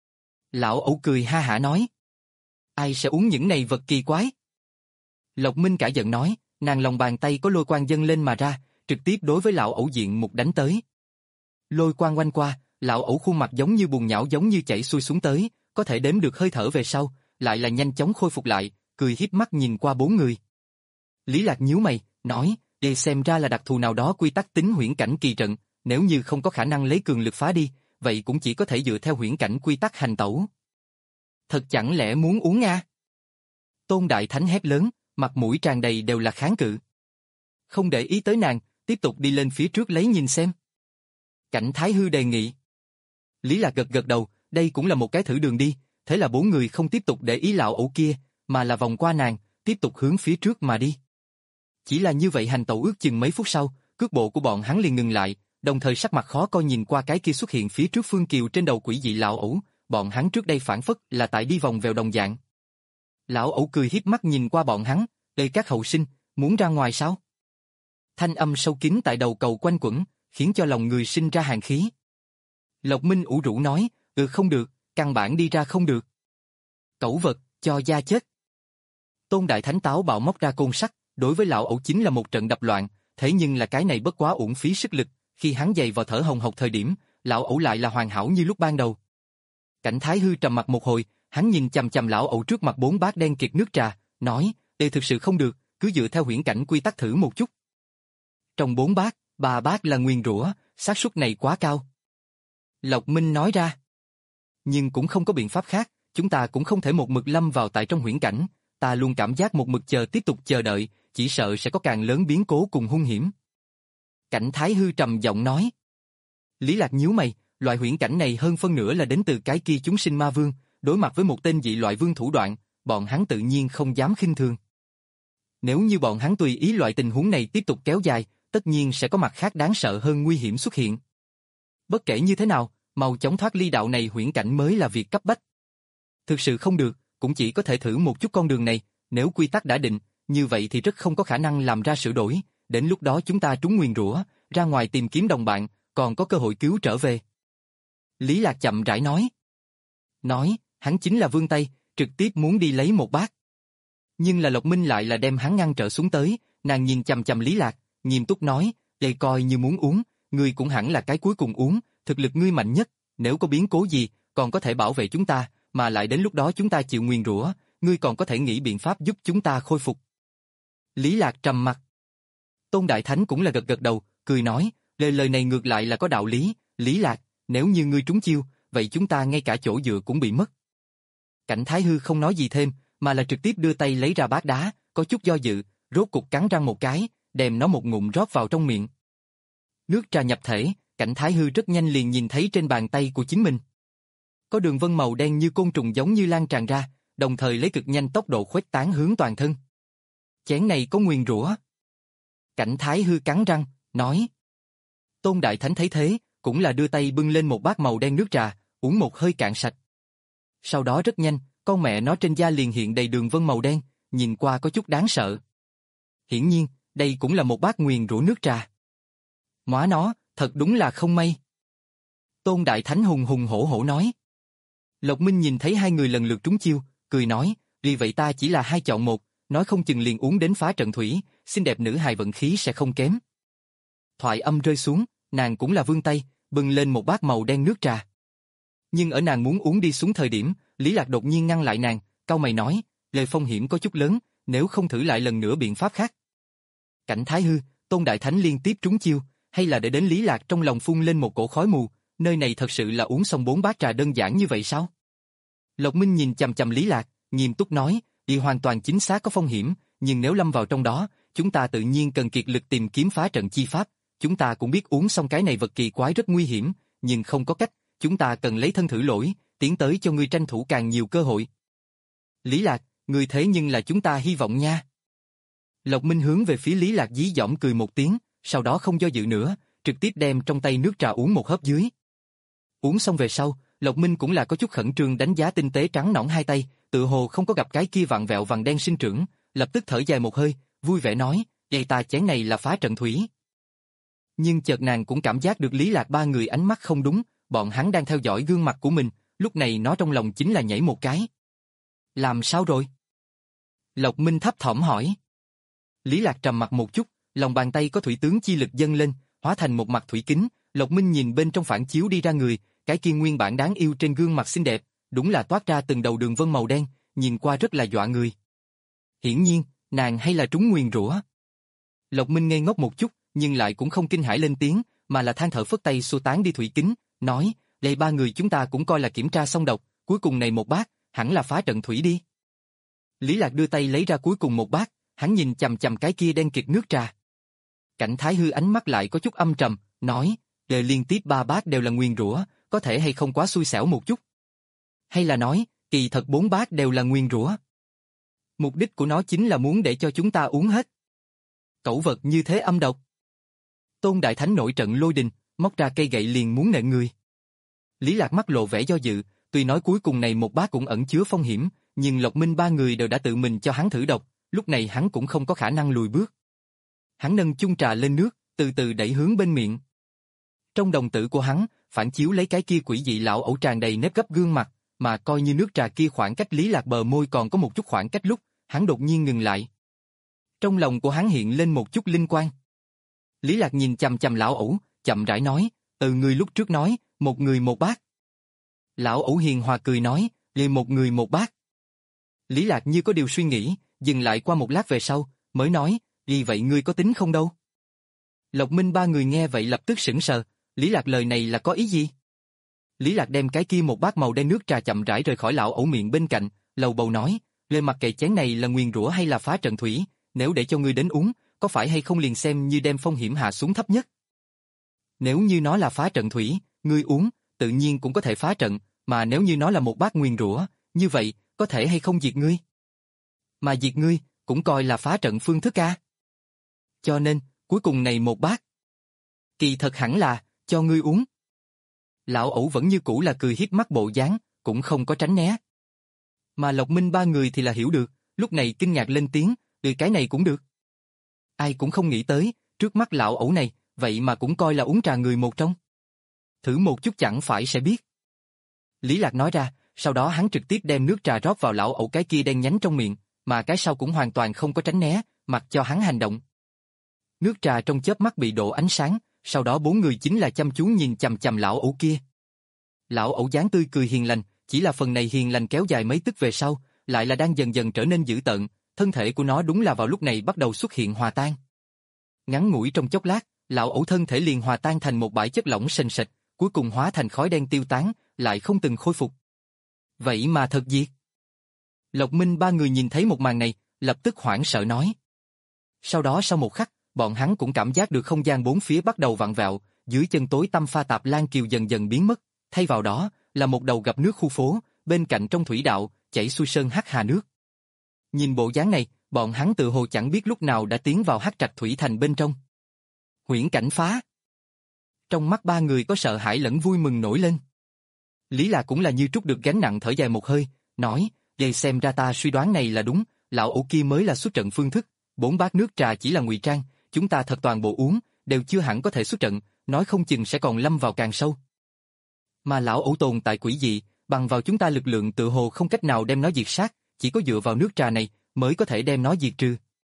Lão ẩu cười ha hả nói. Ai sẽ uống những này vật kỳ quái? Lộc Minh cả giận nói, nàng lòng bàn tay có lôi quang dâng lên mà ra, trực tiếp đối với lão ẩu diện một đánh tới. Lôi quang quanh qua, lão ẩu khuôn mặt giống như bùn nhão giống như chảy xuôi xuống tới, có thể đếm được hơi thở về sau, lại là nhanh chóng khôi phục lại, cười hiếp mắt nhìn qua bốn người. Lý Lạc nhíu mày, nói, đây xem ra là đặc thù nào đó quy tắc tính huyễn cảnh kỳ trận, nếu như không có khả năng lấy cường lực phá đi, vậy cũng chỉ có thể dựa theo huyễn cảnh quy tắc hành tẩu. Thật chẳng lẽ muốn uống a? Tôn Đại Thánh hét lớn, mặt mũi tràn đầy đều là kháng cự. Không để ý tới nàng, tiếp tục đi lên phía trước lấy nhìn xem. Cảnh Thái Hư đề nghị. Lý Lạc gật gật đầu, đây cũng là một cái thử đường đi, thế là bốn người không tiếp tục để ý lão ẩu kia, mà là vòng qua nàng, tiếp tục hướng phía trước mà đi. Chỉ là như vậy hành tẩu ước chừng mấy phút sau, cước bộ của bọn hắn liền ngừng lại, đồng thời sắc mặt khó coi nhìn qua cái kia xuất hiện phía trước phương kiều trên đầu quỷ dị lão ẩu, bọn hắn trước đây phản phất là tại đi vòng vèo đồng dạng. Lão ẩu cười hiếp mắt nhìn qua bọn hắn, "Ê các hậu sinh, muốn ra ngoài sao?" Thanh âm sâu kín tại đầu cầu quanh quẩn, khiến cho lòng người sinh ra hàn khí. Lộc Minh ủ rũ nói, "Ừ không được, căn bản đi ra không được." "Cẩu vật, cho da chết." Tôn Đại Thánh táo bạo móc ra côn sắt, đối với lão ẩu chính là một trận đập loạn, thế nhưng là cái này bất quá uổng phí sức lực, khi hắn giày vào thở hồng hộc thời điểm, lão ẩu lại là hoàn hảo như lúc ban đầu. Cảnh Thái Hư trầm mặt một hồi, hắn nhìn chằm chằm lão ẩu trước mặt bốn bát đen kiệt nước trà, nói, "Đây thực sự không được, cứ dựa theo huyễn cảnh quy tắc thử một chút." Trong bốn bát, ba bát là nguyền rủa, xác suất này quá cao. Lộc Minh nói ra. Nhưng cũng không có biện pháp khác, chúng ta cũng không thể một mực lâm vào tại trong huyễn cảnh, ta luôn cảm giác một mực chờ tiếp tục chờ đợi, chỉ sợ sẽ có càng lớn biến cố cùng hung hiểm. Cảnh Thái Hư trầm giọng nói. Lý Lạc nhíu mày, loại huyễn cảnh này hơn phân nửa là đến từ cái kia chúng sinh ma vương, đối mặt với một tên dị loại vương thủ đoạn, bọn hắn tự nhiên không dám khinh thường. Nếu như bọn hắn tùy ý loại tình huống này tiếp tục kéo dài, tất nhiên sẽ có mặt khác đáng sợ hơn nguy hiểm xuất hiện. Bất kể như thế nào, mau chóng thoát ly đạo này huyễn cảnh mới là việc cấp bách. Thực sự không được, cũng chỉ có thể thử một chút con đường này, nếu quy tắc đã định, như vậy thì rất không có khả năng làm ra sửa đổi, đến lúc đó chúng ta trúng nguyền rủa, ra ngoài tìm kiếm đồng bạn, còn có cơ hội cứu trở về. Lý Lạc chậm rãi nói. Nói, hắn chính là Vương Tây, trực tiếp muốn đi lấy một bát. Nhưng là Lộc Minh lại là đem hắn ngăn trở xuống tới, nàng nhìn chằm chằm Lý Lạc, nghiêm túc nói, đây coi như muốn uống, ngươi cũng hẳn là cái cuối cùng uống, thực lực ngươi mạnh nhất, nếu có biến cố gì, còn có thể bảo vệ chúng ta, mà lại đến lúc đó chúng ta chịu nguyền rủa, ngươi còn có thể nghĩ biện pháp giúp chúng ta khôi phục. Lý Lạc trầm mặt. Tôn Đại Thánh cũng là gật gật đầu, cười nói, lời lời này ngược lại là có đạo lý, Lý Lạc, nếu như ngươi trúng chiêu, vậy chúng ta ngay cả chỗ dựa cũng bị mất. Cảnh Thái Hư không nói gì thêm, mà là trực tiếp đưa tay lấy ra bát đá, có chút do dự, rốt cục cắn răng một cái, đem nó một ngụm rót vào trong miệng. Nước trà nhập thể, Cảnh Thái Hư rất nhanh liền nhìn thấy trên bàn tay của chính mình. Có đường vân màu đen như côn trùng giống như lan tràn ra, đồng thời lấy cực nhanh tốc độ khuếch tán hướng toàn thân. Chén này có nguyền rủa. Cảnh Thái Hư cắn răng, nói. Tôn Đại Thánh thấy thế, cũng là đưa tay bưng lên một bát màu đen nước trà, uống một hơi cạn sạch. Sau đó rất nhanh, con mẹ nó trên da liền hiện đầy đường vân màu đen, nhìn qua có chút đáng sợ. Hiển nhiên, đây cũng là một bát nguyền rủa nước trà. Móa nó, thật đúng là không may. Tôn Đại Thánh hùng hùng hổ hổ nói. Lộc Minh nhìn thấy hai người lần lượt trúng chiêu, cười nói, vì vậy ta chỉ là hai chọn một, nói không chừng liền uống đến phá trận thủy, xinh đẹp nữ hài vận khí sẽ không kém. Thoại âm rơi xuống, nàng cũng là Vương Tây, bưng lên một bát màu đen nước trà. Nhưng ở nàng muốn uống đi xuống thời điểm, Lý Lạc đột nhiên ngăn lại nàng, cau mày nói, lời phong hiểm có chút lớn, nếu không thử lại lần nữa biện pháp khác. Cảnh Thái Hư, Tôn Đại Thánh liên tiếp trúng chiêu, hay là để đến Lý Lạc trong lòng phun lên một cổ khói mù, nơi này thật sự là uống xong bốn bát trà đơn giản như vậy sao? Lộc Minh nhìn chằm chằm Lý Lạc, nghiêm túc nói, y hoàn toàn chính xác có phong hiểm, nhưng nếu lâm vào trong đó, chúng ta tự nhiên cần kiệt lực tìm kiếm phá trận chi pháp, chúng ta cũng biết uống xong cái này vật kỳ quái rất nguy hiểm, nhưng không có cách, chúng ta cần lấy thân thử lỗi, tiến tới cho ngươi tranh thủ càng nhiều cơ hội. Lý Lạc, ngươi thế nhưng là chúng ta hy vọng nha. Lộc Minh hướng về phía Lý Lạc dí dỏm cười một tiếng, sau đó không do dự nữa, trực tiếp đem trong tay nước trà uống một hớp dưới. Uống xong về sau, Lộc Minh cũng là có chút khẩn trương đánh giá tinh tế trắng nõn hai tay, tự hồ không có gặp cái kia vặn vẹo vàng đen sinh trưởng, lập tức thở dài một hơi, vui vẻ nói, vậy ta chén này là phá trận thủy. Nhưng chợt nàng cũng cảm giác được Lý Lạc ba người ánh mắt không đúng, bọn hắn đang theo dõi gương mặt của mình, lúc này nó trong lòng chính là nhảy một cái. Làm sao rồi? Lộc Minh thấp thỏm hỏi. Lý Lạc trầm mặt một chút, lòng bàn tay có thủy tướng chi lực dâng lên, hóa thành một mặt thủy kính, Lộc Minh nhìn bên trong phản chiếu đi ra người, cái kia nguyên bản đáng yêu trên gương mặt xinh đẹp, đúng là toát ra từng đầu đường vân màu đen, nhìn qua rất là dọa người. Hiển nhiên, nàng hay là trúng nguyền rủa. Lộc Minh ngây ngốc một chút, nhưng lại cũng không kinh hãi lên tiếng, mà là than thở phất tay xua tán đi thủy kính, nói, đây ba người chúng ta cũng coi là kiểm tra xong độc, cuối cùng này một bát, hẳn là phá trận thủy đi. Lý Lạc đưa tay lấy ra cuối cùng một bát, hắn nhìn chằm chằm cái kia đen kịt nước trà. Cảnh Thái Hư ánh mắt lại có chút âm trầm, nói, đều liên tiếp ba bát đều là nguyền rủa, có thể hay không quá xui xẻo một chút. Hay là nói, kỳ thật bốn bát đều là nguyền rủa. Mục đích của nó chính là muốn để cho chúng ta uống hết. Cẩu vật như thế âm độc. Tôn Đại Thánh nổi trận lôi đình, móc ra cây gậy liền muốn nện người. Lý Lạc mắt lộ vẻ do dự, tuy nói cuối cùng này một bát cũng ẩn chứa phong hiểm, nhưng Lộc Minh ba người đều đã tự mình cho hắn thử độc, lúc này hắn cũng không có khả năng lùi bước. Hắn nâng chung trà lên nước, từ từ đẩy hướng bên miệng. Trong đồng tử của hắn, phản chiếu lấy cái kia quỷ dị lão ẩu tràn đầy nếp gấp gương mặt, mà coi như nước trà kia khoảng cách Lý Lạc bờ môi còn có một chút khoảng cách lúc, hắn đột nhiên ngừng lại. Trong lòng của hắn hiện lên một chút linh quang. Lý Lạc nhìn chằm chằm lão ẩu, chậm rãi nói, từ người lúc trước nói, một người một bát. Lão ẩu hiền hòa cười nói, liền một người một bát. Lý Lạc như có điều suy nghĩ, dừng lại qua một lát về sau, mới nói, vì vậy ngươi có tính không đâu. Lộc Minh ba người nghe vậy lập tức sững sờ, Lý Lạc lời này là có ý gì? Lý Lạc đem cái kia một bát màu đen nước trà chậm rãi rời khỏi lão ẩu miệng bên cạnh, lầu bầu nói, lên mặt kệ chén này là nguyền rủa hay là phá trận thủy, nếu để cho ngươi đến uống, có phải hay không liền xem như đem phong hiểm hạ xuống thấp nhất, Nếu như nó là phá trận thủy, ngươi uống, tự nhiên cũng có thể phá trận, mà nếu như nó là một bát nguyền rủa, như vậy, có thể hay không diệt ngươi? Mà diệt ngươi, cũng coi là phá trận phương thức a. Cho nên, cuối cùng này một bát. Kỳ thật hẳn là, cho ngươi uống. Lão ẩu vẫn như cũ là cười hiếp mắt bộ dáng, cũng không có tránh né. Mà Lộc Minh ba người thì là hiểu được, lúc này kinh ngạc lên tiếng, ừ cái này cũng được. Ai cũng không nghĩ tới, trước mắt lão ẩu này, vậy mà cũng coi là uống trà người một trong. Thử một chút chẳng phải sẽ biết. Lý Lạc nói ra, sau đó hắn trực tiếp đem nước trà rót vào lão ẩu cái kia đen nhánh trong miệng, mà cái sau cũng hoàn toàn không có tránh né, mặc cho hắn hành động. Nước trà trong chớp mắt bị đổ ánh sáng, sau đó bốn người chính là chăm chú nhìn chằm chằm lão ẩu kia. Lão ẩu dáng tươi cười hiền lành, chỉ là phần này hiền lành kéo dài mấy tức về sau, lại là đang dần dần trở nên dữ tợn, thân thể của nó đúng là vào lúc này bắt đầu xuất hiện hòa tan. Ngắn ngủi trong chốc lát, lão ẩu thân thể liền hòa tan thành một bãi chất lỏng sền sệt, cuối cùng hóa thành khói đen tiêu tán, lại không từng khôi phục. Vậy mà thật diệt. Lộc Minh ba người nhìn thấy một màn này, lập tức hoảng sợ nói. Sau đó sau một khắc, bọn hắn cũng cảm giác được không gian bốn phía bắt đầu vặn vẹo, dưới chân tối tăm pha tạp lan kiều dần dần biến mất, thay vào đó là một đầu gặp nước khu phố, bên cạnh trong thủy đạo chảy xuôi sơn hắc hà nước. Nhìn bộ dáng này, bọn hắn tự hồ chẳng biết lúc nào đã tiến vào hắc trạch thủy thành bên trong. Huyễn cảnh phá. Trong mắt ba người có sợ hãi lẫn vui mừng nổi lên. Lý Lạc cũng là như trút được gánh nặng thở dài một hơi, nói, vậy xem ra ta suy đoán này là đúng, lão ẩu kia mới là xuất trận phương thức, bốn bát nước trà chỉ là ngụy trang, chúng ta thật toàn bộ uống, đều chưa hẳn có thể xuất trận, nói không chừng sẽ còn lâm vào càng sâu. Mà lão ẩu tồn tại quỷ dị, bằng vào chúng ta lực lượng tự hồ không cách nào đem nó diệt sát, chỉ có dựa vào nước trà này mới có thể đem nó diệt trừ.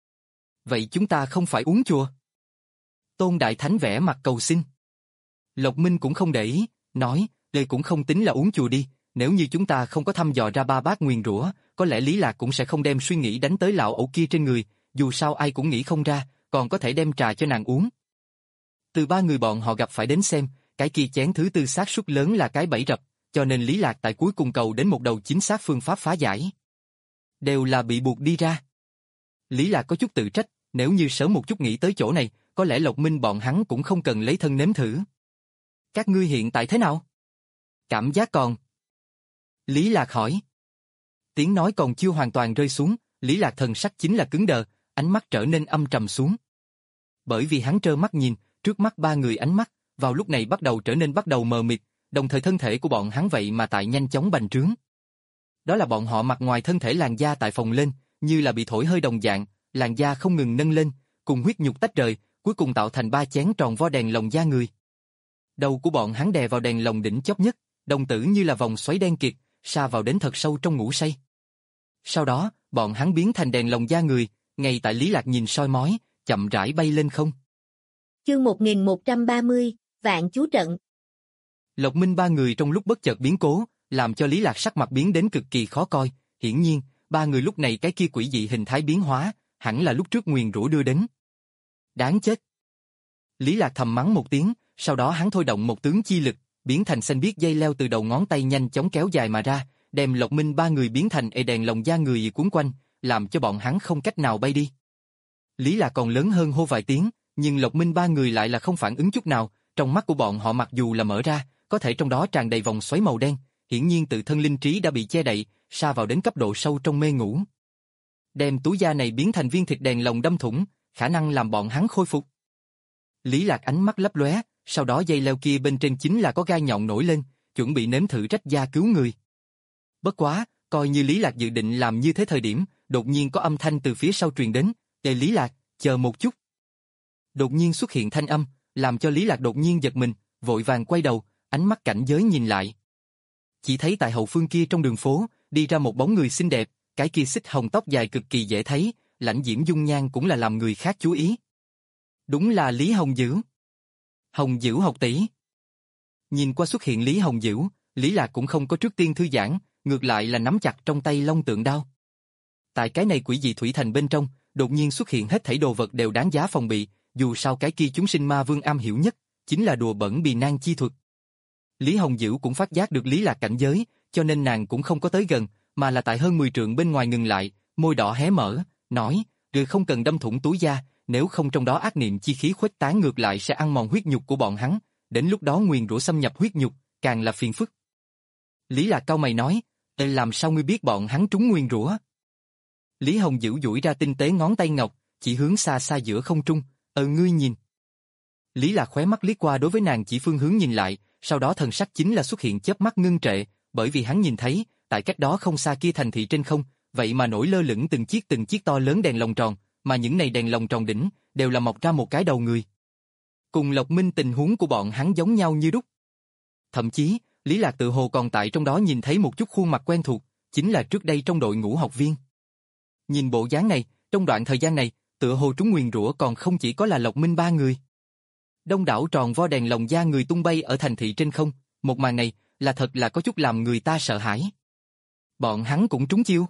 Vậy chúng ta không phải uống chùa? Tôn Đại Thánh vẽ mặt cầu xin. Lộc Minh cũng không để ý, nói, đây cũng không tính là uống chùa đi, nếu như chúng ta không có thăm dò ra ba bát nguyền rủa, có lẽ Lý Lạc cũng sẽ không đem suy nghĩ đánh tới lão ẩu kia trên người, dù sao ai cũng nghĩ không ra, còn có thể đem trà cho nàng uống. Từ ba người bọn họ gặp phải đến xem, cái kia chén thứ tư xác suất lớn là cái bẫy rập, cho nên Lý Lạc tại cuối cùng cầu đến một đầu chính xác phương pháp phá giải. Đều là bị buộc đi ra. Lý Lạc có chút tự trách, nếu như sớm một chút nghĩ tới chỗ này, có lẽ Lộc Minh bọn hắn cũng không cần lấy thân nếm thử. Các ngươi hiện tại thế nào? Cảm giác còn. Lý Lạc hỏi. Tiếng nói còn chưa hoàn toàn rơi xuống, Lý Lạc thần sắc chính là cứng đờ, ánh mắt trở nên âm trầm xuống. Bởi vì hắn trơ mắt nhìn, trước mắt ba người ánh mắt, vào lúc này bắt đầu trở nên bắt đầu mờ mịt, đồng thời thân thể của bọn hắn vậy mà tại nhanh chóng bành trướng. Đó là bọn họ mặt ngoài thân thể làn da tại phồng lên, như là bị thổi hơi đồng dạng, làn da không ngừng nâng lên, cùng huyết nhục tách rời, cuối cùng tạo thành ba chén tròn vo đèn lồng da người. Đầu của bọn hắn đè vào đèn lồng đỉnh chóp nhất, đồng tử như là vòng xoáy đen kịt, sa vào đến thật sâu trong ngủ say. Sau đó, bọn hắn biến thành đèn lồng da người, ngay tại Lý Lạc nhìn soi mói, chậm rãi bay lên không. Chương một nghìn một trăm ba mươi, Vạn Chú Trận. Lộc Minh ba người trong lúc bất chợt biến cố, làm cho Lý Lạc sắc mặt biến đến cực kỳ khó coi, hiển nhiên, ba người lúc này cái kia quỷ dị hình thái biến hóa, hẳn là lúc trước nguyền rủa đưa đến. Đáng chết. Lý Lạc thầm mắng một tiếng, sau đó hắn thôi động một tướng chi lực, biến thành xanh biếc dây leo từ đầu ngón tay nhanh chóng kéo dài mà ra, đem Lộc Minh ba người biến thành ê đèn lồng da người cuốn quanh, làm cho bọn hắn không cách nào bay đi. Lý Lạc còn lớn hơn hô vài tiếng, nhưng Lộc Minh ba người lại là không phản ứng chút nào, trong mắt của bọn họ mặc dù là mở ra, có thể trong đó tràn đầy vòng xoáy màu đen, hiển nhiên tự thân linh trí đã bị che đậy, sa vào đến cấp độ sâu trong mê ngủ. Đem túi da này biến thành viên thịt đèn lồng đâm thủng, khả năng làm bọn hắn khôi phục. Lý Lạc ánh mắt lấp lóe, sau đó dây leo kia bên trên chính là có gai nhọn nổi lên, chuẩn bị nếm thử rách da cứu người. Bất quá, coi như Lý Lạc dự định làm như thế thời điểm, đột nhiên có âm thanh từ phía sau truyền đến, "Ê Lý Lạc, chờ một chút." Đột nhiên xuất hiện thanh âm, làm cho Lý Lạc đột nhiên giật mình, vội vàng quay đầu, ánh mắt cảnh giới nhìn lại. Chỉ thấy tại hậu phương kia trong đường phố, đi ra một bóng người xinh đẹp, cái kia xích hồng tóc dài cực kỳ dễ thấy, lãnh diễm dung nhan cũng là làm người khác chú ý. Đúng là Lý Hồng Dữ. Hồng Dữ học tỷ. Nhìn qua xuất hiện Lý Hồng Dữ, Lý Lạc cũng không có trước tiên thư giãn, ngược lại là nắm chặt trong tay long tượng đao. Tại cái này quỷ dị thủy thành bên trong, đột nhiên xuất hiện hết thảy đồ vật đều đáng giá phòng bị, dù sao cái kia chúng sinh ma vương am hiểu nhất, chính là đùa bẩn bì nan chi thuật. Lý Hồng Dữ cũng phát giác được Lý Lạc cảnh giới, cho nên nàng cũng không có tới gần, mà là tại hơn mười trượng bên ngoài ngừng lại, môi đỏ hé mở, nói, "Ngươi không cần đâm thủng túi da, nếu không trong đó ác niệm chi khí khuếch tán ngược lại sẽ ăn mòn huyết nhục của bọn hắn, đến lúc đó nguyền rủa xâm nhập huyết nhục, càng là phiền phức. Lý Lạc cau mày nói, Ê, làm sao ngươi biết bọn hắn trúng nguyền rủa? Lý Hồng Dữ duỗi ra tinh tế ngón tay ngọc, chỉ hướng xa xa giữa không trung, ờ ngươi nhìn. Lý Lạc khóe mắt liếc qua đối với nàng chỉ phương hướng nhìn lại, sau đó thần sắc chính là xuất hiện chớp mắt ngưng trệ, bởi vì hắn nhìn thấy, tại cách đó không xa kia thành thị trên không, vậy mà nổi lơ lửng từng chiếc từng chiếc to lớn đèn lồng tròn, mà những này đèn lồng tròn đỉnh, đều là mọc ra một cái đầu người. Cùng Lộc Minh tình huống của bọn hắn giống nhau như đúc. Thậm chí, Lý Lạc tự hồ còn tại trong đó nhìn thấy một chút khuôn mặt quen thuộc, chính là trước đây trong đội ngũ học viên. Nhìn bộ dáng này, trong đoạn thời gian này, tựa hồ trúng nguyền rủa còn không chỉ có là Lộc Minh ba người. Đông đảo tròn vo đèn lồng da người tung bay ở thành thị trên không, một màn này, là thật là có chút làm người ta sợ hãi. Bọn hắn cũng trúng chiêu.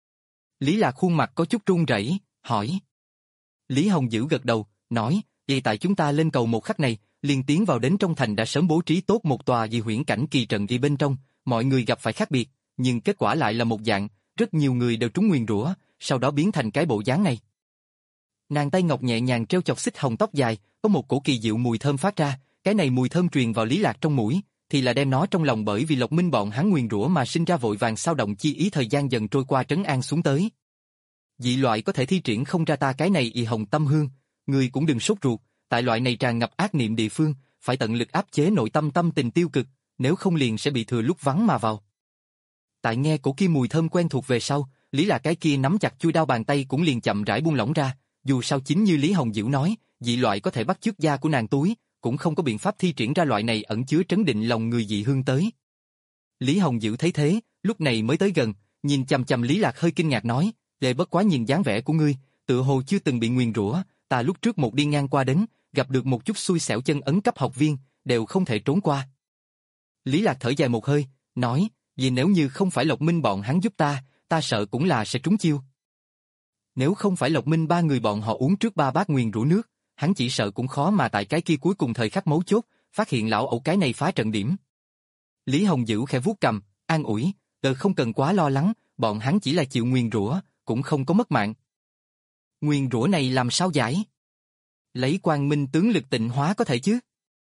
Lý Lạc khuôn mặt có chút run rẩy, hỏi. Lý Hồng Dữ gật đầu, nói, vậy tại chúng ta lên cầu một khắc này, liền tiến vào đến trong thành đã sớm bố trí tốt một tòa dị huyễn cảnh kỳ trận ghi bên trong, mọi người gặp phải khác biệt, nhưng kết quả lại là một dạng, rất nhiều người đều trúng nguyền rủa, sau đó biến thành cái bộ dáng này. Nàng tay ngọc nhẹ nhàng treo chọc xích hồng tóc dài, có một cổ kỳ diệu mùi thơm phát ra, cái này mùi thơm truyền vào Lý Lạc trong mũi, thì là đem nó trong lòng bởi vì Lộc Minh bọn hắn nguyền rủa mà sinh ra vội vàng sao động chi ý thời gian dần trôi qua trấn an xuống tới. Dị loại có thể thi triển không ra ta cái này y hồng tâm hương, người cũng đừng sốt ruột, tại loại này tràn ngập ác niệm địa phương, phải tận lực áp chế nội tâm tâm tình tiêu cực, nếu không liền sẽ bị thừa lúc vắng mà vào. Tại nghe cổ kia mùi thơm quen thuộc về sau, Lý Lạc cái kia nắm chặt chuôi đao bàn tay cũng liền chậm rãi buông lỏng ra, dù sao chính như Lý Hồng Dữ nói, dị loại có thể bắt chước da của nàng túi, cũng không có biện pháp thi triển ra loại này ẩn chứa trấn định lòng người dị hương tới. Lý Hồng Dữ thấy thế, lúc này mới tới gần, nhìn chằm chằm Lý Lạc hơi kinh ngạc nói, "Lệ bất quá nhìn dáng vẻ của ngươi, tựa hồ chưa từng bị nguyền rủa, ta lúc trước một đi ngang qua đến, gặp được một chút xui xẻo chân ấn cấp học viên, đều không thể trốn qua." Lý Lạc thở dài một hơi, nói, "Vì nếu như không phải Lộc Minh bọn hắn giúp ta, ta sợ cũng là sẽ trúng chiêu. Nếu không phải Lộc Minh ba người bọn họ uống trước ba bát nguyền rủa nước, hắn chỉ sợ cũng khó mà tại cái kia cuối cùng thời khắc mấu chốt, phát hiện lão ẩu cái này phá trận điểm." Lý Hồng Dữ khẽ vuốt cầm, an ủi, "Tờ không cần quá lo lắng, bọn hắn chỉ là chịu nguyền rủa, cũng không có mất mạng." "Nguyền rủa này làm sao giải?" "Lấy quang minh tướng lực tịnh hóa có thể chứ?"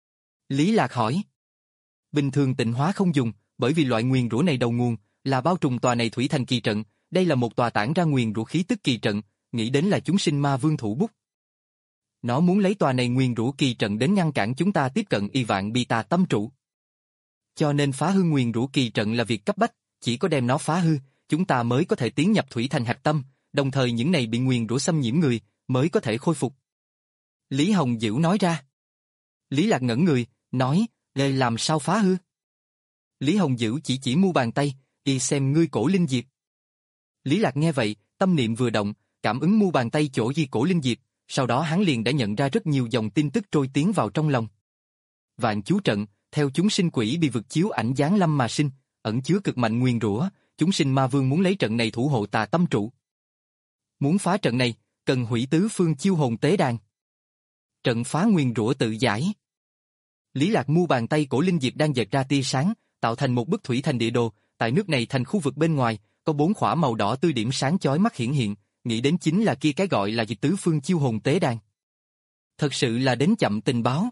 Lý Lạc hỏi. "Bình thường tịnh hóa không dùng, bởi vì loại nguyền rủa này đầu nguồn là bao trùm tòa này thủy thành kỳ trận, đây là một tòa tản ra nguyền rủa khí tức kỳ trận, nghĩ đến là chúng sinh ma vương thủ bút. Nó muốn lấy tòa này nguyền rủa kỳ trận đến ngăn cản chúng ta tiếp cận y vạn bi tà tâm trụ. Cho nên phá hư nguyền rủa kỳ trận là việc cấp bách, chỉ có đem nó phá hư, chúng ta mới có thể tiến nhập thủy thành hạch tâm, đồng thời những này bị nguyền rủa xâm nhiễm người mới có thể khôi phục." Lý Hồng Dữ nói ra. Lý Lạc ngẩn người, nói, "Đây làm sao phá hư?" Lý Hồng Dữ chỉ chỉ mu bàn tay, "Y xem ngươi cổ linh diệp." Lý Lạc nghe vậy, tâm niệm vừa động, cảm ứng mu bàn tay chỗ ghi cổ linh diệp, sau đó hắn liền đã nhận ra rất nhiều dòng tin tức trôi tiến vào trong lòng. Vạn chú trận, theo chúng sinh quỷ bị vực chiếu ảnh giáng lâm mà sinh, ẩn chứa cực mạnh nguyền rủa, chúng sinh ma vương muốn lấy trận này thủ hộ tà tâm trụ. Muốn phá trận này, cần hủy tứ phương chiêu hồn tế đàn. Trận phá nguyền rủa tự giải. Lý Lạc mu bàn tay cổ linh diệp đang dệt ra tia sáng, tạo thành một bức thủy thành địa đồ, tại nước này thành khu vực bên ngoài, có bốn khỏa màu đỏ tươi điểm sáng chói mắt hiển hiện, nghĩ đến chính là kia cái gọi là dịch tứ phương chiêu hồn tế đàn. Thật sự là đến chậm tình báo.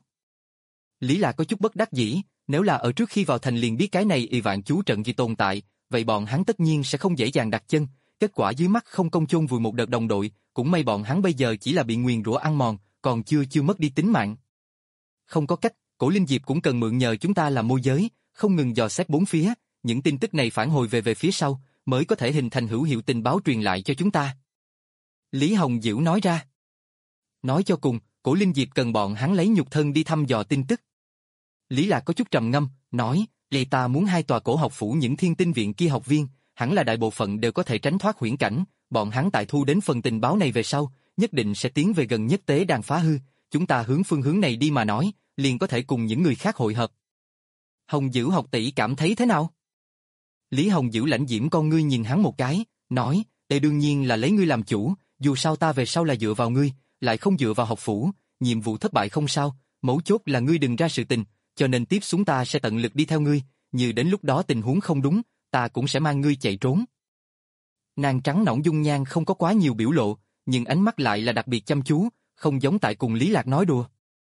Lý Lạc có chút bất đắc dĩ, nếu là ở trước khi vào thành liền biết cái này y vạn chú trận gì tồn tại, vậy bọn hắn tất nhiên sẽ không dễ dàng đặt chân, kết quả dưới mắt không công chôn vùi một đợt đồng đội, cũng may bọn hắn bây giờ chỉ là bị nguyền rủa ăn mòn, còn chưa chưa mất đi tính mạng. Không có cách, cổ linh diệp cũng cần mượn nhờ chúng ta làm môi giới, không ngừng dò xét bốn phía, những tin tức này phản hồi về về phía sau, mới có thể hình thành hữu hiệu tình báo truyền lại cho chúng ta. Lý Hồng Dữ nói ra. Nói cho cùng, cổ linh diệp cần bọn hắn lấy nhục thân đi thăm dò tin tức. Lý Lạc có chút trầm ngâm, nói, "Lì ta muốn hai tòa cổ học phủ những thiên tinh viện kia học viên, hẳn là đại bộ phận đều có thể tránh thoát huyễn cảnh, bọn hắn tại thu đến phần tình báo này về sau, nhất định sẽ tiến về gần nhất tế đàn phá hư, chúng ta hướng phương hướng này đi mà nói, liền có thể cùng những người khác hội hợp." Hồng Dữ học tỷ cảm thấy thế nào? Lý Hồng Dữ lãnh diễm con ngươi nhìn hắn một cái, nói, "Đây đương nhiên là lấy ngươi làm chủ, dù sao ta về sau là dựa vào ngươi, lại không dựa vào học phủ, nhiệm vụ thất bại không sao, mấu chốt là ngươi đừng ra sự tình, cho nên tiếp xuống ta sẽ tận lực đi theo ngươi, như đến lúc đó tình huống không đúng, ta cũng sẽ mang ngươi chạy trốn." Nàng trắng nõn dung nhan không có quá nhiều biểu lộ, nhưng ánh mắt lại là đặc biệt chăm chú, không giống tại cùng Lý Lạc nói đùa.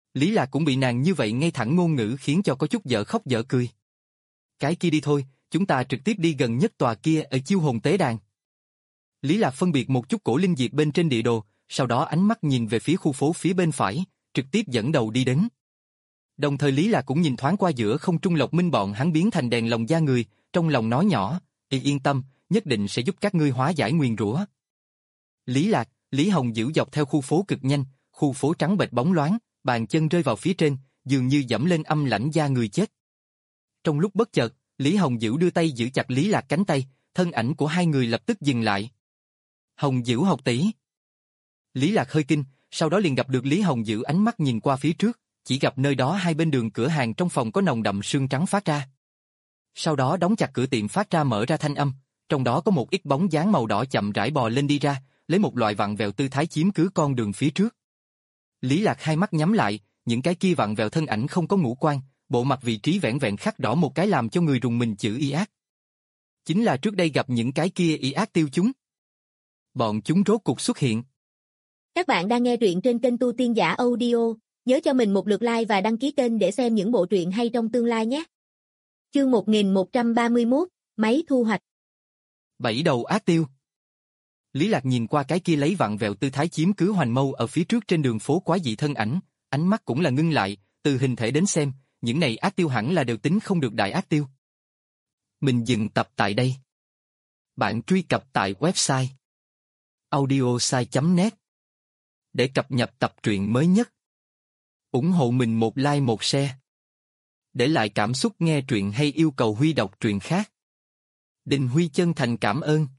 Lý Lạc cũng bị nàng như vậy ngay thẳng ngôn ngữ khiến cho có chút dở khóc dở cười. Cái kia đi thôi, chúng ta trực tiếp đi gần nhất tòa kia ở chiêu hồn tế đàn. Lý Lạc phân biệt một chút cổ linh diệp bên trên địa đồ, sau đó ánh mắt nhìn về phía khu phố phía bên phải, trực tiếp dẫn đầu đi đến. Đồng thời Lý Lạc cũng nhìn thoáng qua giữa không trung Lộc Minh bọn hắn biến thành đèn lồng da người, trong lòng nói nhỏ, "Y yên tâm, nhất định sẽ giúp các ngươi hóa giải nguyền rủa." Lý Lạc, Lý Hồng Dữ dọc theo khu phố cực nhanh, khu phố trắng bệch bóng loáng, bàn chân rơi vào phía trên, dường như dẫm lên âm lãnh da người chết. Trong lúc bất chợt, Lý Hồng Dữ đưa tay giữ chặt Lý Lạc cánh tay, thân ảnh của hai người lập tức dừng lại. "Hồng Dữ học tỷ." Lý Lạc hơi kinh, sau đó liền gặp được Lý Hồng Dữ ánh mắt nhìn qua phía trước, chỉ gặp nơi đó hai bên đường cửa hàng trong phòng có nồng đậm sương trắng phát ra. Sau đó đóng chặt cửa tiệm phát ra mở ra thanh âm, trong đó có một ít bóng dáng màu đỏ chậm rãi bò lên đi ra, lấy một loại vặn vẹo tư thái chiếm cứ con đường phía trước. Lý Lạc hai mắt nhắm lại, những cái kia vặn vẹo thân ảnh không có ngũ quan, bộ mặt vị trí vẻn vẹn khắc đỏ một cái làm cho người rùng mình chữ y ác. Chính là trước đây gặp những cái kia y ác tiêu chúng. Bọn chúng rốt cục xuất hiện. Các bạn đang nghe truyện trên kênh Tu Tiên Giả Audio, nhớ cho mình một lượt like và đăng ký kênh để xem những bộ truyện hay trong tương lai nhé. Chương một nghìn một trăm ba mươi mốt, máy thu hoạch. Bảy đầu ác tiêu. Lý Lạc nhìn qua cái kia lấy vặn vẹo tư thái chiếm cứ hoành mâu ở phía trước trên đường phố quái dị thân ảnh, ánh mắt cũng là ngưng lại, từ hình thể đến xem, những này ác tiêu hẳn là đều tính không được đại ác tiêu. Mình dừng tập tại đây. Bạn truy cập tại website audiosai chấm net để cập nhật tập truyện mới nhất. Ủng hộ mình một like một share. Để lại cảm xúc nghe truyện hay yêu cầu Huy đọc truyện khác. Đình Huy chân thành cảm ơn.